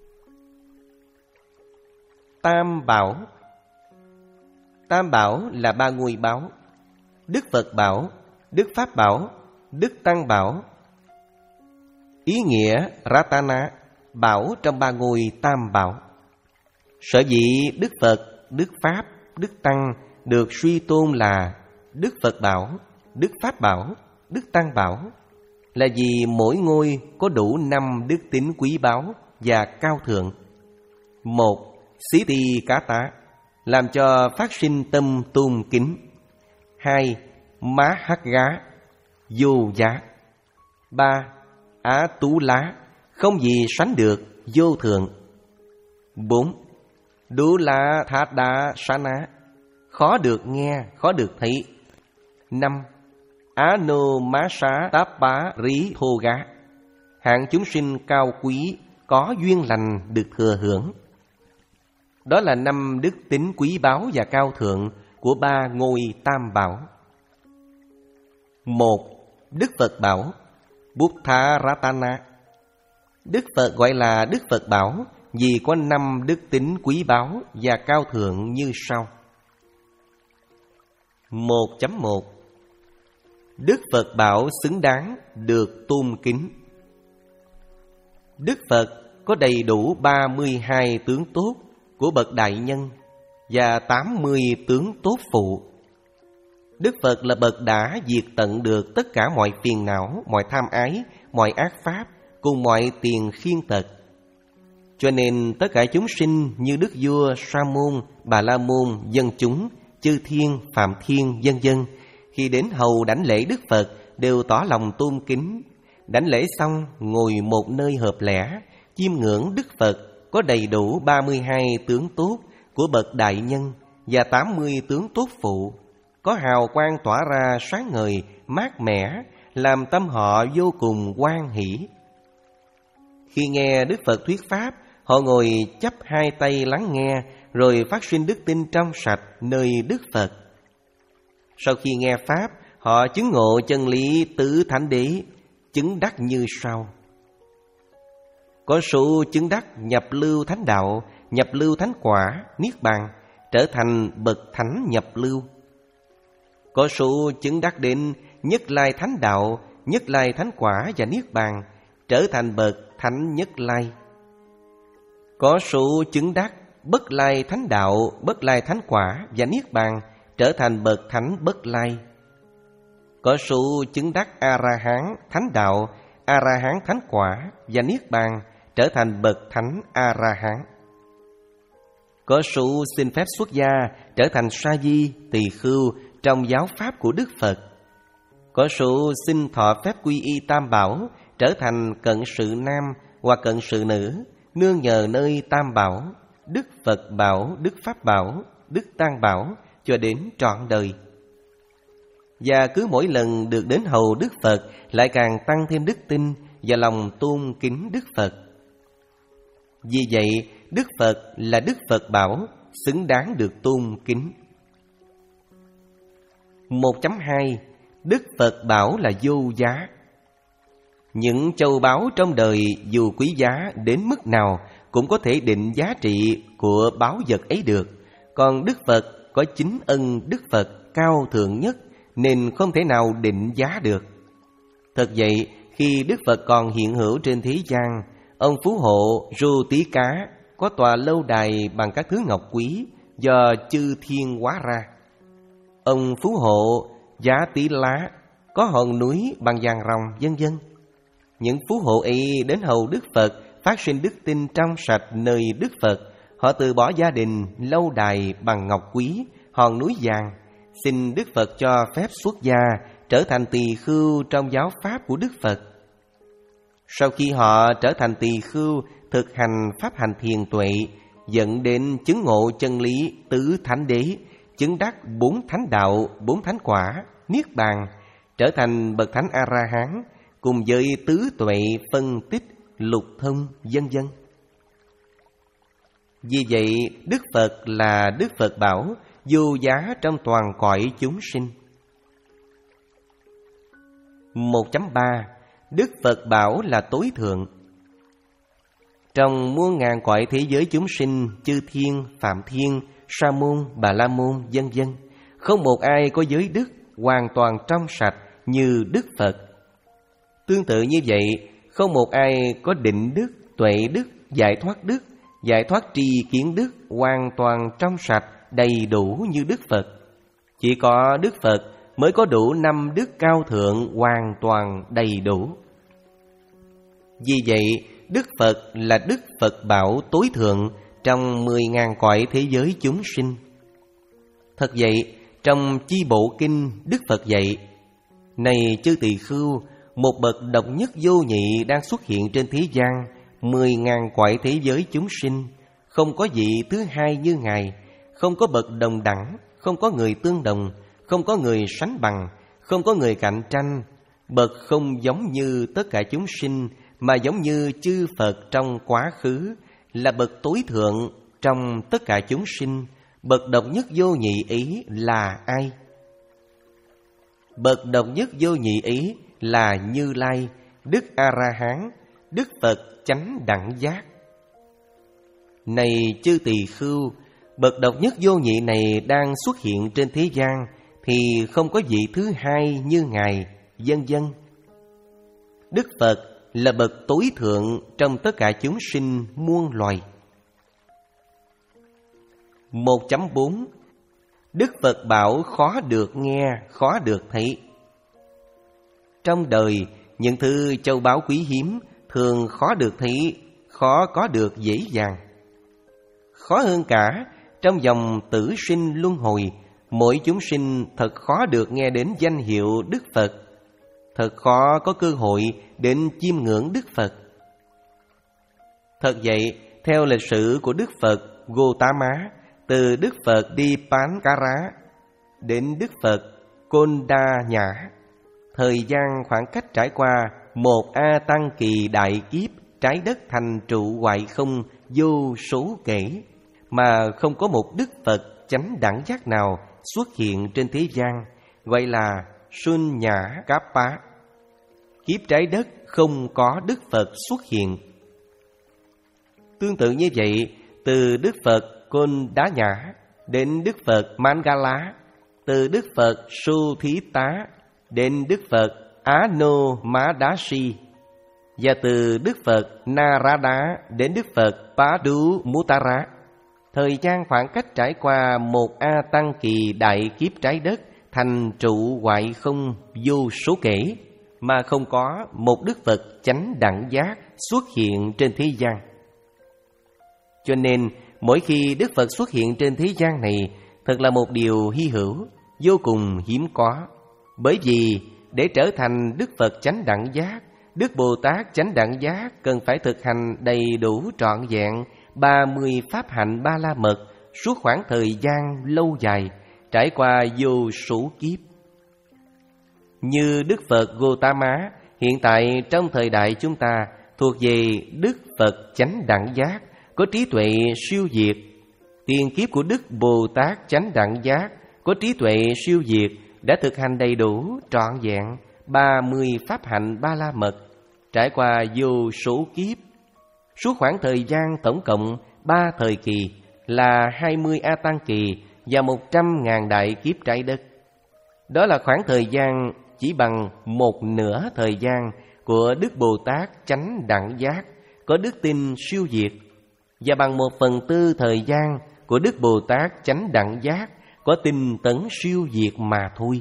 Tam bảo. Tam bảo là ba ngôi báo: Đức Phật bảo, Đức Pháp bảo, Đức Tăng bảo. Ý nghĩa Ratana, bảo trong ba ngôi tam bảo. Sở dĩ Đức Phật, Đức Pháp, Đức Tăng được suy tôn là Đức Phật bảo, Đức Pháp bảo, Đức Tăng bảo là vì mỗi ngôi có đủ năm đức tính quý báu và cao thượng. Một, xí ti cá tá, làm cho phát sinh tâm tôn kính. Hai, má hắc gá, vô giá. Ba, á tú lá, không gì sánh được, vô thượng. Bốn, đú lá thát đá sa ná, khó được nghe, khó được thấy. Năm, á nô má xá táp bá rí thô gá, hạng chúng sinh cao quý, có duyên lành được thừa hưởng. Đó là năm đức tính quý báu và cao thượng của ba ngôi tam bảo. Một, Đức Phật bảo, Buddha Ratana. Đức Phật gọi là Đức Phật bảo vì có năm đức tính quý báu và cao thượng như sau. Một chấm một. Đức Phật bảo xứng đáng được tôn kính. Đức Phật có đầy đủ ba mươi hai tướng tốt của bậc đại nhân và tám mươi tướng tốt phụ. Đức Phật là bậc đã diệt tận được tất cả mọi phiền não, mọi tham ái, mọi ác pháp cùng mọi tiền khiên tật. Cho nên tất cả chúng sinh như Đức Vua, Sa Môn, Bà La Môn, dân chúng, chư thiên, phạm thiên, vân vân, khi đến hầu đảnh lễ Đức Phật đều tỏ lòng tôn kính. Đảnh lễ xong ngồi một nơi hợp lẽ, chiêm ngưỡng Đức Phật có đầy đủ ba mươi hai tướng tốt của bậc đại nhân và tám mươi tướng tốt phụ, có hào quang tỏa ra sáng ngời, mát mẻ, làm tâm họ vô cùng hoan hỷ. Khi nghe Đức Phật thuyết pháp, họ ngồi chắp hai tay lắng nghe, rồi phát sinh đức tin trong sạch nơi Đức Phật. Sau khi nghe pháp, họ chứng ngộ chân lý tứ thánh đế, chứng đắc như sau. Có số chứng đắc nhập lưu thánh đạo, nhập lưu thánh quả, niết bàn, trở thành bậc thánh nhập lưu. Có số chứng đắc đến nhất lai thánh đạo, nhất lai thánh quả và niết bàn, trở thành bậc thánh nhất lai. Có số chứng đắc bất lai thánh đạo, bất lai thánh quả và niết bàn, trở thành bậc thánh bất lai. Có số chứng đắc A-la-hán thánh đạo, A-la-hán thánh quả và niết bàn, trở thành bậc thánh A-la-hán. Có số xin phép xuất gia, trở thành sa di, tỳ khưu trong giáo pháp của Đức Phật. Có số xin thọ phép quy y tam bảo, trở thành cận sự nam hoặc cận sự nữ, nương nhờ nơi tam bảo, Đức Phật bảo, Đức Pháp bảo, Đức Tăng bảo, cho đến trọn đời. Và cứ mỗi lần được đến hầu Đức Phật lại càng tăng thêm đức tin và lòng tôn kính Đức Phật. Vì vậy, Đức Phật là Đức Phật bảo, xứng đáng được tôn kính. một chấm hai. Đức Phật bảo là vô giá. Những châu báu trong đời dù quý giá đến mức nào cũng có thể định giá trị của báu vật ấy được. Còn Đức Phật có chính ân Đức Phật cao thượng nhất nên không thể nào định giá được. Thật vậy, khi Đức Phật còn hiện hữu trên thế gian, ông phú hộ Rô Tí Cá có tòa lâu đài bằng các thứ ngọc quý do chư thiên hóa ra. Ông phú hộ Giá Tí Lá có hòn núi bằng vàng ròng, vân vân. Những phú hộ ấy đến hầu Đức Phật, phát sinh đức tin trong sạch nơi Đức Phật. Họ từ bỏ gia đình, lâu đài bằng ngọc quý, hòn núi vàng, xin Đức Phật cho phép xuất gia, trở thành tỳ khưu trong giáo pháp của Đức Phật. Sau khi họ trở thành tỳ khưu, thực hành pháp hành thiền tuệ, dẫn đến chứng ngộ chân lý tứ thánh đế, chứng đắc bốn thánh đạo, bốn thánh quả, niết bàn, trở thành bậc thánh A-la-hán, cùng với tứ tuệ, phân tích, lục thông, vân vân. Vì vậy, Đức Phật là Đức Phật bảo vô giá trong toàn cõi chúng sinh. một chấm ba. Đức Phật bảo là tối thượng. Trong muôn ngàn cõi thế giới chúng sinh, chư thiên, phạm thiên, sa môn, bà la môn, vân vân, không một ai có giới đức hoàn toàn trong sạch như Đức Phật. Tương tự như vậy, không một ai có định đức, tuệ đức, giải thoát đức, giải thoát tri kiến đức hoàn toàn trong sạch, đầy đủ như Đức Phật. Chỉ có Đức Phật mới có đủ năm đức cao thượng hoàn toàn đầy đủ. Vì vậy, Đức Phật là Đức Phật bảo tối thượng trong mười ngàn cõi thế giới chúng sinh. Thật vậy, trong Chi Bộ Kinh, Đức Phật dạy: này chư tỳ khưu, một bậc độc nhất vô nhị đang xuất hiện trên thế gian, mười ngàn cõi thế giới chúng sinh, không có vị thứ hai như Ngài, không có bậc đồng đẳng, không có người tương đồng, không có người sánh bằng, không có người cạnh tranh. Bậc không giống như tất cả chúng sinh, mà giống như chư Phật trong quá khứ, là bậc tối thượng trong tất cả chúng sinh. Bậc độc nhất vô nhị ấy là ai? Bậc độc nhất vô nhị ấy là Như Lai, Đức A-la-hán, Đức Phật chánh đẳng giác. Này chư tỳ khưu, bậc độc nhất vô nhị này đang xuất hiện trên thế gian, thì không có vị thứ hai như Ngài, vân vân. Đức Phật là bậc tối thượng trong tất cả chúng sinh muôn loài. một chấm bốn. Đức Phật bảo khó được nghe, khó được thấy. Trong đời, những thứ châu báu quý hiếm thường khó được thấy, khó có được dễ dàng. Khó hơn cả, trong dòng tử sinh luân hồi, mỗi chúng sinh thật khó được nghe đến danh hiệu Đức Phật, thật khó có cơ hội đến chiêm ngưỡng Đức Phật. Thật vậy, theo lịch sử của Đức Phật Gotama, từ Đức Phật Dipankara đến Đức Phật Konda Nhã, thời gian khoảng cách trải qua một A Tăng kỳ đại kiếp, trái đất thành trụ hoại không vô số kể, mà không có một Đức Phật chánh đẳng giác nào xuất hiện trên thế gian, gọi là Sunya Kappa. Kiếp trái đất không có Đức Phật xuất hiện. Tương tự như vậy, từ Đức Phật Konda Nhã đến Đức Phật Mangala, từ Đức Phật Suthita đến Đức Phật Anomadashi, và từ Đức Phật Narada đến Đức Phật Padumuttara, thời gian khoảng cách trải qua một A Tăng kỳ đại kiếp trái đất thành trụ hoại không vô số kể, mà không có một Đức Phật chánh đẳng giác xuất hiện trên thế gian. Cho nên, mỗi khi Đức Phật xuất hiện trên thế gian này, thật là một điều hy hữu, vô cùng hiếm có. Bởi vì để trở thành Đức Phật chánh đẳng giác, Đức Bồ Tát chánh đẳng giác cần phải thực hành đầy đủ trọn vẹn ba mươi pháp hạnh ba la mật suốt khoảng thời gian lâu dài, trải qua vô số kiếp. Như Đức Phật Gotama hiện tại trong thời đại chúng ta thuộc về Đức Phật chánh đẳng giác, có trí tuệ siêu việt. Tiền kiếp của Đức Bồ Tát chánh đẳng giác có trí tuệ siêu việt, đã thực hành đầy đủ trọn vẹn ba mươi pháp hạnh ba la mật, trải qua vô số kiếp. Suốt khoảng thời gian tổng cộng ba thời kỳ là hai mươi A Tăng kỳ và một trăm ngàn đại kiếp trái đất. Đó là khoảng thời gian chỉ bằng một nửa thời gian của Đức Bồ Tát chánh đẳng giác, có đức tin siêu việt, và bằng một phần tư thời gian của Đức Bồ Tát chánh đẳng giác, có tinh tấn siêu việt mà thôi.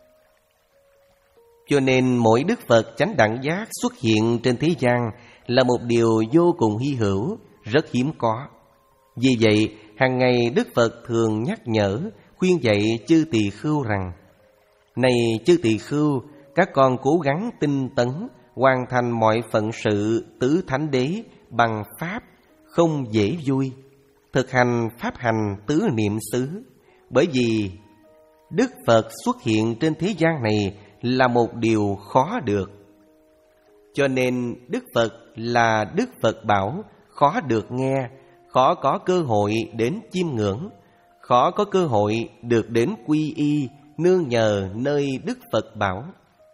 Cho nên mỗi Đức Phật chánh đẳng giác xuất hiện trên thế gian là một điều vô cùng hy hữu, rất hiếm có. Vì vậy, hàng ngày Đức Phật thường nhắc nhở, khuyên dạy chư tỳ khưu rằng: này chư tỳ khưu, các con cố gắng tinh tấn, hoàn thành mọi phận sự tứ thánh đế bằng pháp, không dễ vui. Thực hành pháp hành tứ niệm xứ, bởi vì Đức Phật xuất hiện trên thế gian này là một điều khó được. Cho nên Đức Phật là Đức Phật bảo, khó được nghe, khó có cơ hội đến chiêm ngưỡng, khó có cơ hội được đến quy y, nương nhờ nơi Đức Phật bảo.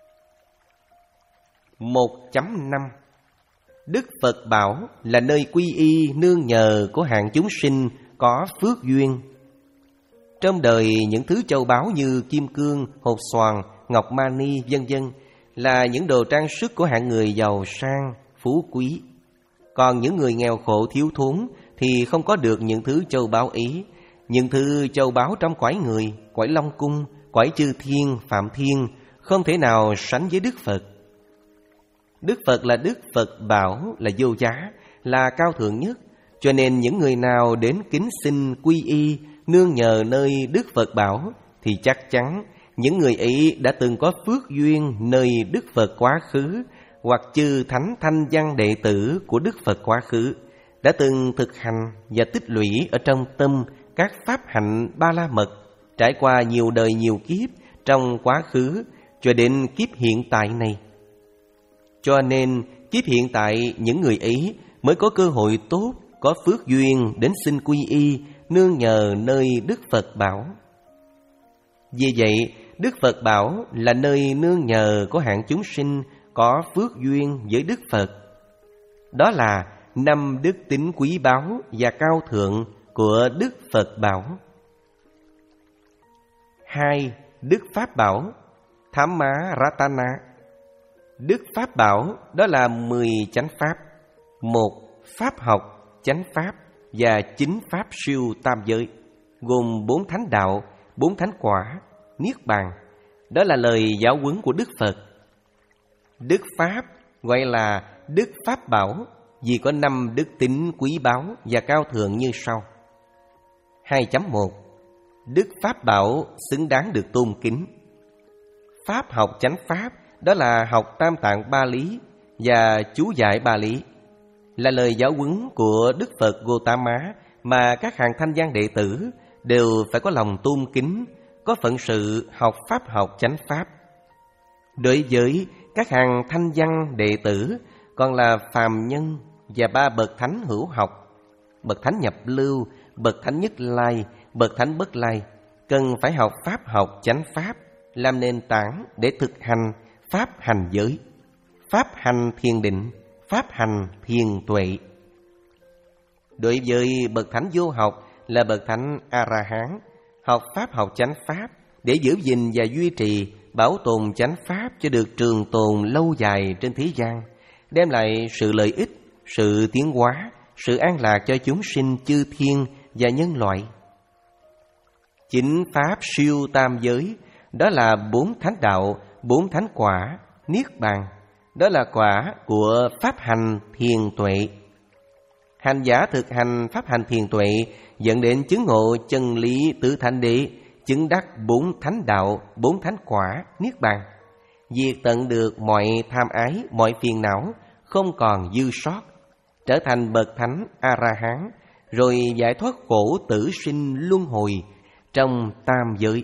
một chấm năm Đức Phật bảo là nơi quy y nương nhờ của hạng chúng sinh có phước duyên. Trong đời những thứ châu báu như kim cương, hột xoàn, ngọc mani vân vân là những đồ trang sức của hạng người giàu sang, phú quý. Còn những người nghèo khổ thiếu thốn thì không có được những thứ châu báu ấy. Những thứ châu báu trong cõi người, cõi Long Cung, cõi chư thiên, phạm thiên không thể nào sánh với Đức Phật. Đức Phật là Đức Phật bảo, là vô giá, là cao thượng nhất. Cho nên những người nào đến kính xin quy y, nương nhờ nơi Đức Phật bảo thì chắc chắn những người ấy đã từng có phước duyên nơi Đức Phật quá khứ, hoặc chư thánh thanh văn đệ tử của Đức Phật quá khứ đã từng thực hành và tích lũy ở trong tâm các pháp hạnh ba la mật, trải qua nhiều đời nhiều kiếp trong quá khứ cho đến kiếp hiện tại này. Cho nên kiếp hiện tại những người ấy mới có cơ hội tốt, có phước duyên đến xin quy y, nương nhờ nơi Đức Phật bảo. Vì vậy, Đức Phật bảo là nơi nương nhờ của hạng chúng sinh có phước duyên với Đức Phật. Đó là năm đức tính quý báu và cao thượng của Đức Phật bảo. Hai, Đức Pháp bảo, Thamma Ratana. Đức Pháp bảo đó là mười chánh pháp. Một, Pháp học, chánh pháp và chính pháp siêu tam giới, gồm bốn thánh đạo, bốn thánh quả, niết bàn. Đó là lời giáo huấn của Đức Phật. Đức Pháp gọi là Đức Pháp bảo vì có năm đức tính quý báu và cao thượng như sau. Hai chấm một Đức Pháp bảo xứng đáng được tôn kính. Pháp học chánh pháp đó là học tam tạng ba lý và chú giải ba lý, là lời giáo huấn của Đức Phật Gotama mà các hàng thanh văn đệ tử đều phải có lòng tôn kính, có phận sự học pháp học chánh pháp. Đối với các hàng thanh văn đệ tử còn là phàm nhân và ba bậc thánh hữu học, bậc thánh nhập lưu, bậc thánh nhất lai, bậc thánh bất lai, cần phải học pháp học chánh pháp làm nền tảng để thực hành pháp hành giới, pháp hành thiền định, pháp hành thiền tuệ. Đối với bậc thánh vô học là bậc thánh A-la-hán, học pháp học chánh pháp để giữ gìn và duy trì, bảo tồn chánh pháp cho được trường tồn lâu dài trên thế gian, đem lại sự lợi ích, sự tiến hóa, sự an lạc cho chúng sinh chư thiên và nhân loại. Chính pháp siêu tam giới đó là bốn thánh đạo, bốn thánh quả, niết bàn. Đó là quả của pháp hành thiền tuệ. Hành giả thực hành pháp hành thiền tuệ dẫn đến chứng ngộ chân lý tứ thánh đế, chứng đắc bốn thánh đạo, bốn thánh quả, niết bàn. Diệt tận được mọi tham ái, mọi phiền não, không còn dư sót, trở thành bậc thánh A-la-hán, rồi giải thoát khổ tử sinh luân hồi trong tam giới.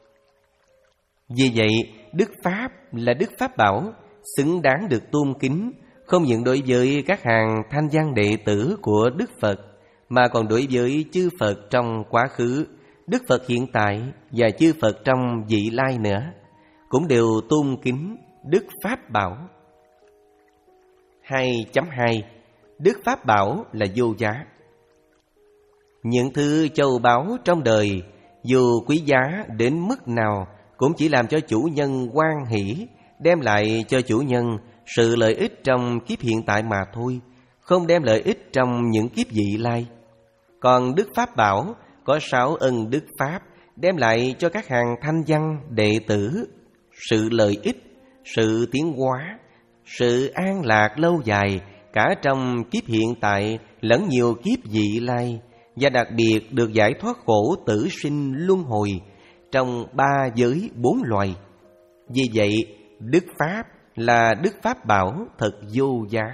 Vì vậy, Đức Pháp là Đức Pháp bảo, xứng đáng được tôn kính, không những đối với các hàng thanh văn đệ tử của Đức Phật, mà còn đối với chư Phật trong quá khứ, Đức Phật hiện tại và chư Phật trong vị lai nữa, cũng đều tôn kính Đức Pháp bảo. hai chấm hai Đức Pháp Bảo là vô giá. Những thứ châu báu trong đời dù quý giá đến mức nào cũng chỉ làm cho chủ nhân hoan hỷ, đem lại cho chủ nhân sự lợi ích trong kiếp hiện tại mà thôi, không đem lợi ích trong những kiếp vị lai. Còn Đức Pháp Bảo có sáu ân Đức Pháp, đem lại cho các hàng thanh văn đệ tử sự lợi ích, sự tiến hóa, sự an lạc lâu dài cả trong kiếp hiện tại lẫn nhiều kiếp vị lai, và đặc biệt được giải thoát khổ tử sinh luân hồi trong ba giới bốn loài. Vì vậy, Đức Pháp là Đức Pháp Bảo thật vô giá.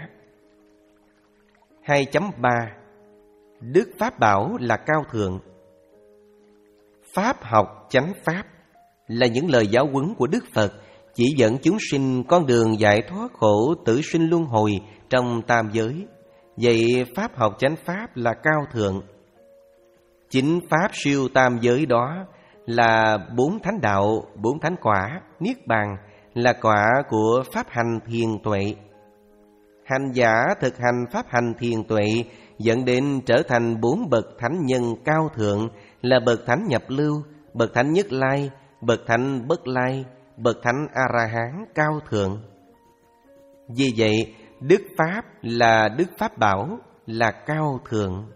hai chấm ba Đức Pháp Bảo là cao thượng. Pháp học chánh Pháp là những lời giáo huấn của Đức Phật, chỉ dẫn chúng sinh con đường giải thoát khổ tử sinh luân hồi trong tam giới. Vậy Pháp học chánh Pháp là cao thượng. Chính Pháp siêu tam giới đó là bốn thánh đạo, bốn thánh quả, Niết Bàn là quả của Pháp hành thiền tuệ. Hành giả thực hành Pháp hành thiền tuệ dẫn đến trở thành bốn bậc thánh nhân cao thượng là bậc thánh nhập lưu, bậc thánh nhất lai, bậc thánh bất lai, bậc thánh A-la-hán cao thượng. Vì vậy, Đức Pháp là Đức Pháp Bảo là cao thượng.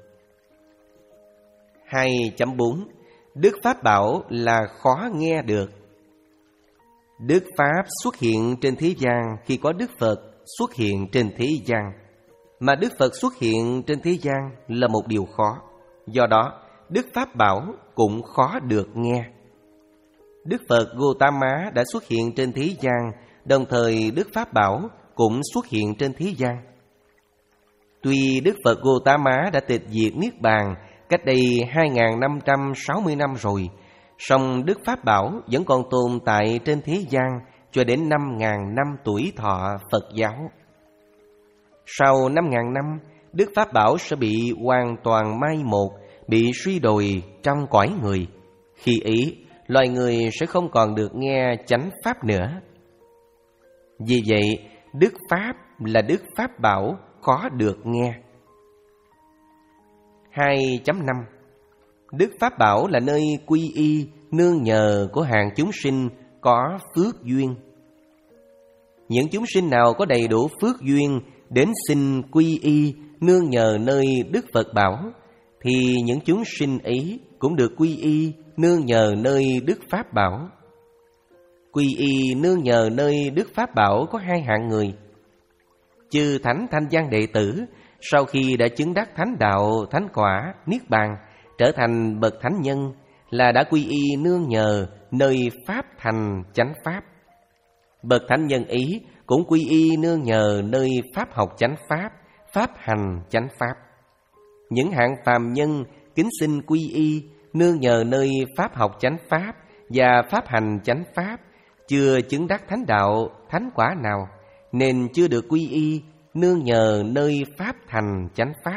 hai chấm bốn Đức Pháp Bảo là khó nghe được. Đức Pháp xuất hiện trên thế gian khi có Đức Phật xuất hiện trên thế gian. Mà Đức Phật xuất hiện trên thế gian là một điều khó. Do đó, Đức Pháp Bảo cũng khó được nghe. Đức Phật Gotama đã xuất hiện trên thế gian, đồng thời Đức Pháp Bảo cũng xuất hiện trên thế gian. Tuy Đức Phật Gotama đã tịch diệt Niết Bàn cách đây hai nghìn năm trăm sáu mươi năm rồi, song Đức Pháp Bảo vẫn còn tồn tại trên thế gian cho đến năm nghìn năm tuổi thọ Phật giáo. Sau năm nghìn năm, Đức Pháp Bảo sẽ bị hoàn toàn mai một, bị suy đồi trong cõi người. Khi ấy, loài người sẽ không còn được nghe chánh Pháp nữa. Vì vậy, Đức Pháp là Đức Pháp Bảo khó được nghe. hai chấm năm Đức Pháp Bảo là nơi quy y, nương nhờ của hàng chúng sinh có phước duyên. Những chúng sinh nào có đầy đủ phước duyên đến xin quy y, nương nhờ nơi Đức Phật Bảo, thì những chúng sinh ấy cũng được quy y, nương nhờ nơi Đức Pháp Bảo. Quy y nương nhờ nơi Đức Pháp Bảo có hai hạng người. Chư thánh thanh văn đệ tử sau khi đã chứng đắc thánh đạo, thánh quả, Niết Bàn, trở thành bậc thánh nhân là đã quy y nương nhờ nơi Pháp thành chánh Pháp. Bậc thánh nhân ấy cũng quy y nương nhờ nơi Pháp học chánh Pháp, Pháp hành chánh Pháp. Những hạng phàm nhân kính xin quy y nương nhờ nơi Pháp học chánh Pháp và Pháp hành chánh Pháp, chưa chứng đắc thánh đạo, thánh quả nào, nên chưa được quy y nương nhờ nơi Pháp thành chánh Pháp.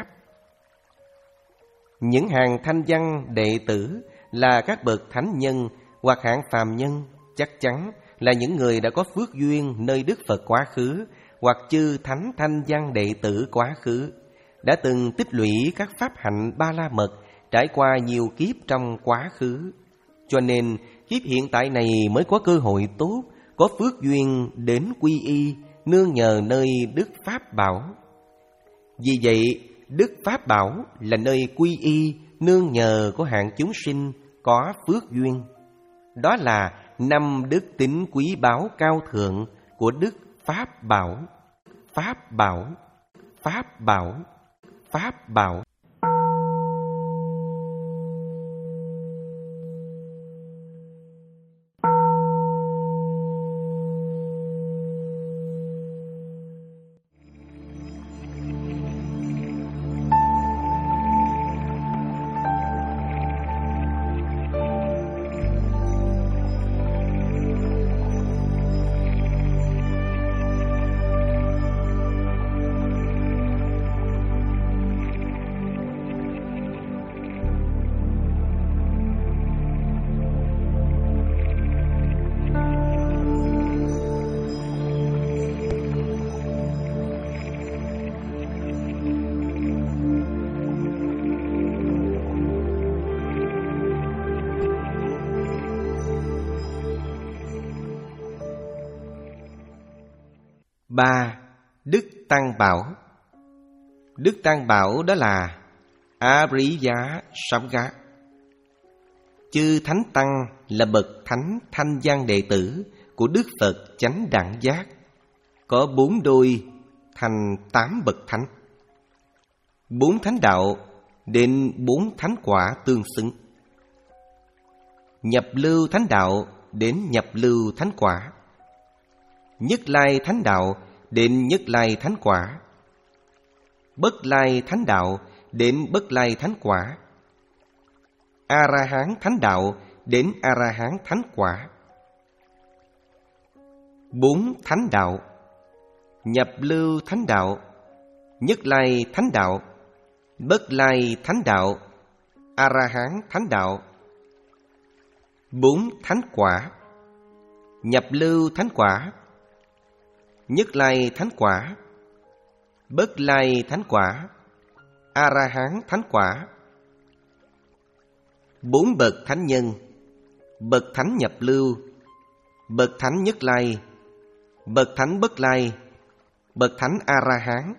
Những hàng thanh văn đệ tử là các bậc thánh nhân hoặc hạng phàm nhân chắc chắn là những người đã có phước duyên nơi Đức Phật quá khứ hoặc chư thánh thanh văn đệ tử quá khứ, đã từng tích lũy các pháp hạnh ba la mật, trải qua nhiều kiếp trong quá khứ. Cho nên kiếp hiện tại này mới có cơ hội tốt, có phước duyên đến quy y, nương nhờ nơi Đức Pháp Bảo. Vì vậy, Đức Pháp Bảo là nơi quy y, nương nhờ của hạng chúng sinh có phước duyên. Đó là năm đức tính quý báu cao thượng của Đức Pháp Bảo. Pháp Bảo, Pháp Bảo, Pháp Bảo. Ba, Đức Tăng Bảo. Đức Tăng Bảo đó là Ariya Samgá. Chư Thánh Tăng là bậc thánh thanh văn đệ tử của Đức Phật chánh đẳng giác, có bốn đôi thành tám bậc thánh. Bốn thánh đạo đến bốn thánh quả tương xứng. Nhập lưu thánh đạo đến nhập lưu thánh quả. Nhất lai thánh đạo đến nhất lai thánh quả. Bất lai thánh đạo đến bất lai thánh quả. A-ra-hán thánh đạo đến A-ra-hán thánh quả. Bốn thánh đạo: nhập lưu thánh đạo, nhất lai thánh đạo, bất lai thánh đạo, A-ra-hán thánh đạo. Bốn thánh quả: nhập lưu thánh quả, nhất lai thánh quả, bất lai thánh quả, A-ra-hán thánh quả. Bốn bậc thánh nhân: bậc thánh nhập lưu, bậc thánh nhất lai, bậc thánh bất lai, bậc thánh A-ra-hán.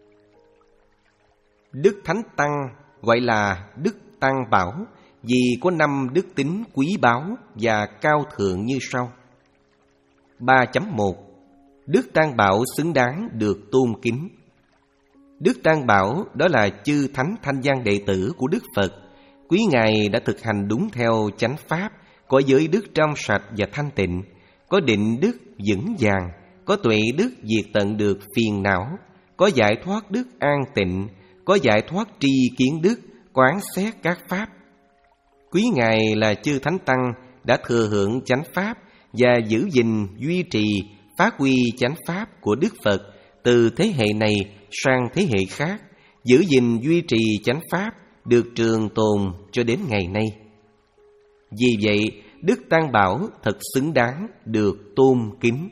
Đức Thánh Tăng gọi là Đức Tăng Bảo vì có năm đức tính quý báu và cao thượng như sau. ba chấm một. Đức Tăng Bảo xứng đáng được tôn kính. Đức Tăng Bảo đó là chư thánh thanh văn đệ tử của Đức Phật. Quý Ngài đã thực hành đúng theo chánh pháp, có giới đức trong sạch và thanh tịnh, có định đức vững vàng, có tuệ đức diệt tận được phiền não, có giải thoát đức an tịnh, có giải thoát tri kiến đức, quán xét các pháp. Quý Ngài là chư Thánh Tăng đã thừa hưởng chánh pháp và giữ gìn, duy trì, phát huy chánh pháp của Đức Phật từ thế hệ này sang thế hệ khác, giữ gìn duy trì chánh pháp được trường tồn cho đến ngày nay. Vì vậy, Đức Tăng Bảo thật xứng đáng được tôn kính.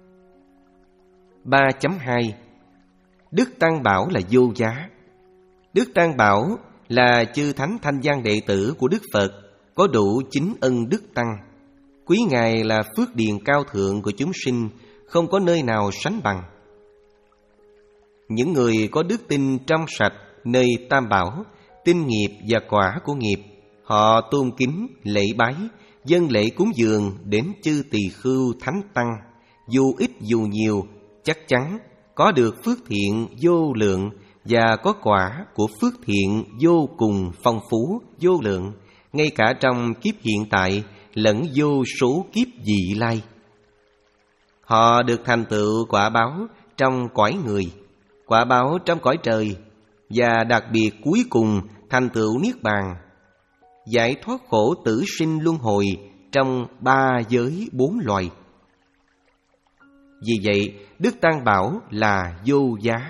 ba chấm hai. Đức Tăng Bảo là vô giá. Đức Tăng Bảo là chư thánh thanh văn đệ tử của Đức Phật, có đủ chín ân đức tăng. Quý Ngài là phước điền cao thượng của chúng sinh, không có nơi nào sánh bằng. Những người có đức tin trong sạch nơi Tam Bảo, tin nghiệp và quả của nghiệp, họ tôn kính, lễ bái, dâng lễ cúng dường đến chư tỳ khưu thánh tăng, dù ít dù nhiều, chắc chắn có được phước thiện vô lượng và có quả của phước thiện vô cùng phong phú, vô lượng, ngay cả trong kiếp hiện tại lẫn vô số kiếp vị lai. Họ được thành tựu quả báo trong cõi người, quả báo trong cõi trời, và đặc biệt cuối cùng thành tựu niết bàn, giải thoát khổ tử sinh luân hồi trong ba giới bốn loài. Vì vậy, Đức Tăng Bảo là vô giá.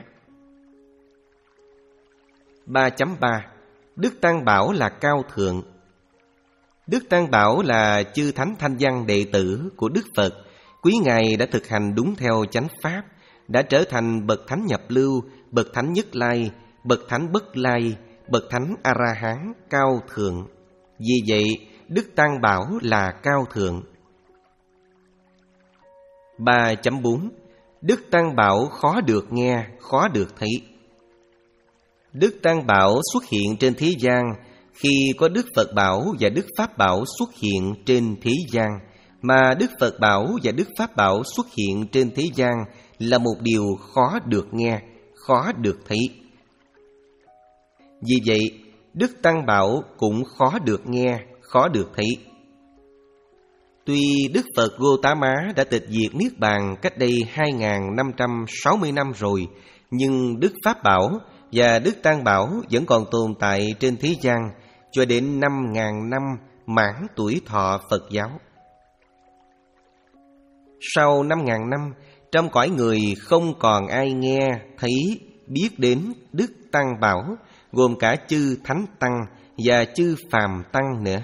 ba chấm ba. Đức Tăng Bảo là cao thượng. Đức Tăng Bảo là chư thánh thanh văn đệ tử của Đức Phật. Quý Ngài đã thực hành đúng theo chánh pháp, đã trở thành bậc thánh nhập lưu, bậc thánh nhất lai, bậc thánh bất lai, bậc thánh A-ra-hán cao thượng. Vì vậy, Đức Tăng Bảo là cao thượng. ba chấm bốn. Đức Tăng Bảo khó được nghe, khó được thấy. Đức Tăng Bảo xuất hiện trên thế gian khi có Đức Phật Bảo và Đức Pháp Bảo xuất hiện trên thế gian, mà Đức Phật Bảo và Đức Pháp Bảo xuất hiện trên thế gian là một điều khó được nghe, khó được thấy. Vì vậy, Đức Tăng Bảo cũng khó được nghe, khó được thấy. Tuy Đức Phật Gotama đã tịch diệt Niết Bàn cách đây hai nghìn năm trăm sáu mươi năm rồi, nhưng Đức Pháp Bảo và Đức Tăng Bảo vẫn còn tồn tại trên thế gian cho đến năm nghìn năm mãn tuổi thọ Phật giáo. Sau năm nghìn năm, trong cõi người không còn ai nghe, thấy, biết đến Đức Tăng Bảo, gồm cả chư Thánh Tăng và chư Phàm Tăng nữa.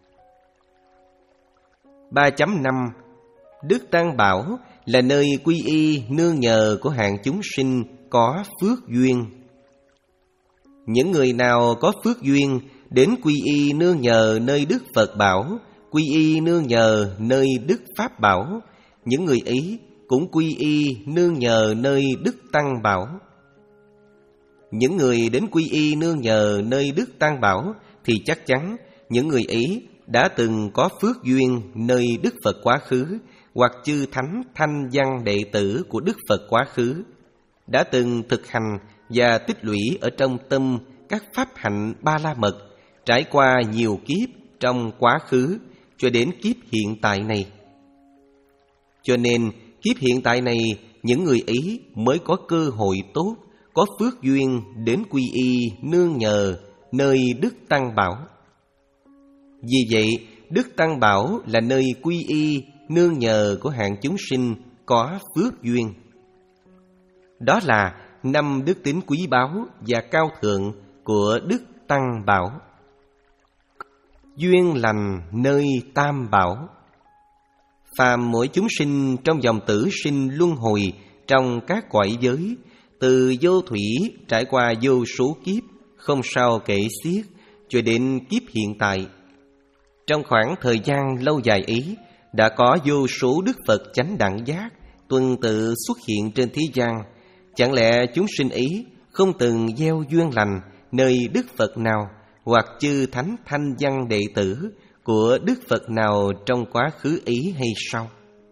ba chấm năm. Đức Tăng Bảo là nơi quy y nương nhờ của hạng chúng sinh có phước duyên. Những người nào có phước duyên đến quy y nương nhờ nơi Đức Phật Bảo, quy y nương nhờ nơi Đức Pháp Bảo, những người ấy cũng quy y nương nhờ nơi Đức Tăng Bảo. Những người đến quy y nương nhờ nơi Đức Tăng Bảo thì chắc chắn những người ấy đã từng có phước duyên nơi Đức Phật quá khứ, hoặc chư thánh thanh văn đệ tử của Đức Phật quá khứ, đã từng thực hành và tích lũy ở trong tâm các pháp hạnh ba la mật, trải qua nhiều kiếp trong quá khứ cho đến kiếp hiện tại này. Cho nên kiếp hiện tại này, những người ấy mới có cơ hội tốt, có phước duyên đến quy y nương nhờ nơi Đức Tăng Bảo. Vì vậy, Đức Tăng Bảo là nơi quy y nương nhờ của hạng chúng sinh có phước duyên. Đó là năm đức tính quý báu và cao thượng của Đức Tăng Bảo. Duyên lành nơi Tam Bảo. Phàm mỗi chúng sinh trong dòng tử sinh luân hồi trong các cõi giới, từ vô thủy trải qua vô số kiếp, không sao kể xiết, cho đến kiếp hiện tại. Trong khoảng thời gian lâu dài ấy, đã có vô số Đức Phật chánh đẳng giác tuần tự xuất hiện trên thế gian. Chẳng lẽ chúng sinh ấy không từng gieo duyên lành nơi Đức Phật nào, hoặc chư thánh thanh văn đệ tử của Đức Phật nào trong quá khứ ấy hay sao?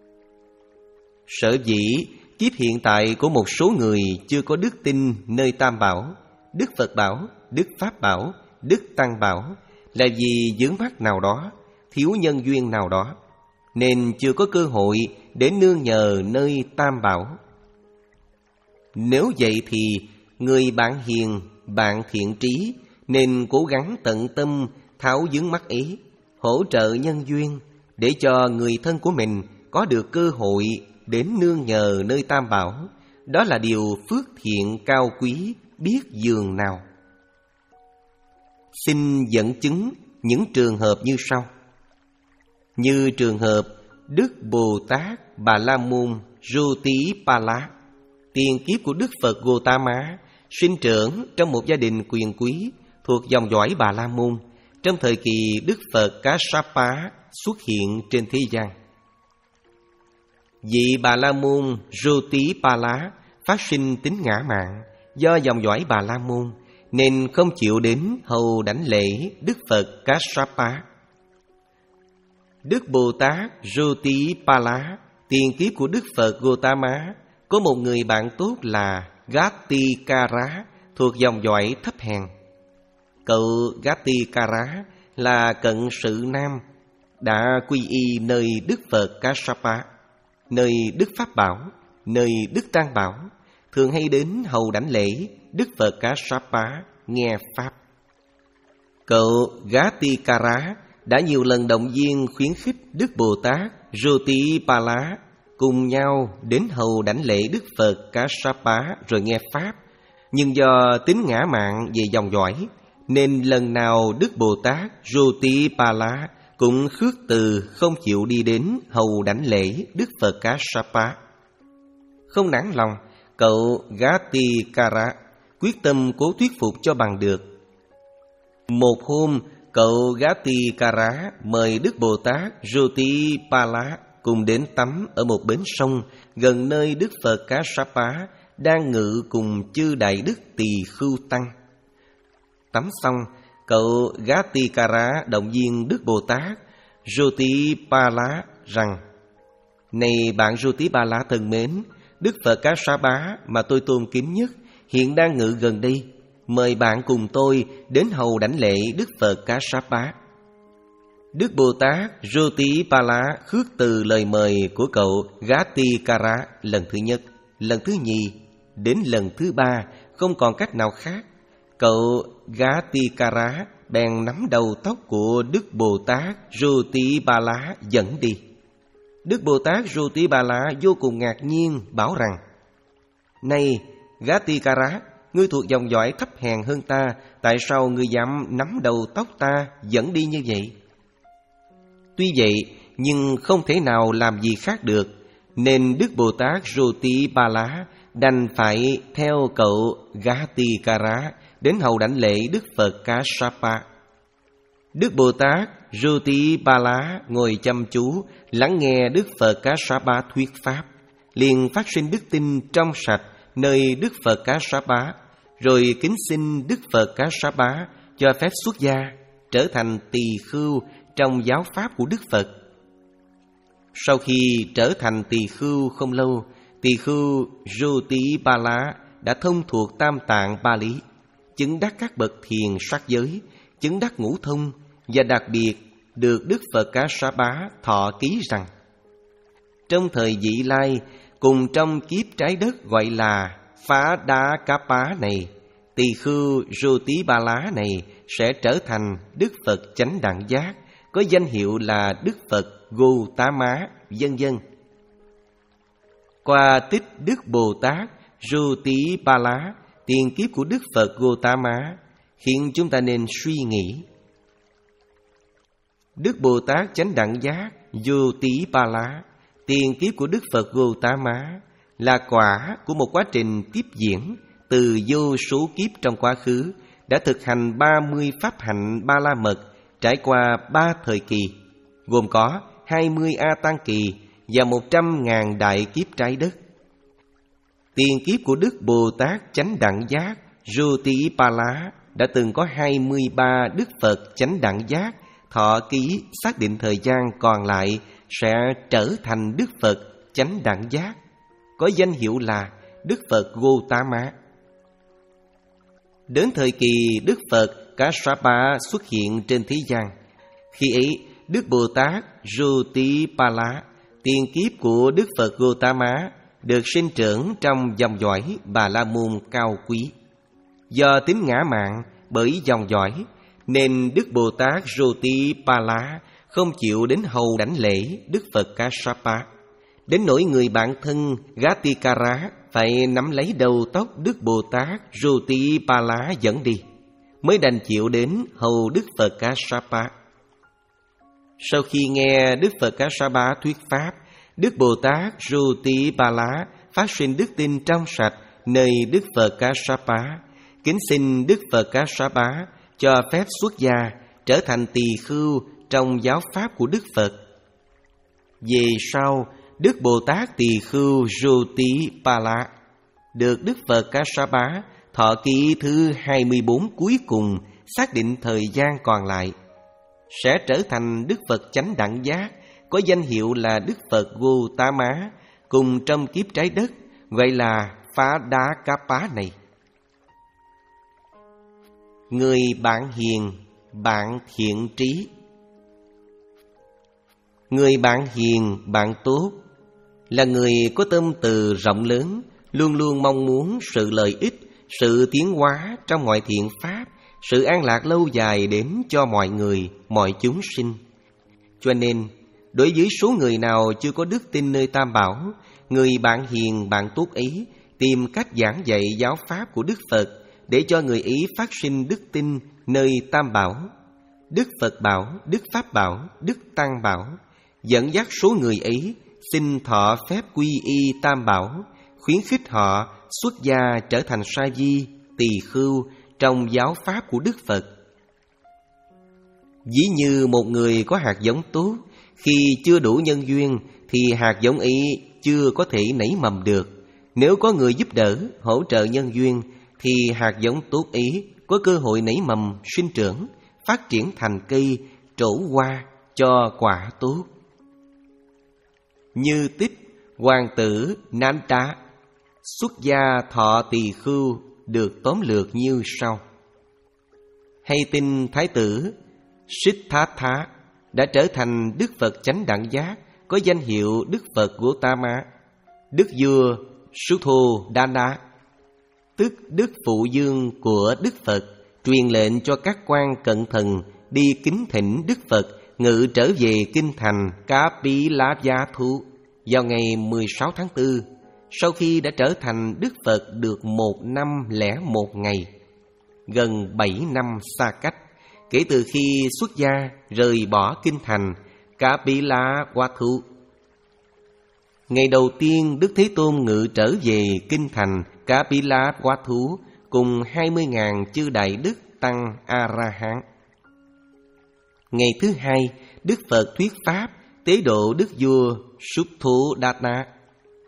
Sở dĩ kiếp hiện tại của một số người chưa có đức tin nơi Tam Bảo, Đức Phật Bảo, Đức Pháp Bảo, Đức Tăng Bảo, là vì vướng mắc nào đó, thiếu nhân duyên nào đó, nên chưa có cơ hội để nương nhờ nơi Tam Bảo. Nếu vậy thì người bạn hiền, bạn thiện trí nên cố gắng tận tâm tháo vướng mắc ấy, hỗ trợ nhân duyên để cho người thân của mình có được cơ hội đến nương nhờ nơi Tam Bảo. Đó là điều phước thiện cao quý biết dường nào. Xin dẫn chứng những trường hợp như sau. Như trường hợp Đức Bồ Tát Bà La Môn Jotipala, tiền kiếp của Đức Phật Gotama, sinh trưởng trong một gia đình quyền quý thuộc dòng dõi Bà La Môn trong thời kỳ Đức Phật Kassapa xuất hiện trên thế gian. Vị Bà La Môn Jotipala phát sinh tính ngã mạn, do dòng dõi Bà La Môn nên không chịu đến hầu đảnh lễ Đức Phật Kassapa. Đức Bồ Tát Jotipala, tiền kiếp của Đức Phật Gotama, có một người bạn tốt là Gatikara thuộc dòng dõi thấp hèn. Cậu Gatikara là cận sự nam, đã quy y nơi Đức Phật Kassapa, nơi Đức Pháp Bảo, nơi Đức Tăng Bảo, thường hay đến hầu đảnh lễ Đức Phật Kassapa nghe Pháp. Cậu Gatikara đã nhiều lần động viên khuyến khích Đức Bồ Tát Jotipala cùng nhau đến hầu đảnh lễ Đức Phật Kassapa rồi nghe Pháp. Nhưng do tính ngã mạn về dòng dõi, nên lần nào Đức Bồ Tát Jotipala cũng khước từ không chịu đi đến hầu đảnh lễ Đức Phật Kassapa. Không nản lòng, cậu Gatikara quyết tâm cố thuyết phục cho bằng được. Một hôm, cậu Gatikara mời Đức Bồ Tát Jotipala cùng đến tắm ở một bến sông gần nơi Đức Phật Kassapa đang ngự cùng chư đại đức Tỳ Khưu tăng. Tắm xong, cậu Gatikara động viên Đức Bồ Tát Jotipala rằng: Này bạn Jotipala thân mến, Đức Phật Kassapa mà tôi tôn kính nhất hiện đang ngự gần đây. Mời bạn cùng tôi đến hầu đảnh lễ Đức Phật Kassapa. Đức Bồ Tát Jotipala khước từ lời mời của cậu Gatikara lần thứ nhất, lần thứ nhì, đến lần thứ ba, không còn cách nào khác. Cậu Gatikara bèn nắm đầu tóc của Đức Bồ Tát Jotipala dẫn đi. Đức Bồ Tát Jotipala vô cùng ngạc nhiên bảo rằng: Này Gatikara, ngươi thuộc dòng dõi thấp hèn hơn ta, tại sao ngươi dám nắm đầu tóc ta dẫn đi như vậy? Tuy vậy, nhưng không thể nào làm gì khác được, nên Đức Bồ Tát Jotipala đành phải theo cậu Gatikara đến hầu đảnh lễ Đức Phật Kassapa. Đức Bồ Tát Jotipala ngồi chăm chú lắng nghe Đức Phật Kassapa thuyết pháp. liền phát sinh đức tin trong sạch nơi Đức Phật Kassapa, rồi kính xin Đức Phật Kassapa cho phép xuất gia, trở thành tỳ khưu trong giáo pháp của Đức Phật. Sau khi trở thành tỳ khưu không lâu, tỳ khưu Jotipala đã thông thuộc tam tạng Pali, chứng đắc các bậc thiền sắc giới, chứng đắc ngũ thông, và đặc biệt được Đức Phật Kassapa thọ ký rằng: trong thời vị lai, cùng trong kiếp trái đất gọi là Phá Đá Kappa này, tỳ khưu Jotipala này sẽ trở thành Đức Phật chánh đẳng giác, có danh hiệu là Đức Phật Gautama, vân vân. Qua tích Đức Bồ Tát Jotipala, tiền kiếp của Đức Phật Gautama, khiến chúng ta nên suy nghĩ. Đức Bồ Tát chánh đẳng giác Jotipala, tiền kiếp của Đức Phật Gautama, là quả của một quá trình tiếp diễn từ vô số kiếp trong quá khứ, đã thực hành ba mươi pháp hạnh ba la mật trải qua ba thời kỳ, gồm có hai mươi A Tăng kỳ và một trăm ngàn đại kiếp trái đất. Tiền kiếp của Đức Bồ Tát chánh đẳng giác Jotipala đã từng có hai mươi ba Đức Phật chánh đẳng giác thọ ký xác định thời gian còn lại sẽ trở thành Đức Phật chánh đẳng giác, có danh hiệu là Đức Phật Gautama. Đến thời kỳ Đức Phật Kassapa xuất hiện trên thế gian, khi ấy Đức Bồ Tát Jotipala, tiền kiếp của Đức Phật Gautama, được sinh trưởng trong dòng dõi Bà La Môn cao quý. Do tính ngã mạn bởi dòng dõi, nên Đức Bồ Tát Jotipala không chịu đến hầu đảnh lễ Đức Phật Kassapa, đến nỗi người bạn thân Gatikara phải nắm lấy đầu tóc Đức Bồ Tát Jotipala dẫn đi, mới đành chịu đến hầu Đức Phật Kassapa. Sau khi nghe Đức Phật Kassapa thuyết pháp, Đức Bồ Tát Jotipala phát sinh đức tin trong sạch nơi Đức Phật Kassapa, kính xin Đức Phật Kassapa cho phép xuất gia, trở thành tỳ khưu trong giáo pháp của Đức Phật. Về sau, Đức Bồ Tát tỳ khưu Jotipala được Đức Phật Kassapa thọ ký thứ hai mươi bốn cuối cùng, xác định thời gian còn lại, sẽ trở thành Đức Phật chánh đẳng giác, có danh hiệu là Đức Phật Gautama, cùng trong kiếp trái đất gọi là Phá Đá Kappa này. Người bạn hiền, bạn thiện trí. Người bạn hiền, bạn tốt là người có tâm từ rộng lớn, luôn luôn mong muốn sự lợi ích, sự tiến hóa trong mọi thiện pháp, sự an lạc lâu dài đến cho mọi người, mọi chúng sinh. Cho nên, đối với số người nào chưa có đức tin nơi Tam Bảo, người bạn hiền, bạn tốt ấy tìm cách giảng dạy giáo pháp của Đức Phật để cho người ấy phát sinh đức tin nơi Tam Bảo, Đức Phật Bảo, Đức Pháp Bảo, Đức Tăng Bảo, dẫn dắt số người ấy xin thọ phép quy y Tam Bảo, khuyến khích họ xuất gia trở thành sa di, tỳ khưu trong giáo pháp của Đức Phật. Ví như một người có hạt giống tốt, khi chưa đủ nhân duyên thì hạt giống ấy chưa có thể nảy mầm được. Nếu có người giúp đỡ, hỗ trợ nhân duyên thì hạt giống tốt ấy có cơ hội nảy mầm, sinh trưởng, phát triển thành cây, trổ hoa, cho quả tốt. Như tích hoàng tử Nanda xuất gia thọ tỳ khưu được tóm lược như sau. Hay tin Thái tử Siddhartha đã trở thành Đức Phật chánh đẳng giác, có danh hiệu Đức Phật Gautama. Đức vua Suddhodana, tức Đức Phụ Dương của Đức Phật, truyền lệnh cho các quan cận thần đi kính thỉnh Đức Phật ngự trở về kinh thành Kapilavatthu vào ngày mười sáu tháng tư, sau khi đã trở thành Đức Phật được một năm lẻ một ngày, gần bảy năm xa cách, kể từ khi xuất gia rời bỏ kinh thành Kapilavatthu. Ngày đầu tiên Đức Thế Tôn ngự trở về kinh thành Kapilavatthu cùng hai mươi nghìn chư đại đức tăng A-la-hán. Ngày thứ hai, Đức Phật thuyết pháp tế độ đức vua Suddhodana.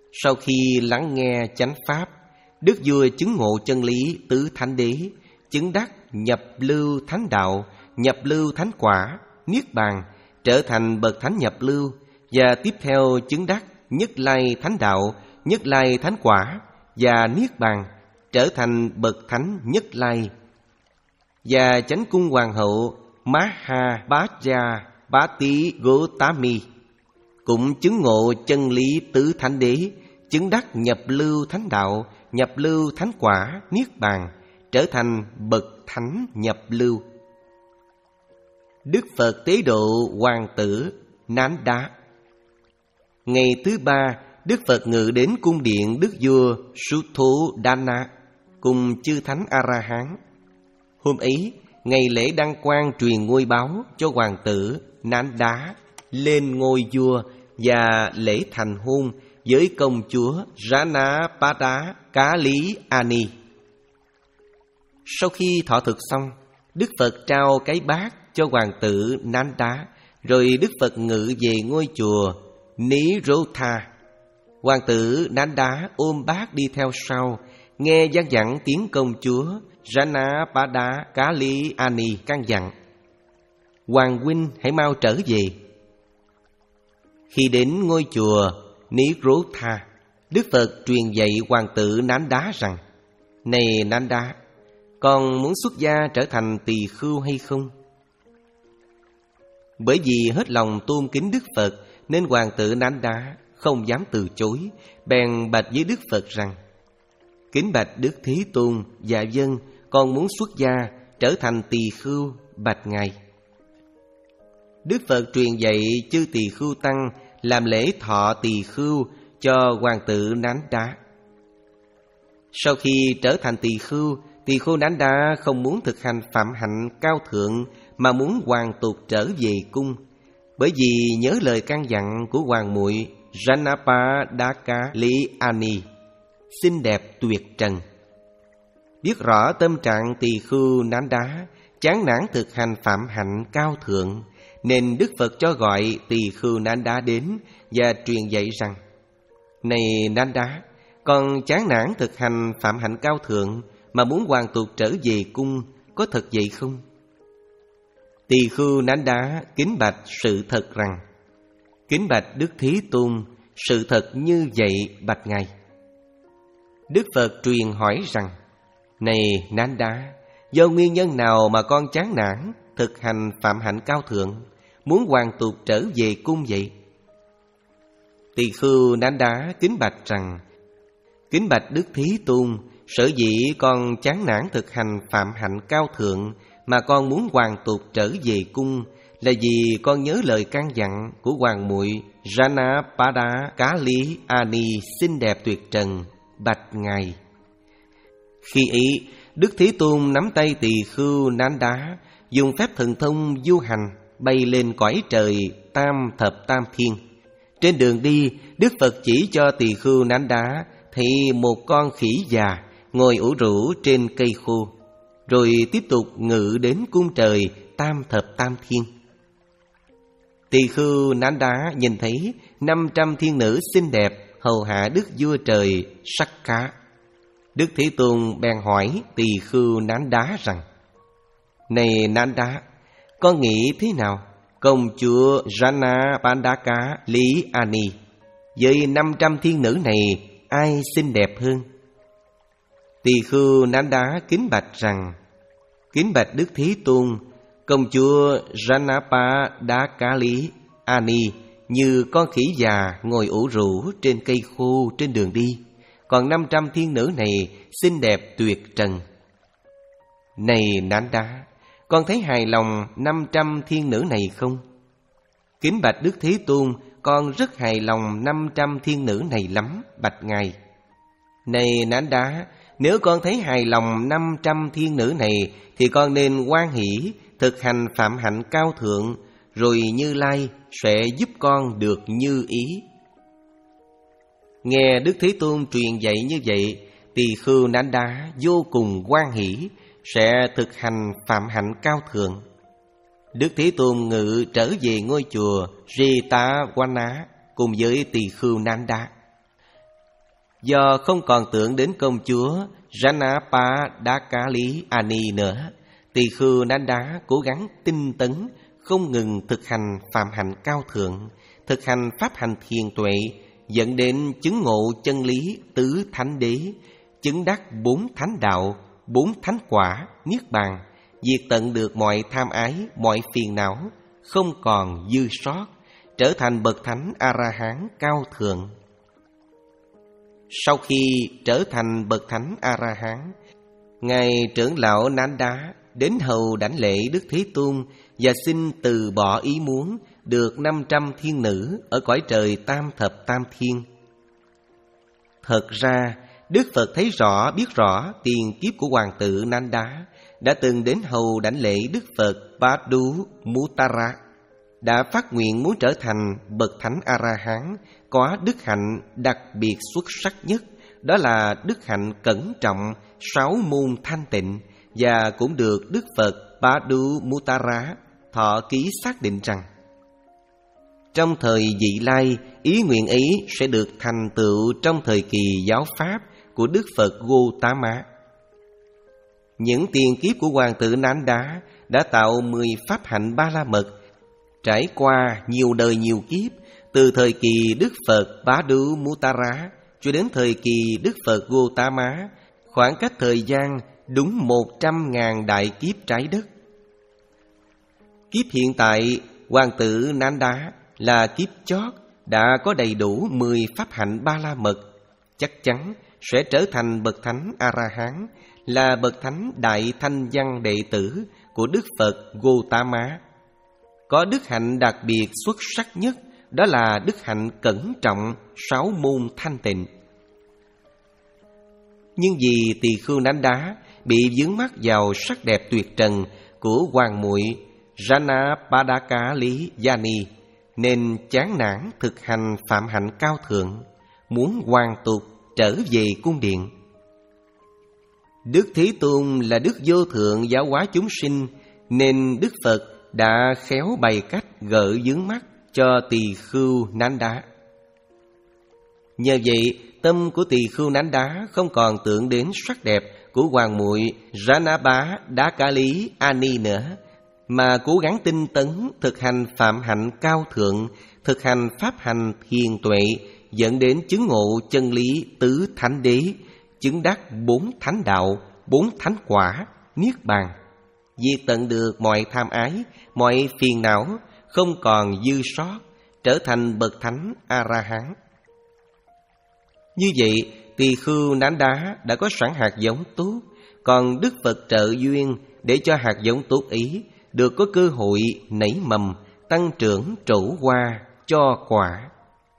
Sau khi lắng nghe chánh pháp, đức vua chứng ngộ chân lý tứ thánh đế, chứng đắc nhập lưu thánh đạo, nhập lưu thánh quả, niết bàn, trở thành bậc thánh nhập lưu, và tiếp theo chứng đắc nhất lai thánh đạo, nhất lai thánh quả và niết bàn, trở thành bậc thánh nhất lai. Và chánh cung hoàng hậu Maha Bhaja Bá Tý Gotami cũng chứng ngộ chân lý tứ thánh đế, chứng đắc nhập lưu thánh đạo, nhập lưu thánh quả, niết bàn, trở thành bậc thánh nhập lưu. Đức Phật tế độ hoàng tử Nán Đá. Ngày thứ ba, Đức Phật ngự đến cung điện đức vua Sutthodana cùng chư thánh A-la-hán. Hôm ấy, ngày lễ đăng quang truyền ngôi báo cho hoàng tử Nán Đá lên ngôi vua và lễ thành hôn với công chúa Janapada Cá Lý Ani. Sau khi thọ thực xong, Đức Phật trao cái bát cho hoàng tử Nán Đá, rồi Đức Phật ngự về ngôi chùa Nirodha. Hoàng tử Nán Đá ôm bát đi theo sau, nghe vang vẳng tiếng công chúa Janapada Cá Lý Ani căn dặn: Hoàng huynh hãy mau trở về. Khi đến ngôi chùa Nirodha, Đức Phật truyền dạy hoàng tử Nán Đá rằng: Này Nán Đá, con muốn xuất gia trở thành tỳ khưu hay không? Bởi vì hết lòng tôn kính Đức Phật nên hoàng tử Nán Đá không dám từ chối, bèn bạch với Đức Phật rằng: Kính bạch Đức Thế Tôn, dạ vâng, con muốn xuất gia trở thành tỳ khưu, bạch ngài. Đức Phật truyền dạy chư tỳ khưu tăng làm lễ thọ tỳ khưu cho hoàng tử Nán Đá. Sau khi trở thành tỳ khưu, tỳ khưu Nán Đá không muốn thực hành phạm hạnh cao thượng mà muốn hoàn tục trở về cung, bởi vì nhớ lời căn dặn của hoàng muội Janapadaka Lý Ani, xinh đẹp tuyệt trần. Biết rõ tâm trạng tỳ khưu Nán Đá chán nản thực hành phạm hạnh cao thượng, nên Đức Phật cho gọi tỳ khưu Nán Đá đến và truyền dạy rằng: Này Nán Đá, con chán nản thực hành phạm hạnh cao thượng mà muốn hoàn tục trở về cung, có thật vậy không? Tỳ khưu Nán Đá kính bạch sự thật rằng: Kính bạch Đức Thế Tôn, sự thật như vậy bạch ngài. Đức Phật truyền hỏi rằng: Này Nán Đá, do nguyên nhân nào mà con chán nản thực hành phạm hạnh cao thượng, muốn hoàn tục trở về cung vậy? Tỳ khưu Nán Đá kính bạch rằng: Kính bạch Đức Thế Tôn, sở dĩ con chán nản thực hành phạm hạnh cao thượng mà con muốn hoàn tục trở về cung là vì con nhớ lời căn dặn của hoàng muội Janapada Cá Lý Ani xinh đẹp tuyệt trần, bạch ngài. Khi ấy, Đức Thế Tôn nắm tay tỳ khưu Nán Đá, dùng phép thần thông du hành bay lên cõi trời tam thập tam thiên. Trên đường đi, Đức Phật chỉ cho tỳ khưu Nán Đá thấy một con khỉ già ngồi ủ rũ trên cây khô, rồi tiếp tục ngự đến cung trời tam thập tam thiên. Tỳ khưu Nán Đá nhìn thấy năm trăm thiên nữ xinh đẹp hầu hạ Đức Vua Trời Sắc Cá. Đức Thế Tôn bèn hỏi tỳ khưu Nán Đá rằng: Này Nán Đá, con nghĩ thế nào? Công chúa Janapadaka Lý Ani với năm trăm thiên nữ này, ai xinh đẹp hơn? Tỳ khưu Nán Đá kính bạch rằng: Kính bạch Đức Thế Tôn, công chúa Janapadaka Lý Ani như con khỉ già ngồi ủ rũ trên cây khô trên đường đi, còn năm trăm thiên nữ này xinh đẹp tuyệt trần. Này Nán Đá, con thấy hài lòng năm trăm thiên nữ này không? Kính bạch Đức Thế Tôn, con rất hài lòng năm trăm thiên nữ này lắm, bạch ngài. Này Nán Đá, nếu con thấy hài lòng năm trăm thiên nữ này thì con nên hoan hỷ thực hành phạm hạnh cao thượng, rồi Như Lai sẽ giúp con được như ý. Nghe Đức Thế Tôn truyền dạy như vậy, tỳ khưu Nán Đá vô cùng hoan hỷ sẽ thực hành phạm hạnh cao thượng. Đức Thế Tôn ngự trở về ngôi chùa Jetavana cùng với tỳ khưu Nán Đá. Do không còn tưởng đến công chúa Janapadakali Ani nữa, tỳ khưu Nanda cố gắng tinh tấn, không ngừng thực hành phạm hạnh cao thượng, thực hành pháp hành thiền tuệ, dẫn đến chứng ngộ chân lý tứ thánh đế, chứng đắc bốn thánh đạo, bốn thánh quả, niết bàn, diệt tận được mọi tham ái, mọi phiền não, không còn dư sót, trở thành bậc thánh A-la-hán cao thượng. Sau khi trở thành bậc thánh A-la-hán, ngài trưởng lão Nanda đến hầu đảnh lễ Đức Thế Tôn và xin từ bỏ ý muốn được năm trăm thiên nữ ở cõi trời tam thập tam thiên. Thật ra, Đức Phật thấy rõ, biết rõ tiền kiếp của hoàng tử Nanda đã từng đến hầu đảnh lễ Đức Phật Padumuttara, đã phát nguyện muốn trở thành bậc thánh A-la-hán có đức hạnh đặc biệt xuất sắc nhất, đó là đức hạnh cẩn trọng sáu môn thanh tịnh, và cũng được Đức Phật Padumuttara thọ ký xác định rằng trong thời vị lai, ý nguyện ấy sẽ được thành tựu trong thời kỳ giáo pháp của Đức Phật Gautama. Những tiền kiếp của hoàng tử Nanda đã tạo mười pháp hạnh ba la mật, trải qua nhiều đời nhiều kiếp, từ thời kỳ Đức Phật Padumuttara cho đến thời kỳ Đức Phật Gautama, khoảng cách thời gian đúng một trăm ngàn đại kiếp trái đất. Kiếp hiện tại, hoàng tử Nanda là kiếp chót, đã có đầy đủ mười pháp hạnh ba la mật, chắc chắn sẽ trở thành bậc thánh A-la-hán, là bậc thánh đại thanh văn đệ tử của Đức Phật Gautama. Có đức hạnh đặc biệt xuất sắc nhất, đó là đức hạnh cẩn trọng sáu môn thanh tịnh. Nhưng vì tỳ khưu Nanda bị vướng mắc vào sắc đẹp tuyệt trần của hoàng muội Janapadakali Yani, nên chán nản thực hành phạm hạnh cao thượng, muốn hoàn tục trở về cung điện. Đức Thế Tôn là Đức Vô Thượng giáo hóa chúng sinh, nên Đức Phật đã khéo bày cách gỡ vướng mắc cho tỳ khưu Nanda. Nhờ vậy, tâm của tỳ khưu Nanda không còn tưởng đến sắc đẹp của hoàng muội Janapadakali Ani nữa, mà cố gắng tinh tấn thực hành phạm hạnh cao thượng, thực hành pháp hành thiền tuệ, dẫn đến chứng ngộ chân lý tứ thánh đế, chứng đắc bốn thánh đạo, bốn thánh quả, niết bàn, diệt tận được mọi tham ái, mọi phiền não, không còn dư sót, trở thành bậc thánh A-la-hán. Như vậy, tỳ khưu Nanda đã có sẵn hạt giống tốt, còn Đức Phật trợ duyên để cho hạt giống tốt ấy được có cơ hội nảy mầm, tăng trưởng, trổ hoa, cho quả.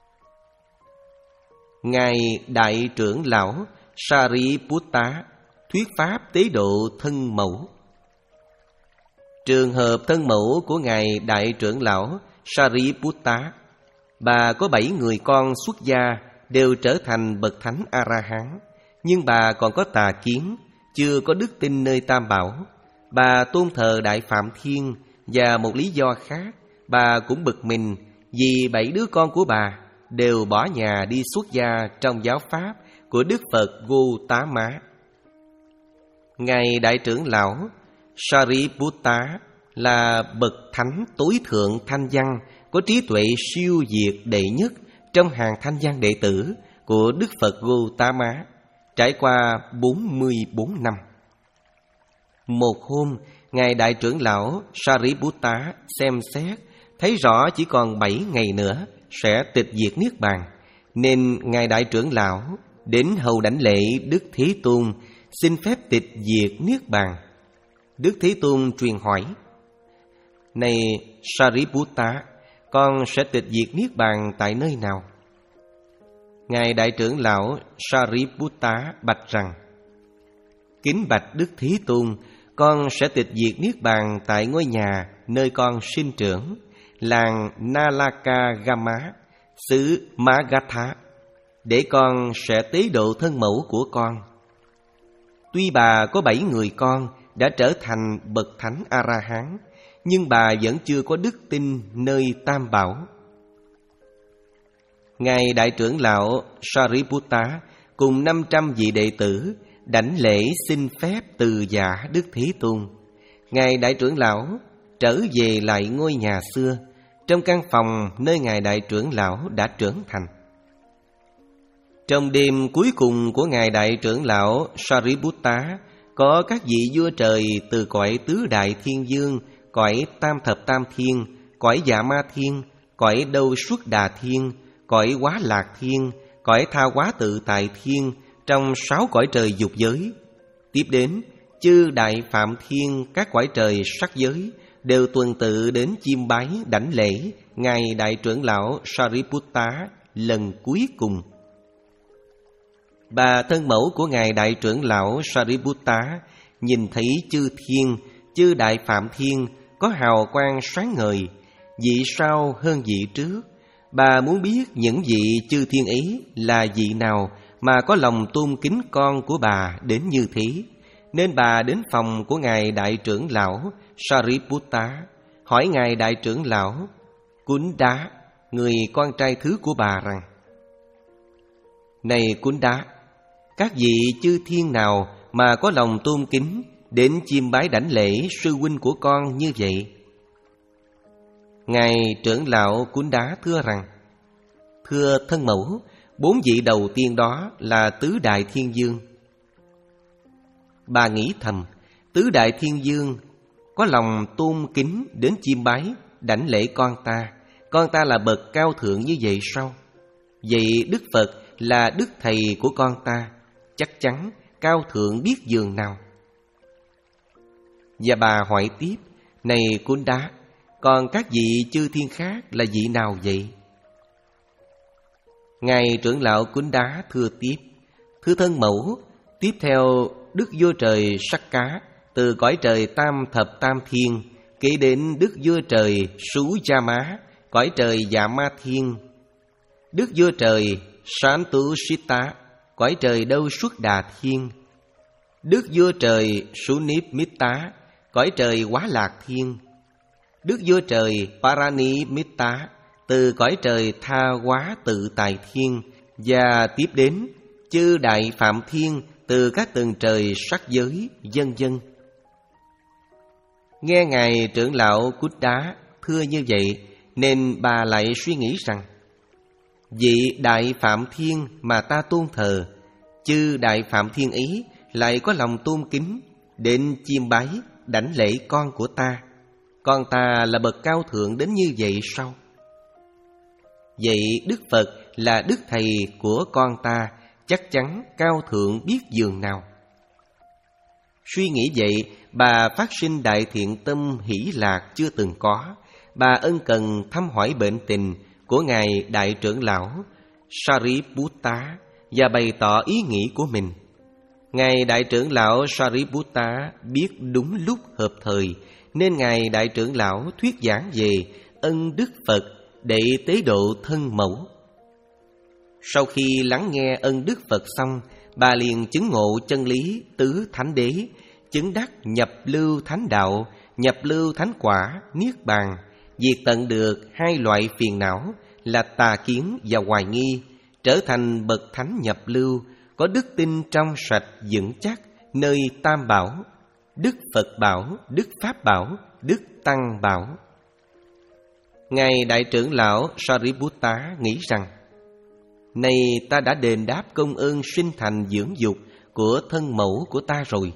Ngài Đại trưởng lão Sariputta thuyết pháp tế độ thân mẫu. Trường hợp thân mẫu của Ngài Đại trưởng lão Sariputta, bà có bảy người con xuất gia đều trở thành bậc thánh A-la-hán, nhưng bà còn có tà kiến, chưa có đức tin nơi Tam Bảo. Bà tôn thờ Đại Phạm Thiên, và một lý do khác, bà cũng bực mình vì bảy đứa con của bà đều bỏ nhà đi xuất gia trong giáo pháp của Đức Phật Gautama. Ngài Đại trưởng lão Sariputta là bậc thánh tối thượng thanh văn, có trí tuệ siêu việt đệ nhất trong hàng thanh văn đệ tử của Đức Phật Gautama, trải qua bốn mươi bốn năm. Một hôm, Ngài Đại trưởng lão Sariputta xem xét, thấy rõ chỉ còn bảy ngày nữa sẽ tịch diệt niết bàn, nên Ngài Đại trưởng lão đến hầu đảnh lễ Đức Thế Tôn, xin phép tịch diệt niết bàn. Đức Thế Tôn truyền hỏi: Này Sariputta, con sẽ tịch diệt niết bàn tại nơi nào? Ngài Đại trưởng lão Sariputta bạch rằng: Kính bạch Đức Thế Tôn, con sẽ tịch diệt niết bàn tại ngôi nhà nơi con sinh trưởng, làng Nalakagama, xứ Magatha, để con sẽ tế độ thân mẫu của con. Tuy bà có bảy người con đã trở thành bậc thánh A-la-hán, nhưng bà vẫn chưa có đức tin nơi Tam Bảo. Ngài Đại trưởng lão Sariputta cùng năm trăm vị đệ tử đảnh lễ xin phép từ giả Đức Thế Tôn. Ngài Đại trưởng lão trở về lại ngôi nhà xưa, trong căn phòng nơi Ngài Đại trưởng lão đã trưởng thành. Trong đêm cuối cùng của Ngài Đại trưởng lão Sariputta, có các vị vua trời từ cõi tứ đại thiên dương, cõi tam thập tam thiên, cõi dạ ma thiên, cõi đâu xuất đà thiên, cõi quá lạc thiên, cõi tha hóa tự tại thiên, trong sáu cõi trời dục giới. Tiếp đến, chư đại phạm thiên các cõi trời sắc giới đều tuần tự đến chiêm bái đảnh lễ Ngài Đại trưởng lão Sariputta lần cuối cùng. Bà thân mẫu của Ngài Đại trưởng lão Sariputta nhìn thấy chư thiên, chư đại phạm thiên có hào quang sáng ngời, vị sau hơn vị trước. Bà muốn biết những vị chư thiên ấy là vị nào mà có lòng tôn kính con của bà đến như thế, nên bà đến phòng của Ngài Đại trưởng lão Sariputta, hỏi Ngài Đại trưởng lão Kunda, người con trai thứ của bà rằng: Này Kunda, các vị chư thiên nào mà có lòng tôn kính đến chiêm bái đảnh lễ sư huynh của con như vậy? Ngài trưởng lão Kunda thưa rằng: Thưa thân mẫu, bốn vị đầu tiên đó là tứ đại thiên dương. Bà nghĩ thầm, tứ đại thiên dương có lòng tôn kính đến chiêm bái đảnh lễ con ta, con ta là bậc cao thượng như vậy sao? Vậy Đức Phật là Đức Thầy của con ta, chắc chắn cao thượng biết dường nào. Và bà hỏi tiếp: Này Kunda, còn các vị chư thiên khác là vị nào vậy? Ngài trưởng lão Kunda thưa tiếp: Thưa thân mẫu, tiếp theo Đức Vua Trời Sắc Cá từ cõi trời tam thập tam thiên, kế đến Đức Vua Trời Sú Cha Má, cõi trời Dạ Ma Thiên, Đức Vua Trời Santu Sita, cõi trời Đâu Xuất Đà Thiên, Đức Vua Trời Sunip Mitta, cõi trời Quá Lạc Thiên, Đức Vua Trời Parani Mitta, từ cõi trời Tha Hóa Tự Tại Thiên, và tiếp đến chư đại phạm thiên từ các tầng trời sắc giới, vân vân. Nghe Ngài trưởng lão Cút Đá thưa như vậy, nên bà lại suy nghĩ rằng: vị đại phạm thiên mà ta tôn thờ, chư đại phạm thiên ấy lại có lòng tôn kính đến chiêm bái đảnh lễ con của ta, con ta là bậc cao thượng đến như vậy sao? Vậy Đức Phật là Đức Thầy của con ta, chắc chắn cao thượng biết dường nào. Suy nghĩ vậy, bà phát sinh đại thiện tâm hỷ lạc chưa từng có. Bà ân cần thăm hỏi bệnh tình của Ngài Đại trưởng lão Sariputta và bày tỏ ý nghĩ của mình. Ngài Đại trưởng lão Sariputta biết đúng lúc hợp thời, nên Ngài Đại trưởng lão thuyết giảng về ân đức Phật để tế độ thân mẫu. Sau khi lắng nghe ân đức Phật xong, bà liền chứng ngộ chân lý tứ thánh đế, chứng đắc nhập lưu thánh đạo, nhập lưu thánh quả, niết bàn, diệt tận được hai loại phiền não là tà kiến và hoài nghi, trở thành bậc thánh nhập lưu, có đức tin trong sạch vững chắc nơi tam bảo: Đức Phật bảo, Đức Pháp bảo, Đức Tăng bảo. Ngài Đại trưởng lão Sariputta nghĩ rằng: này ta đã đền đáp công ơn sinh thành dưỡng dục của thân mẫu của ta rồi.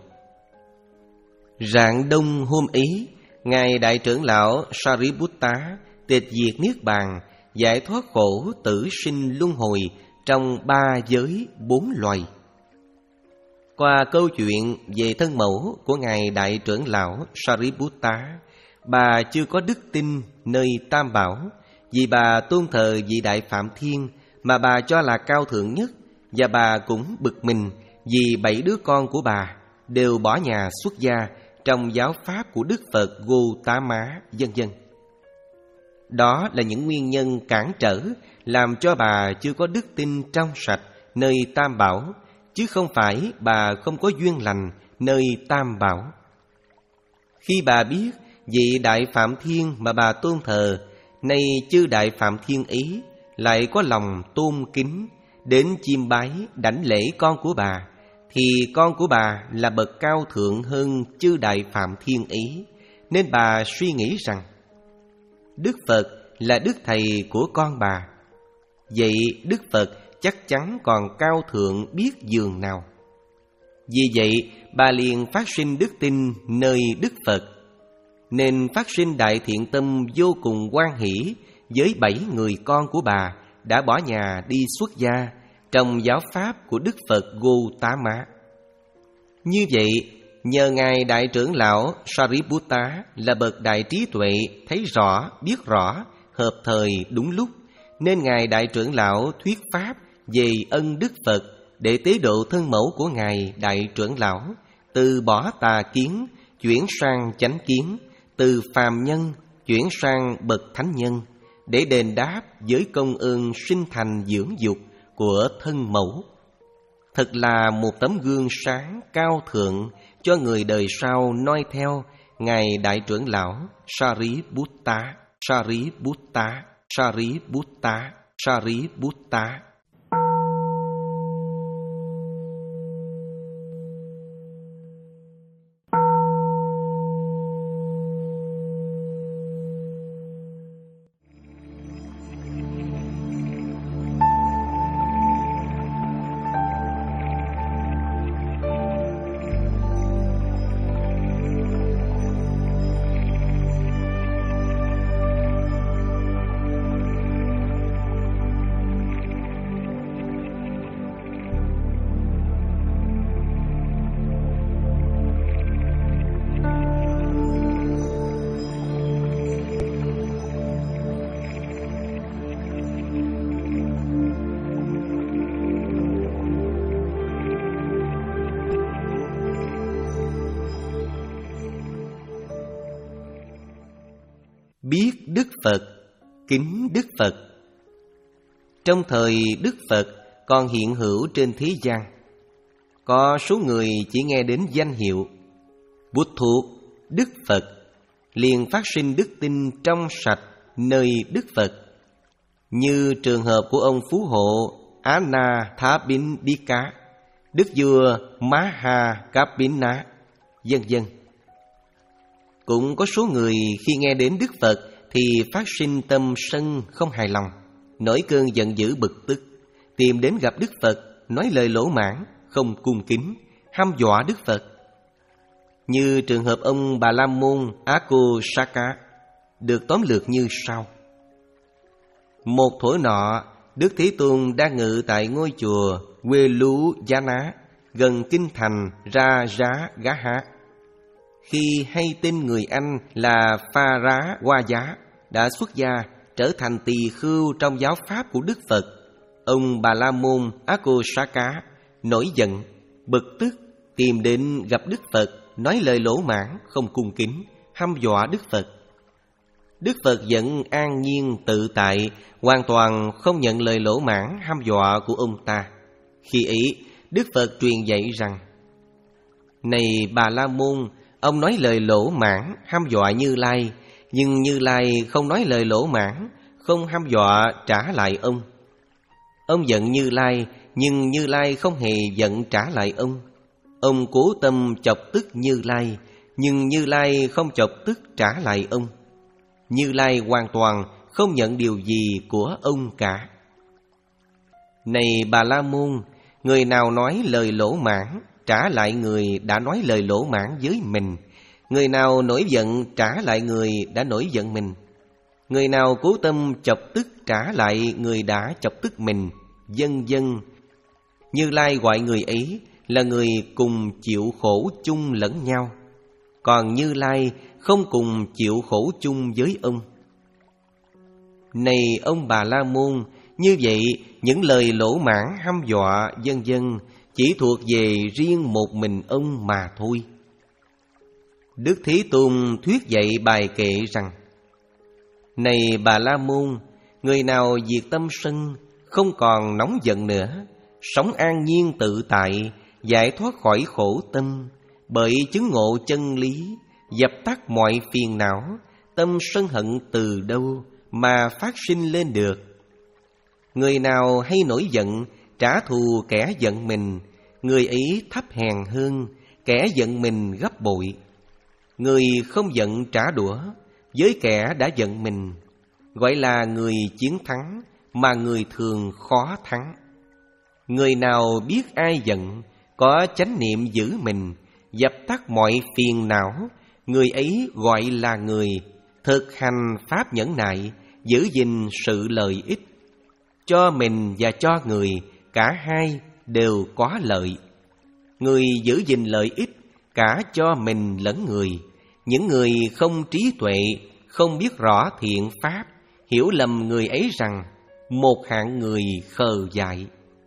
Rạng đông hôm ấy, Ngài Đại trưởng lão Sariputta tịch diệt niết bàn, giải thoát khổ tử sinh luân hồi trong ba giới bốn loài. Qua câu chuyện về thân mẫu của Ngài Đại trưởng lão Sariputta, bà chưa có đức tin nơi tam bảo, vì bà tôn thờ vị Đại Phạm Thiên mà bà cho là cao thượng nhất, và bà cũng bực mình vì bảy đứa con của bà đều bỏ nhà xuất gia trong giáo pháp của Đức Phật Gautama, vân vân. Đó là những nguyên nhân cản trở làm cho bà chưa có đức tin trong sạch nơi tam bảo, chứ không phải bà không có duyên lành nơi tam bảo. Khi bà biết vị Đại Phạm Thiên mà bà tôn thờ, nay chư Đại Phạm Thiên ấy lại có lòng tôn kính đến chiêm bái đảnh lễ con của bà, thì con của bà là bậc cao thượng hơn chư đại phạm thiên ý, nên bà suy nghĩ rằng Đức Phật là đức thầy của con bà. Vậy Đức Phật chắc chắn còn cao thượng biết dường nào. Vì vậy bà liền phát sinh đức tin nơi Đức Phật, nên phát sinh đại thiện tâm vô cùng hoan hỷ với bảy người con của bà đã bỏ nhà đi xuất gia trong giáo pháp của Đức Phật Gautama. Như vậy, nhờ Ngài Đại trưởng lão Sariputta là bậc đại trí tuệ, thấy rõ, biết rõ, hợp thời đúng lúc, nên Ngài Đại trưởng lão thuyết pháp về ân Đức Phật để tế độ thân mẫu của Ngài Đại trưởng lão, từ bỏ tà kiến chuyển sang chánh kiến, từ phàm nhân chuyển sang bậc thánh nhân, để đền đáp với công ơn sinh thành dưỡng dục của thân mẫu. Thật là một tấm gương sáng cao thượng cho người đời sau noi theo Ngài Đại trưởng lão Sariputta, Sariputta, Sariputta, Sariputta. Biết Đức Phật, kính Đức Phật. Trong thời Đức Phật còn hiện hữu trên thế gian, có số người chỉ nghe đến danh hiệu Bụt thuộc Đức Phật liền phát sinh đức tin trong sạch nơi Đức Phật, như trường hợp của ông phú hộ Anathapindika, đức vua Mahakapina, vân vân. Cũng có số người khi nghe đến Đức Phật thì phát sinh tâm sân không hài lòng, nổi cơn giận dữ bực tức, tìm đến gặp Đức Phật, nói lời lỗ mãn, không cung kính, hăm dọa Đức Phật. Như trường hợp ông Bà La Môn Akosaka được tóm lược như sau. Một thuở nọ, Đức Thế Tôn đang ngự tại ngôi chùa Velujana gần kinh thành Rajagaha. Khi hay tin người anh là Pharāvāja đã xuất gia trở thành tỳ khưu trong giáo pháp của Đức Phật, ông Bà La Môn Akosaka nổi giận, bực tức, tìm đến gặp Đức Phật, nói lời lỗ mãn, không cung kính, hăm dọa Đức Phật. Đức Phật vẫn an nhiên tự tại, hoàn toàn không nhận lời lỗ mãn hăm dọa của ông ta. Khi ấy, Đức Phật truyền dạy rằng: Này Bà La Môn, ông nói lời lỗ mãn hăm dọa Như Lai, nhưng Như Lai không nói lời lỗ mãn, không hăm dọa trả lại ông. Ông giận Như Lai, nhưng Như Lai không hề giận trả lại ông. Ông cố tâm chọc tức Như Lai, nhưng Như Lai không chọc tức trả lại ông. Như Lai hoàn toàn không nhận điều gì của ông cả. Này Bà La Môn, người nào nói lời lỗ mãn trả lại người đã nói lời lỗ mãn với mình, người nào nổi giận trả lại người đã nổi giận mình, người nào cố tâm chọc tức trả lại người đã chọc tức mình, vân vân. Như Lai gọi người ấy là người cùng chịu khổ chung lẫn nhau, còn Như Lai không cùng chịu khổ chung với ông. Này ông Bà La Môn, như vậy những lời lỗ mãn hăm dọa vân vân chỉ thuộc về riêng một mình ông mà thôi. Đức Thế Tôn thuyết dạy bài kệ rằng: Này Bà La Môn, người nào diệt tâm sân, không còn nóng giận nữa, sống an nhiên tự tại, giải thoát khỏi khổ tâm, bởi chứng ngộ chân lý, dập tắt mọi phiền não, tâm sân hận từ đâu mà phát sinh lên được? Người nào hay nổi giận trả thù kẻ giận mình, người ấy thấp hèn hơn kẻ giận mình gấp bội. Người không giận trả đũa với kẻ đã giận mình, gọi là người chiến thắng mà người thường khó thắng. Người nào biết ai giận, có chánh niệm giữ mình, dập tắt mọi phiền não, người ấy gọi là người thực hành pháp nhẫn nại, giữ gìn sự lợi ích. Cho mình và cho người, cả hai đều có lợi. Người giữ gìn lợi ích cả cho mình lẫn người. Những người không trí tuệ, không biết rõ thiện pháp, hiểu lầm người ấy rằng một hạng người khờ dại.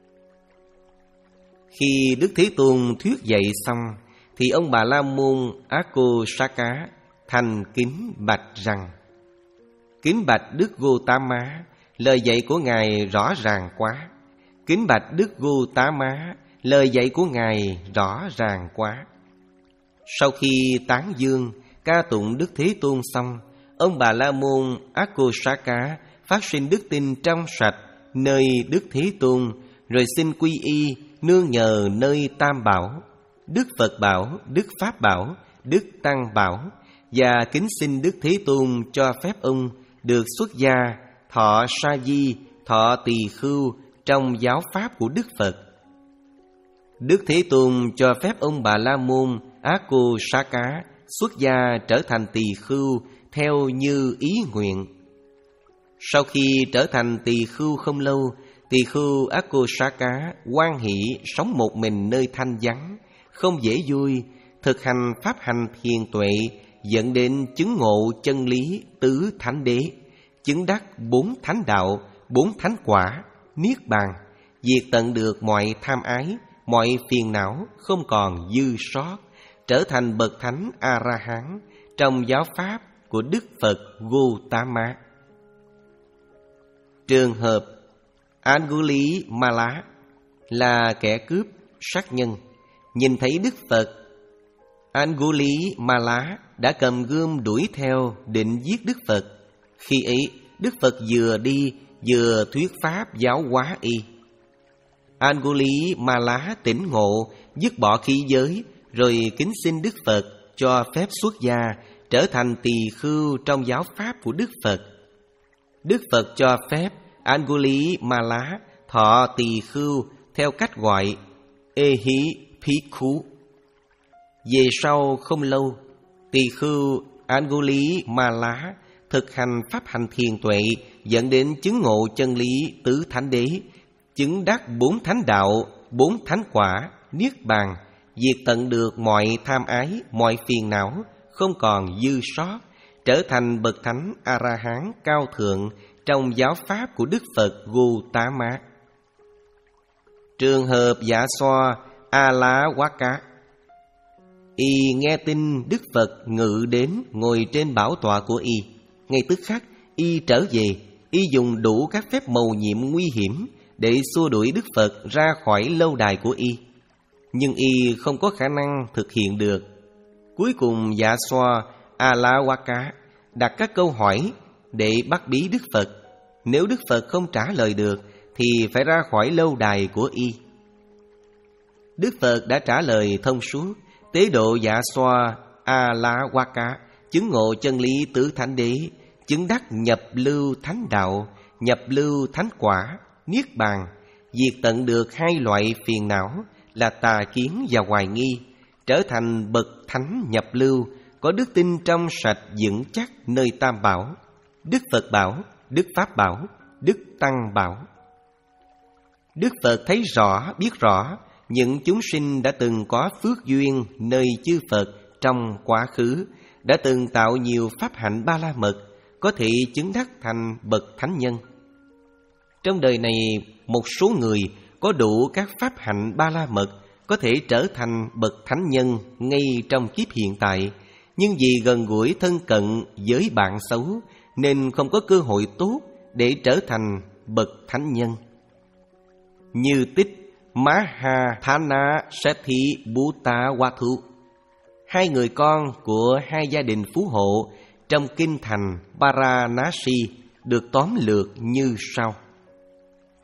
Khi Đức Thế Tôn thuyết dạy xong, thì ông Bà La Môn Akosaka thành kính bạch rằng: Kính bạch Đức Gotama, lời dạy của Ngài rõ ràng quá. Kính bạch Đức Gotama, lời dạy của Ngài rõ ràng quá. Sau khi tán dương, ca tụng Đức Thế Tôn xong, ông Bà La Môn Akosaka phát sinh đức tin trong sạch nơi Đức Thế Tôn, rồi xin quy y nương nhờ nơi Tam Bảo, Đức Phật Bảo, Đức Pháp Bảo, Đức Tăng Bảo, và kính xin Đức Thế Tôn cho phép ông được xuất gia, thọ sa di, thọ tỳ khưu trong giáo pháp của Đức Phật. Đức Thế Tôn cho phép ông Bà La Môn Akosaka xuất gia trở thành tỳ khưu theo như ý nguyện. Sau khi trở thành tỳ khưu không lâu, tỳ khưu Akosaka hoan hỷ sống một mình nơi thanh vắng, không dễ vui, thực hành pháp hành thiền tuệ, dẫn đến chứng ngộ chân lý tứ thánh đế, chứng đắc bốn thánh đạo, bốn thánh quả, niết bàn, diệt tận được mọi tham ái, mọi phiền não, không còn dư sót, trở thành bậc thánh A-la-hán trong giáo pháp của Đức Phật Gotama. Trường hợp Angulimala là kẻ cướp sát nhân, nhìn thấy Đức Phật, Angulimala đã cầm gươm đuổi theo định giết Đức Phật. Khi ấy, Đức Phật vừa đi vừa thuyết pháp giáo hóa y. Angulimala tỉnh ngộ, dứt bỏ khí giới, rồi kính xin Đức Phật cho phép xuất gia, trở thành tỳ khưu trong giáo pháp của Đức Phật. Đức Phật cho phép Angulimala thọ tỳ khưu theo cách gọi Ehipikhu. Về sau không lâu, tỳ khưu Angulimala thực hành pháp hành thiền tuệ, dẫn đến chứng ngộ chân lý tứ thánh đế, chứng đắc bốn thánh đạo, bốn thánh quả, niết bàn, diệt tận được mọi tham ái, mọi phiền não, không còn dư sót, trở thành bậc thánh A-la-hán cao thượng trong giáo pháp của Đức Phật Gotama. Trường hợp Dạ Xoa A-la-waka, y nghe tin Đức Phật ngự đến ngồi trên bảo tọa của y, ngay tức khắc y trở về. Y dùng đủ các phép mầu nhiệm nguy hiểm để xua đuổi Đức Phật ra khỏi lâu đài của y, nhưng y không có khả năng thực hiện được. Cuối cùng Dạ Xoa A-la-waka đặt các câu hỏi để bắt bí Đức Phật. Nếu Đức Phật không trả lời được thì phải ra khỏi lâu đài của y. Đức Phật đã trả lời thông suốt, tế độ Dạ Xoa A-la-waka chứng ngộ chân lý tứ thánh đế, chứng đắc nhập lưu thánh đạo, nhập lưu thánh quả, niết bàn, diệt tận được hai loại phiền não là tà kiến và hoài nghi, trở thành bậc thánh nhập lưu, có đức tin trong sạch vững chắc nơi Tam Bảo, Đức Phật Bảo, Đức Pháp Bảo, Đức Tăng Bảo. Đức Phật thấy rõ, biết rõ những chúng sinh đã từng có phước duyên nơi chư Phật trong quá khứ, đã từng tạo nhiều pháp hạnh ba la mật, có thể chứng đắc thành bậc thánh nhân. Trong đời này, một số người có đủ các pháp hạnh ba la mật có thể trở thành bậc thánh nhân ngay trong kiếp hiện tại, nhưng vì gần gũi thân cận với bạn xấu nên không có cơ hội tốt để trở thành bậc thánh nhân. Như tích Mahathana Sethi Bhuta Wathu, hai người con của hai gia đình phú hộ trong kinh thành Varanasi được tóm lược như sau.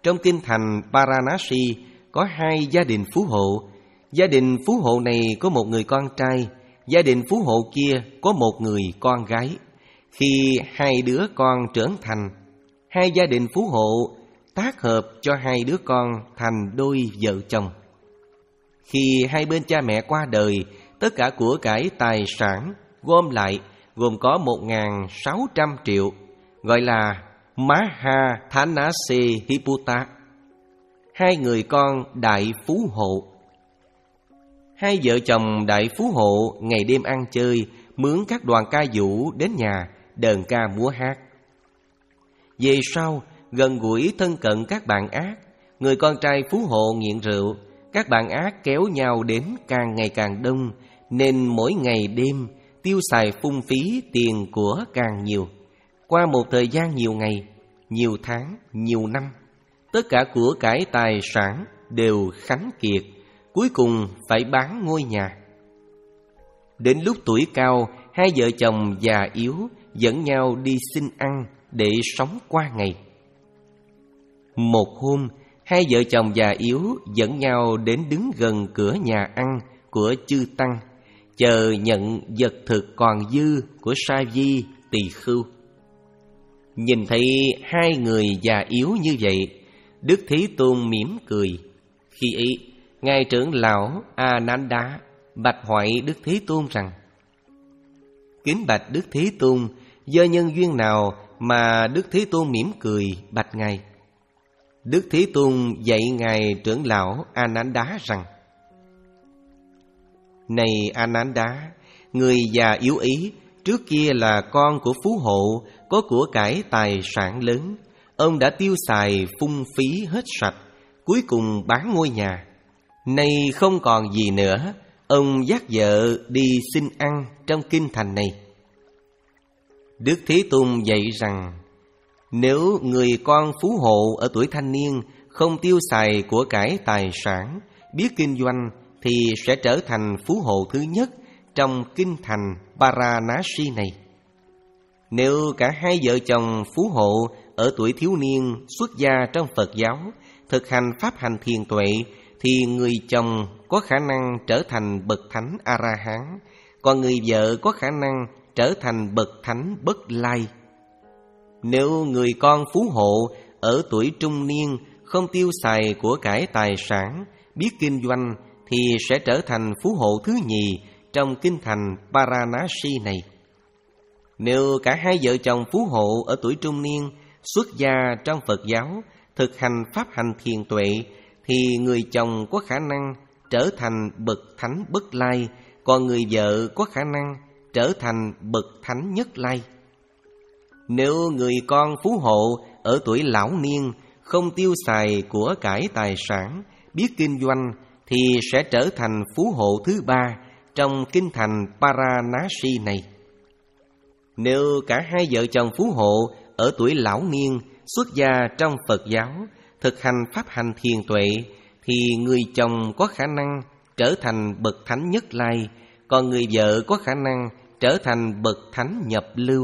Trong kinh thành Varanasi có hai gia đình phú hộ. Gia đình phú hộ này có một người con trai, gia đình phú hộ kia có một người con gái. Khi hai đứa con trưởng thành, hai gia đình phú hộ tác hợp cho hai đứa con thành đôi vợ chồng. Khi hai bên cha mẹ qua đời, tất cả của cải tài sản gom lại gồm có một nghìn sáu trăm triệu, gọi là Maha Thanase Hiputa, hai người con đại phú hộ. Hai vợ chồng đại phú hộ ngày đêm ăn chơi, mướn các đoàn ca vũ đến nhà đờn ca múa hát. Về sau, gần gũi thân cận các bạn ác, người con trai phú hộ nghiện rượu, các bạn ác kéo nhau đến càng ngày càng đông, nên mỗi ngày đêm tiêu xài phung phí tiền của càng nhiều. Qua một thời gian nhiều ngày, nhiều tháng, nhiều năm, tất cả của cải tài sản đều khánh kiệt, cuối cùng phải bán ngôi nhà. Đến lúc tuổi cao, hai vợ chồng già yếu dẫn nhau đi xin ăn để sống qua ngày. Một hôm, hai vợ chồng già yếu dẫn nhau đến đứng gần cửa nhà ăn của chư tăng, chờ nhận vật thực còn dư của sa di tỳ khưu. Nhìn thấy hai người già yếu như vậy, Đức Thế Tôn mỉm cười. Khi ấy, ngài trưởng lão Ananda bạch hỏi Đức Thế Tôn rằng: Kính bạch Đức Thế Tôn, do nhân duyên nào mà Đức Thế Tôn mỉm cười bạch ngài? Đức Thế Tôn dạy ngài trưởng lão Ananda rằng: Này Ananda, người già yếu ấy trước kia là con của phú hộ, có của cải tài sản lớn. Ông đã tiêu xài phung phí hết sạch, cuối cùng bán ngôi nhà. Nay không còn gì nữa, ông dắt vợ đi xin ăn trong kinh thành này. Đức Thế Tôn dạy rằng: Nếu người con phú hộ ở tuổi thanh niên không tiêu xài của cải tài sản, biết kinh doanh, thì sẽ trở thành phú hộ thứ nhất trong kinh thành Varanasi này. Nếu cả hai vợ chồng phú hộ ở tuổi thiếu niên xuất gia trong Phật giáo, thực hành pháp hành thiền tuệ, thì người chồng có khả năng trở thành bậc thánh A-la-hán, còn người vợ có khả năng trở thành bậc thánh Bất Lai. Nếu người con phú hộ ở tuổi trung niên không tiêu xài của cải tài sản, biết kinh doanh, thì sẽ trở thành phú hộ thứ nhì trong kinh thành Varanasi này. Nếu cả hai vợ chồng phú hộ ở tuổi trung niên xuất gia trong Phật giáo, thực hành pháp hành thiền tuệ, thì người chồng có khả năng trở thành bậc thánh Bất Lai, còn người vợ có khả năng trở thành bậc thánh Nhất Lai. Nếu người con phú hộ ở tuổi lão niên không tiêu xài của cải tài sản, biết kinh doanh, thì sẽ trở thành phú hộ thứ ba trong kinh thành Varanasi này. Nếu cả hai vợ chồng phú hộ ở tuổi lão niên xuất gia trong Phật giáo, thực hành pháp hành thiền tuệ, thì người chồng có khả năng trở thành bậc thánh Nhất Lai, còn người vợ có khả năng trở thành bậc thánh nhập lưu.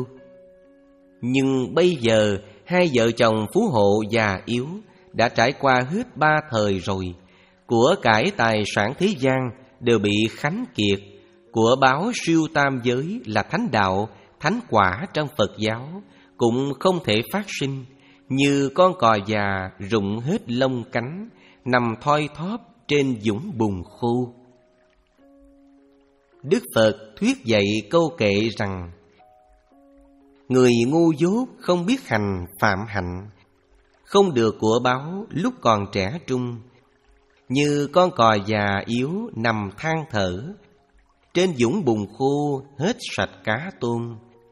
Nhưng bây giờ hai vợ chồng phú hộ già yếu đã trải qua hết ba thời rồi, của cải tài sản thế gian đều bị khánh kiệt, của báo siêu tam giới là thánh đạo, thánh quả trong Phật giáo cũng không thể phát sinh, như con cò già rụng hết lông cánh, nằm thoi thóp trên dũng bùn khô. Đức Phật thuyết dạy câu kệ rằng: Người ngu dốt không biết hành phạm hạnh, không được của báo lúc còn trẻ trung, như con cò già yếu nằm than thở, trên dũng bùn khô hết sạch cá tôm.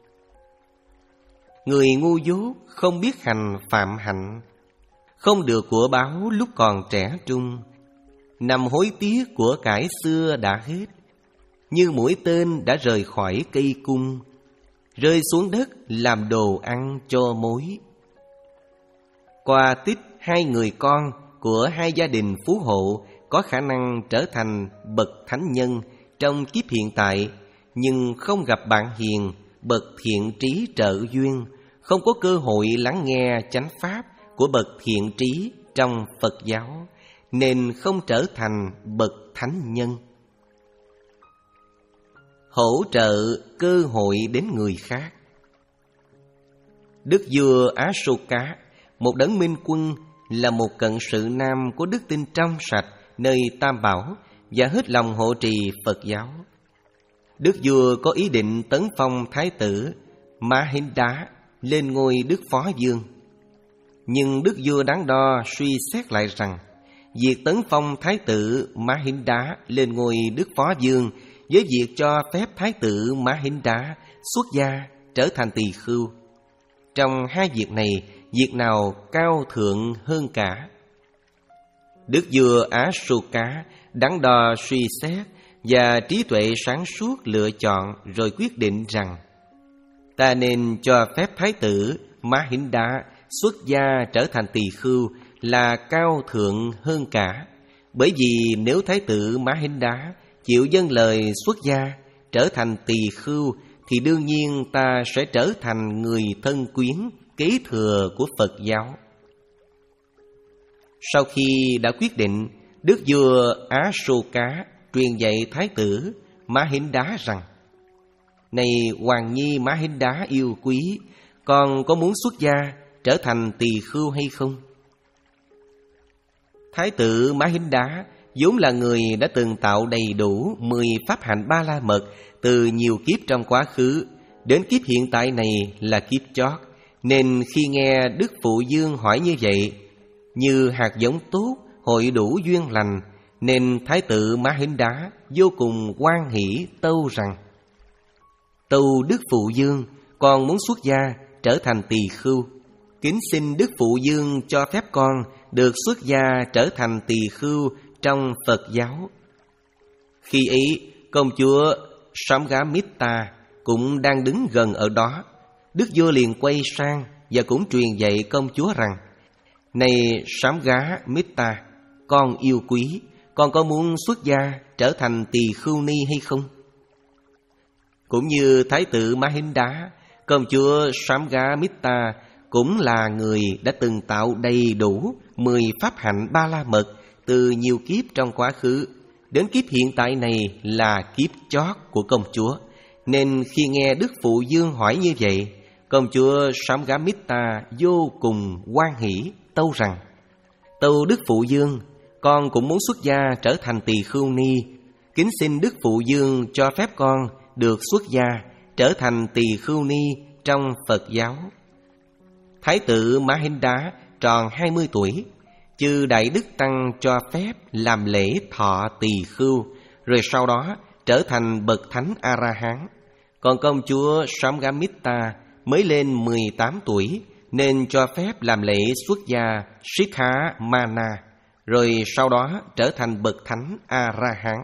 Người ngu dốt không biết hành phạm hạnh, không được của báo lúc còn trẻ trung, nằm hối tiếc của cải xưa đã hết, như mũi tên đã rời khỏi cây cung, rơi xuống đất làm đồ ăn cho mối. Qua tích hai người con của hai gia đình phú hộ có khả năng trở thành bậc thánh nhân trong kiếp hiện tại, nhưng không gặp bạn hiền, bậc thiện trí trợ duyên, không có cơ hội lắng nghe chánh pháp của bậc thiện trí trong Phật giáo, nên không trở thành bậc thánh nhân. Hỗ trợ cơ hội đến người khác. Đức vua Ashoka, một đấng minh quân, là một cận sự nam có đức tin trong sạch nơi Tam Bảo và hết lòng hộ trì Phật giáo. Đức vua có ý định tấn phong thái tử Mahinda lên ngôi đức phó vương. Nhưng đức vua đắn đo suy xét lại rằng việc tấn phong thái tử Mahinda lên ngôi đức phó vương với việc cho phép thái tử Mahinda xuất gia trở thành tỳ khưu, trong hai việc này, việc nào cao thượng hơn cả? Đức vua Ashoka đắn đo suy xét và trí tuệ sáng suốt lựa chọn, rồi quyết định rằng ta nên cho phép thái tử Mahinda xuất gia trở thành tỳ khưu là cao thượng hơn cả. Bởi vì nếu thái tử Mahinda chịu dâng lời xuất gia trở thành tỳ khưu thì đương nhiên ta sẽ trở thành người thân quyến kế thừa của Phật giáo. Sau khi đã quyết định, đức vua Ashoka truyền dạy thái tử Mahinda rằng: Này hoàng nhi Mahinda yêu quý, con có muốn xuất gia trở thành tỳ khưu hay không? Thái tử Mahinda vốn là người đã từng tạo đầy đủ mười pháp hạnh ba la mật từ nhiều kiếp trong quá khứ, đến kiếp hiện tại này là kiếp chót, nên khi nghe Đức Phụ Dương hỏi như vậy, như hạt giống tốt, hội đủ duyên lành, nên thái tử Mahinda vô cùng hoan hỷ tâu rằng: Tâu Đức Phụ Dương, con muốn xuất gia trở thành tỳ khưu, kính xin Đức Phụ Dương cho phép con được xuất gia trở thành tỳ khưu trong Phật giáo. Khi ấy, công chúa Samgamita cũng đang đứng gần ở đó. Đức vua liền quay sang và cũng truyền dạy công chúa rằng: Này Samgamita, con yêu quý, con có muốn xuất gia trở thành tỳ khưu ni hay không? Cũng như thái tử Mahinda, công chúa Samgamita cũng là người đã từng tạo đầy đủ mười pháp hạnh ba la mật từ nhiều kiếp trong quá khứ, đến kiếp hiện tại này là kiếp chót của công chúa. Nên khi nghe Đức Phụ Dương hỏi như vậy, công chúa Samgamita vô cùng hoan hỷ tâu rằng: Tâu Đức Phụ Dương, con cũng muốn xuất gia trở thành tỳ khưu ni, kính xin Đức Phụ Dương cho phép con được xuất gia trở thành tỳ khưu ni trong Phật giáo. Thái tử Mahinda tròn hai mươi tuổi, chư Đại Đức Tăng cho phép làm lễ thọ tỳ khưu, rồi sau đó trở thành bậc thánh A-la-hán. Còn công chúa Samgamita mới lên mười tám tuổi, nên cho phép làm lễ xuất gia Sikha Mana, rồi sau đó trở thành bậc thánh A-la-hán.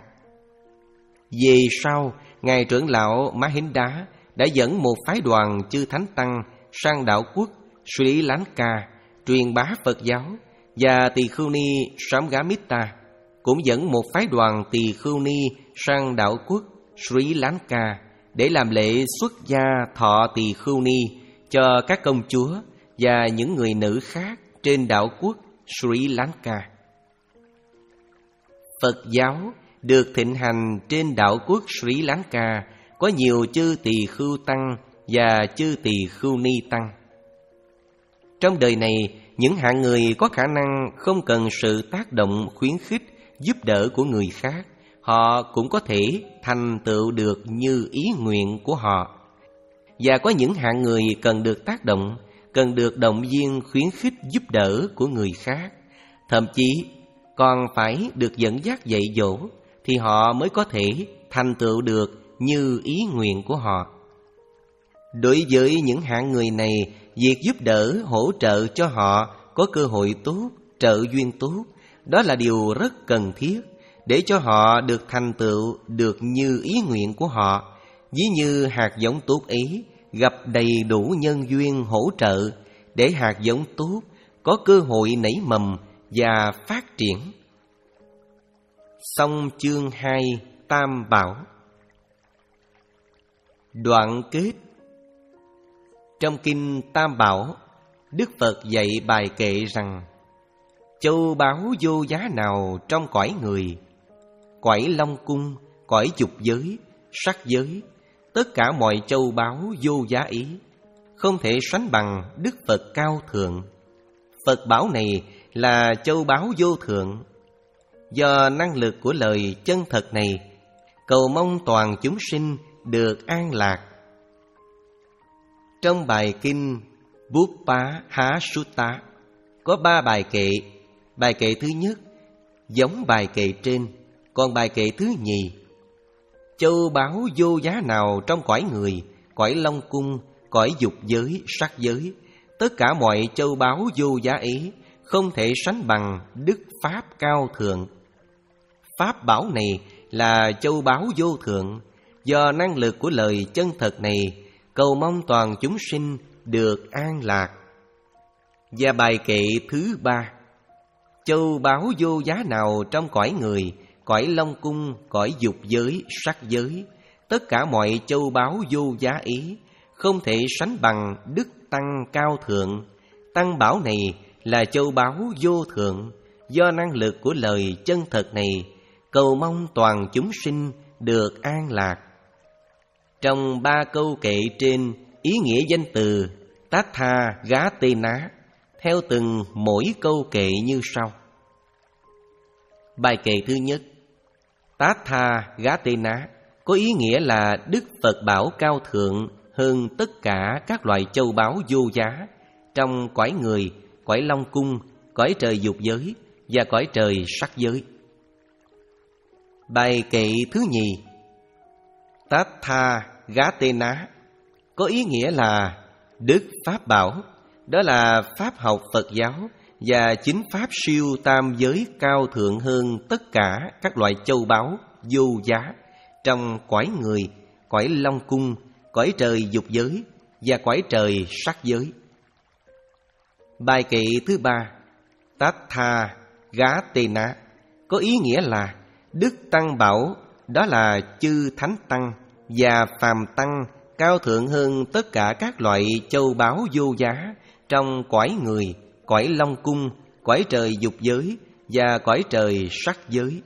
Về sau, ngài trưởng lão Mahinda đã dẫn một phái đoàn chư thánh tăng sang đảo quốc Sri Lanka truyền bá Phật giáo, và tỳ khưu ni Samgamita cũng dẫn một phái đoàn tỳ khưu ni sang đảo quốc Sri Lanka để làm lễ xuất gia thọ tỳ khưu ni cho các công chúa và những người nữ khác trên đảo quốc Sri Lanka. Phật giáo được thịnh hành trên đảo quốc Sri Lanka có nhiều chư tỳ khưu tăng và chư tỳ khưu ni tăng. Trong đời này, những hạng người có khả năng không cần sự tác động khuyến khích, giúp đỡ của người khác, họ cũng có thể thành tựu được như ý nguyện của họ. Và có những hạng người cần được tác động, cần được động viên khuyến khích giúp đỡ của người khác, thậm chí còn phải được dẫn dắt dạy dỗ, thì họ mới có thể thành tựu được như ý nguyện của họ. Đối với những hạng người này, việc giúp đỡ, hỗ trợ cho họ có cơ hội tốt, trợ duyên tốt, đó là điều rất cần thiết để cho họ được thành tựu được như ý nguyện của họ. Ví như hạt giống tốt ấy gặp đầy đủ nhân duyên hỗ trợ để hạt giống tốt có cơ hội nảy mầm và phát triển. Xong chương hai Tam Bảo. Đoạn kết. Trong kinh Tam Bảo, Đức Phật dạy bài kệ rằng: châu báu vô giá nào trong cõi người, cõi Long Cung, cõi dục giới, sắc giới, tất cả mọi châu báu vô giá ý, không thể sánh bằng Đức Phật cao thượng. Phật bảo này là châu báu vô thượng. Do năng lực của lời chân thật này, cầu mong toàn chúng sinh được an lạc. Trong bài kinh Buppá Há Sutta có ba bài kệ. Bài kệ thứ nhất giống bài kệ trên, còn bài kệ thứ nhì: châu báu vô giá nào trong cõi người, cõi Long Cung, cõi dục giới, sắc giới, tất cả mọi châu báu vô giá ấy, không thể sánh bằng Đức Pháp cao thượng. Pháp bảo này là châu báu vô thượng. Do năng lực của lời chân thật này, cầu mong toàn chúng sinh được an lạc. Và bài kệ thứ ba: châu báu vô giá nào trong cõi người, cõi Long Cung, cõi dục giới, sắc giới, tất cả mọi châu báu vô giá ý, không thể sánh bằng Đức Tăng cao thượng. Tăng bảo này là châu báu vô thượng. Do năng lực của lời chân thật này, cầu mong toàn chúng sinh được an lạc. Trong ba câu kệ trên, ý nghĩa danh từ Tát Tha Gá Tê Ná theo từng mỗi câu kệ như sau. Bài kệ thứ nhất: Tát Tha Gá Tê Ná có ý nghĩa là Đức Phật bảo cao thượng hơn tất cả các loại châu báu vô giá trong cõi người, cõi Long Cung, cõi trời dục giới và cõi trời sắc giới. Bài kệ thứ nhì: Tát Tha Gá Tê Ná có ý nghĩa là Đức Pháp bảo, đó là Pháp học Phật giáo và chính Pháp siêu tam giới cao thượng hơn tất cả các loại châu báu vô giá trong cõi người, cõi Long Cung, cõi trời dục giới và cõi trời sắc giới. Bài kệ thứ ba: Tát Tha Gá Tê Ná có ý nghĩa là Đức Tăng bảo, đó là chư Thánh Tăng và Phàm Tăng cao thượng hơn tất cả các loại châu báu vô giá trong cõi người, cõi Long Cung, cõi trời dục giới và cõi trời sắc giới.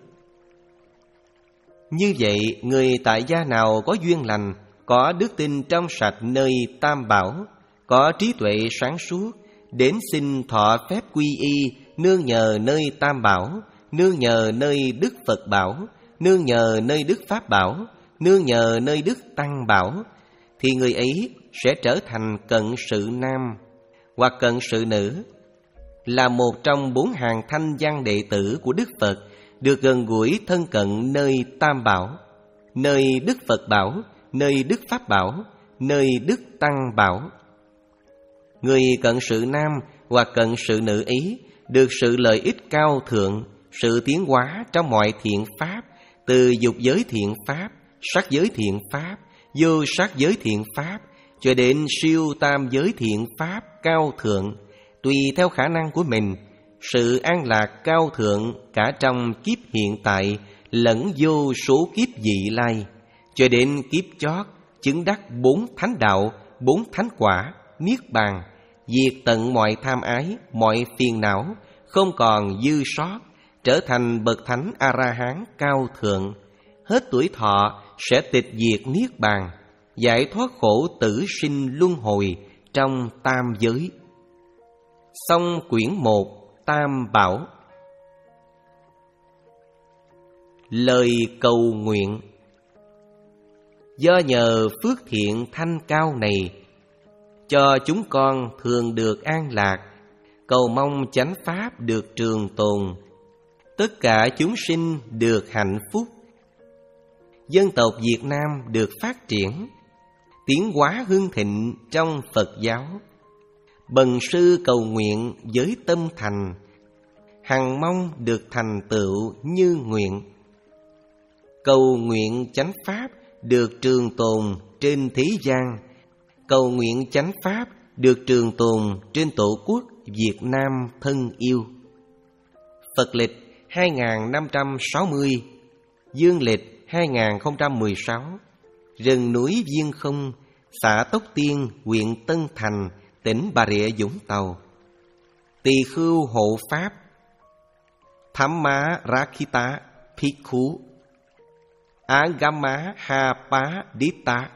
Như vậy, người tại gia nào có duyên lành, có đức tin trong sạch nơi Tam Bảo, có trí tuệ sáng suốt, đến xin thọ phép quy y, nương nhờ nơi Tam Bảo, nương nhờ nơi Đức Phật bảo, nương nhờ nơi Đức Pháp bảo, nương nhờ nơi Đức Tăng bảo, thì người ấy sẽ trở thành cận sự nam hoặc cận sự nữ, là một trong bốn hàng thanh văn đệ tử của Đức Phật, được gần gũi thân cận nơi Tam Bảo, nơi Đức Phật bảo, nơi Đức Pháp bảo, nơi Đức Tăng bảo. Người cận sự nam hoặc cận sự nữ ấy được sự lợi ích cao thượng, sự tiến hóa trong mọi thiện pháp, từ dục giới thiện pháp, sắc giới thiện pháp, vô sắc giới thiện pháp, cho đến siêu tam giới thiện pháp cao thượng, tùy theo khả năng của mình, sự an lạc cao thượng cả trong kiếp hiện tại lẫn vô số kiếp vị lai, cho đến kiếp chót chứng đắc bốn thánh đạo, bốn thánh quả, niết bàn, diệt tận mọi tham ái, mọi phiền não, không còn dư sót, trở thành bậc thánh A-la-hán cao thượng, hết tuổi thọ sẽ tịch diệt niết bàn, giải thoát khổ tử sinh luân hồi trong tam giới. Xong quyển một Tam Bảo. Lời cầu nguyện. Do nhờ phước thiện thanh cao này, cho chúng con thường được an lạc, cầu mong chánh pháp được trường tồn, tất cả chúng sinh được hạnh phúc, dân tộc Việt Nam được phát triển, tiến hóa hưng thịnh trong Phật giáo. Bần sư cầu nguyện với tâm thành, hằng mong được thành tựu như nguyện. Cầu nguyện chánh pháp được trường tồn trên thế gian, cầu nguyện chánh pháp được trường tồn trên tổ quốc Việt Nam thân yêu. Phật lịch hai nghìn năm trăm sáu mươi, dương lịch hai nghìn không trăm mười sáu, rừng núi Viên Không, xã Tóc Tiên, huyện Tân Thành, tỉnh Bà Rịa Vũng Tàu. Tỳ khưu hộ pháp, Thamma Rakita Bhikkhu Agama Hapa Ditta.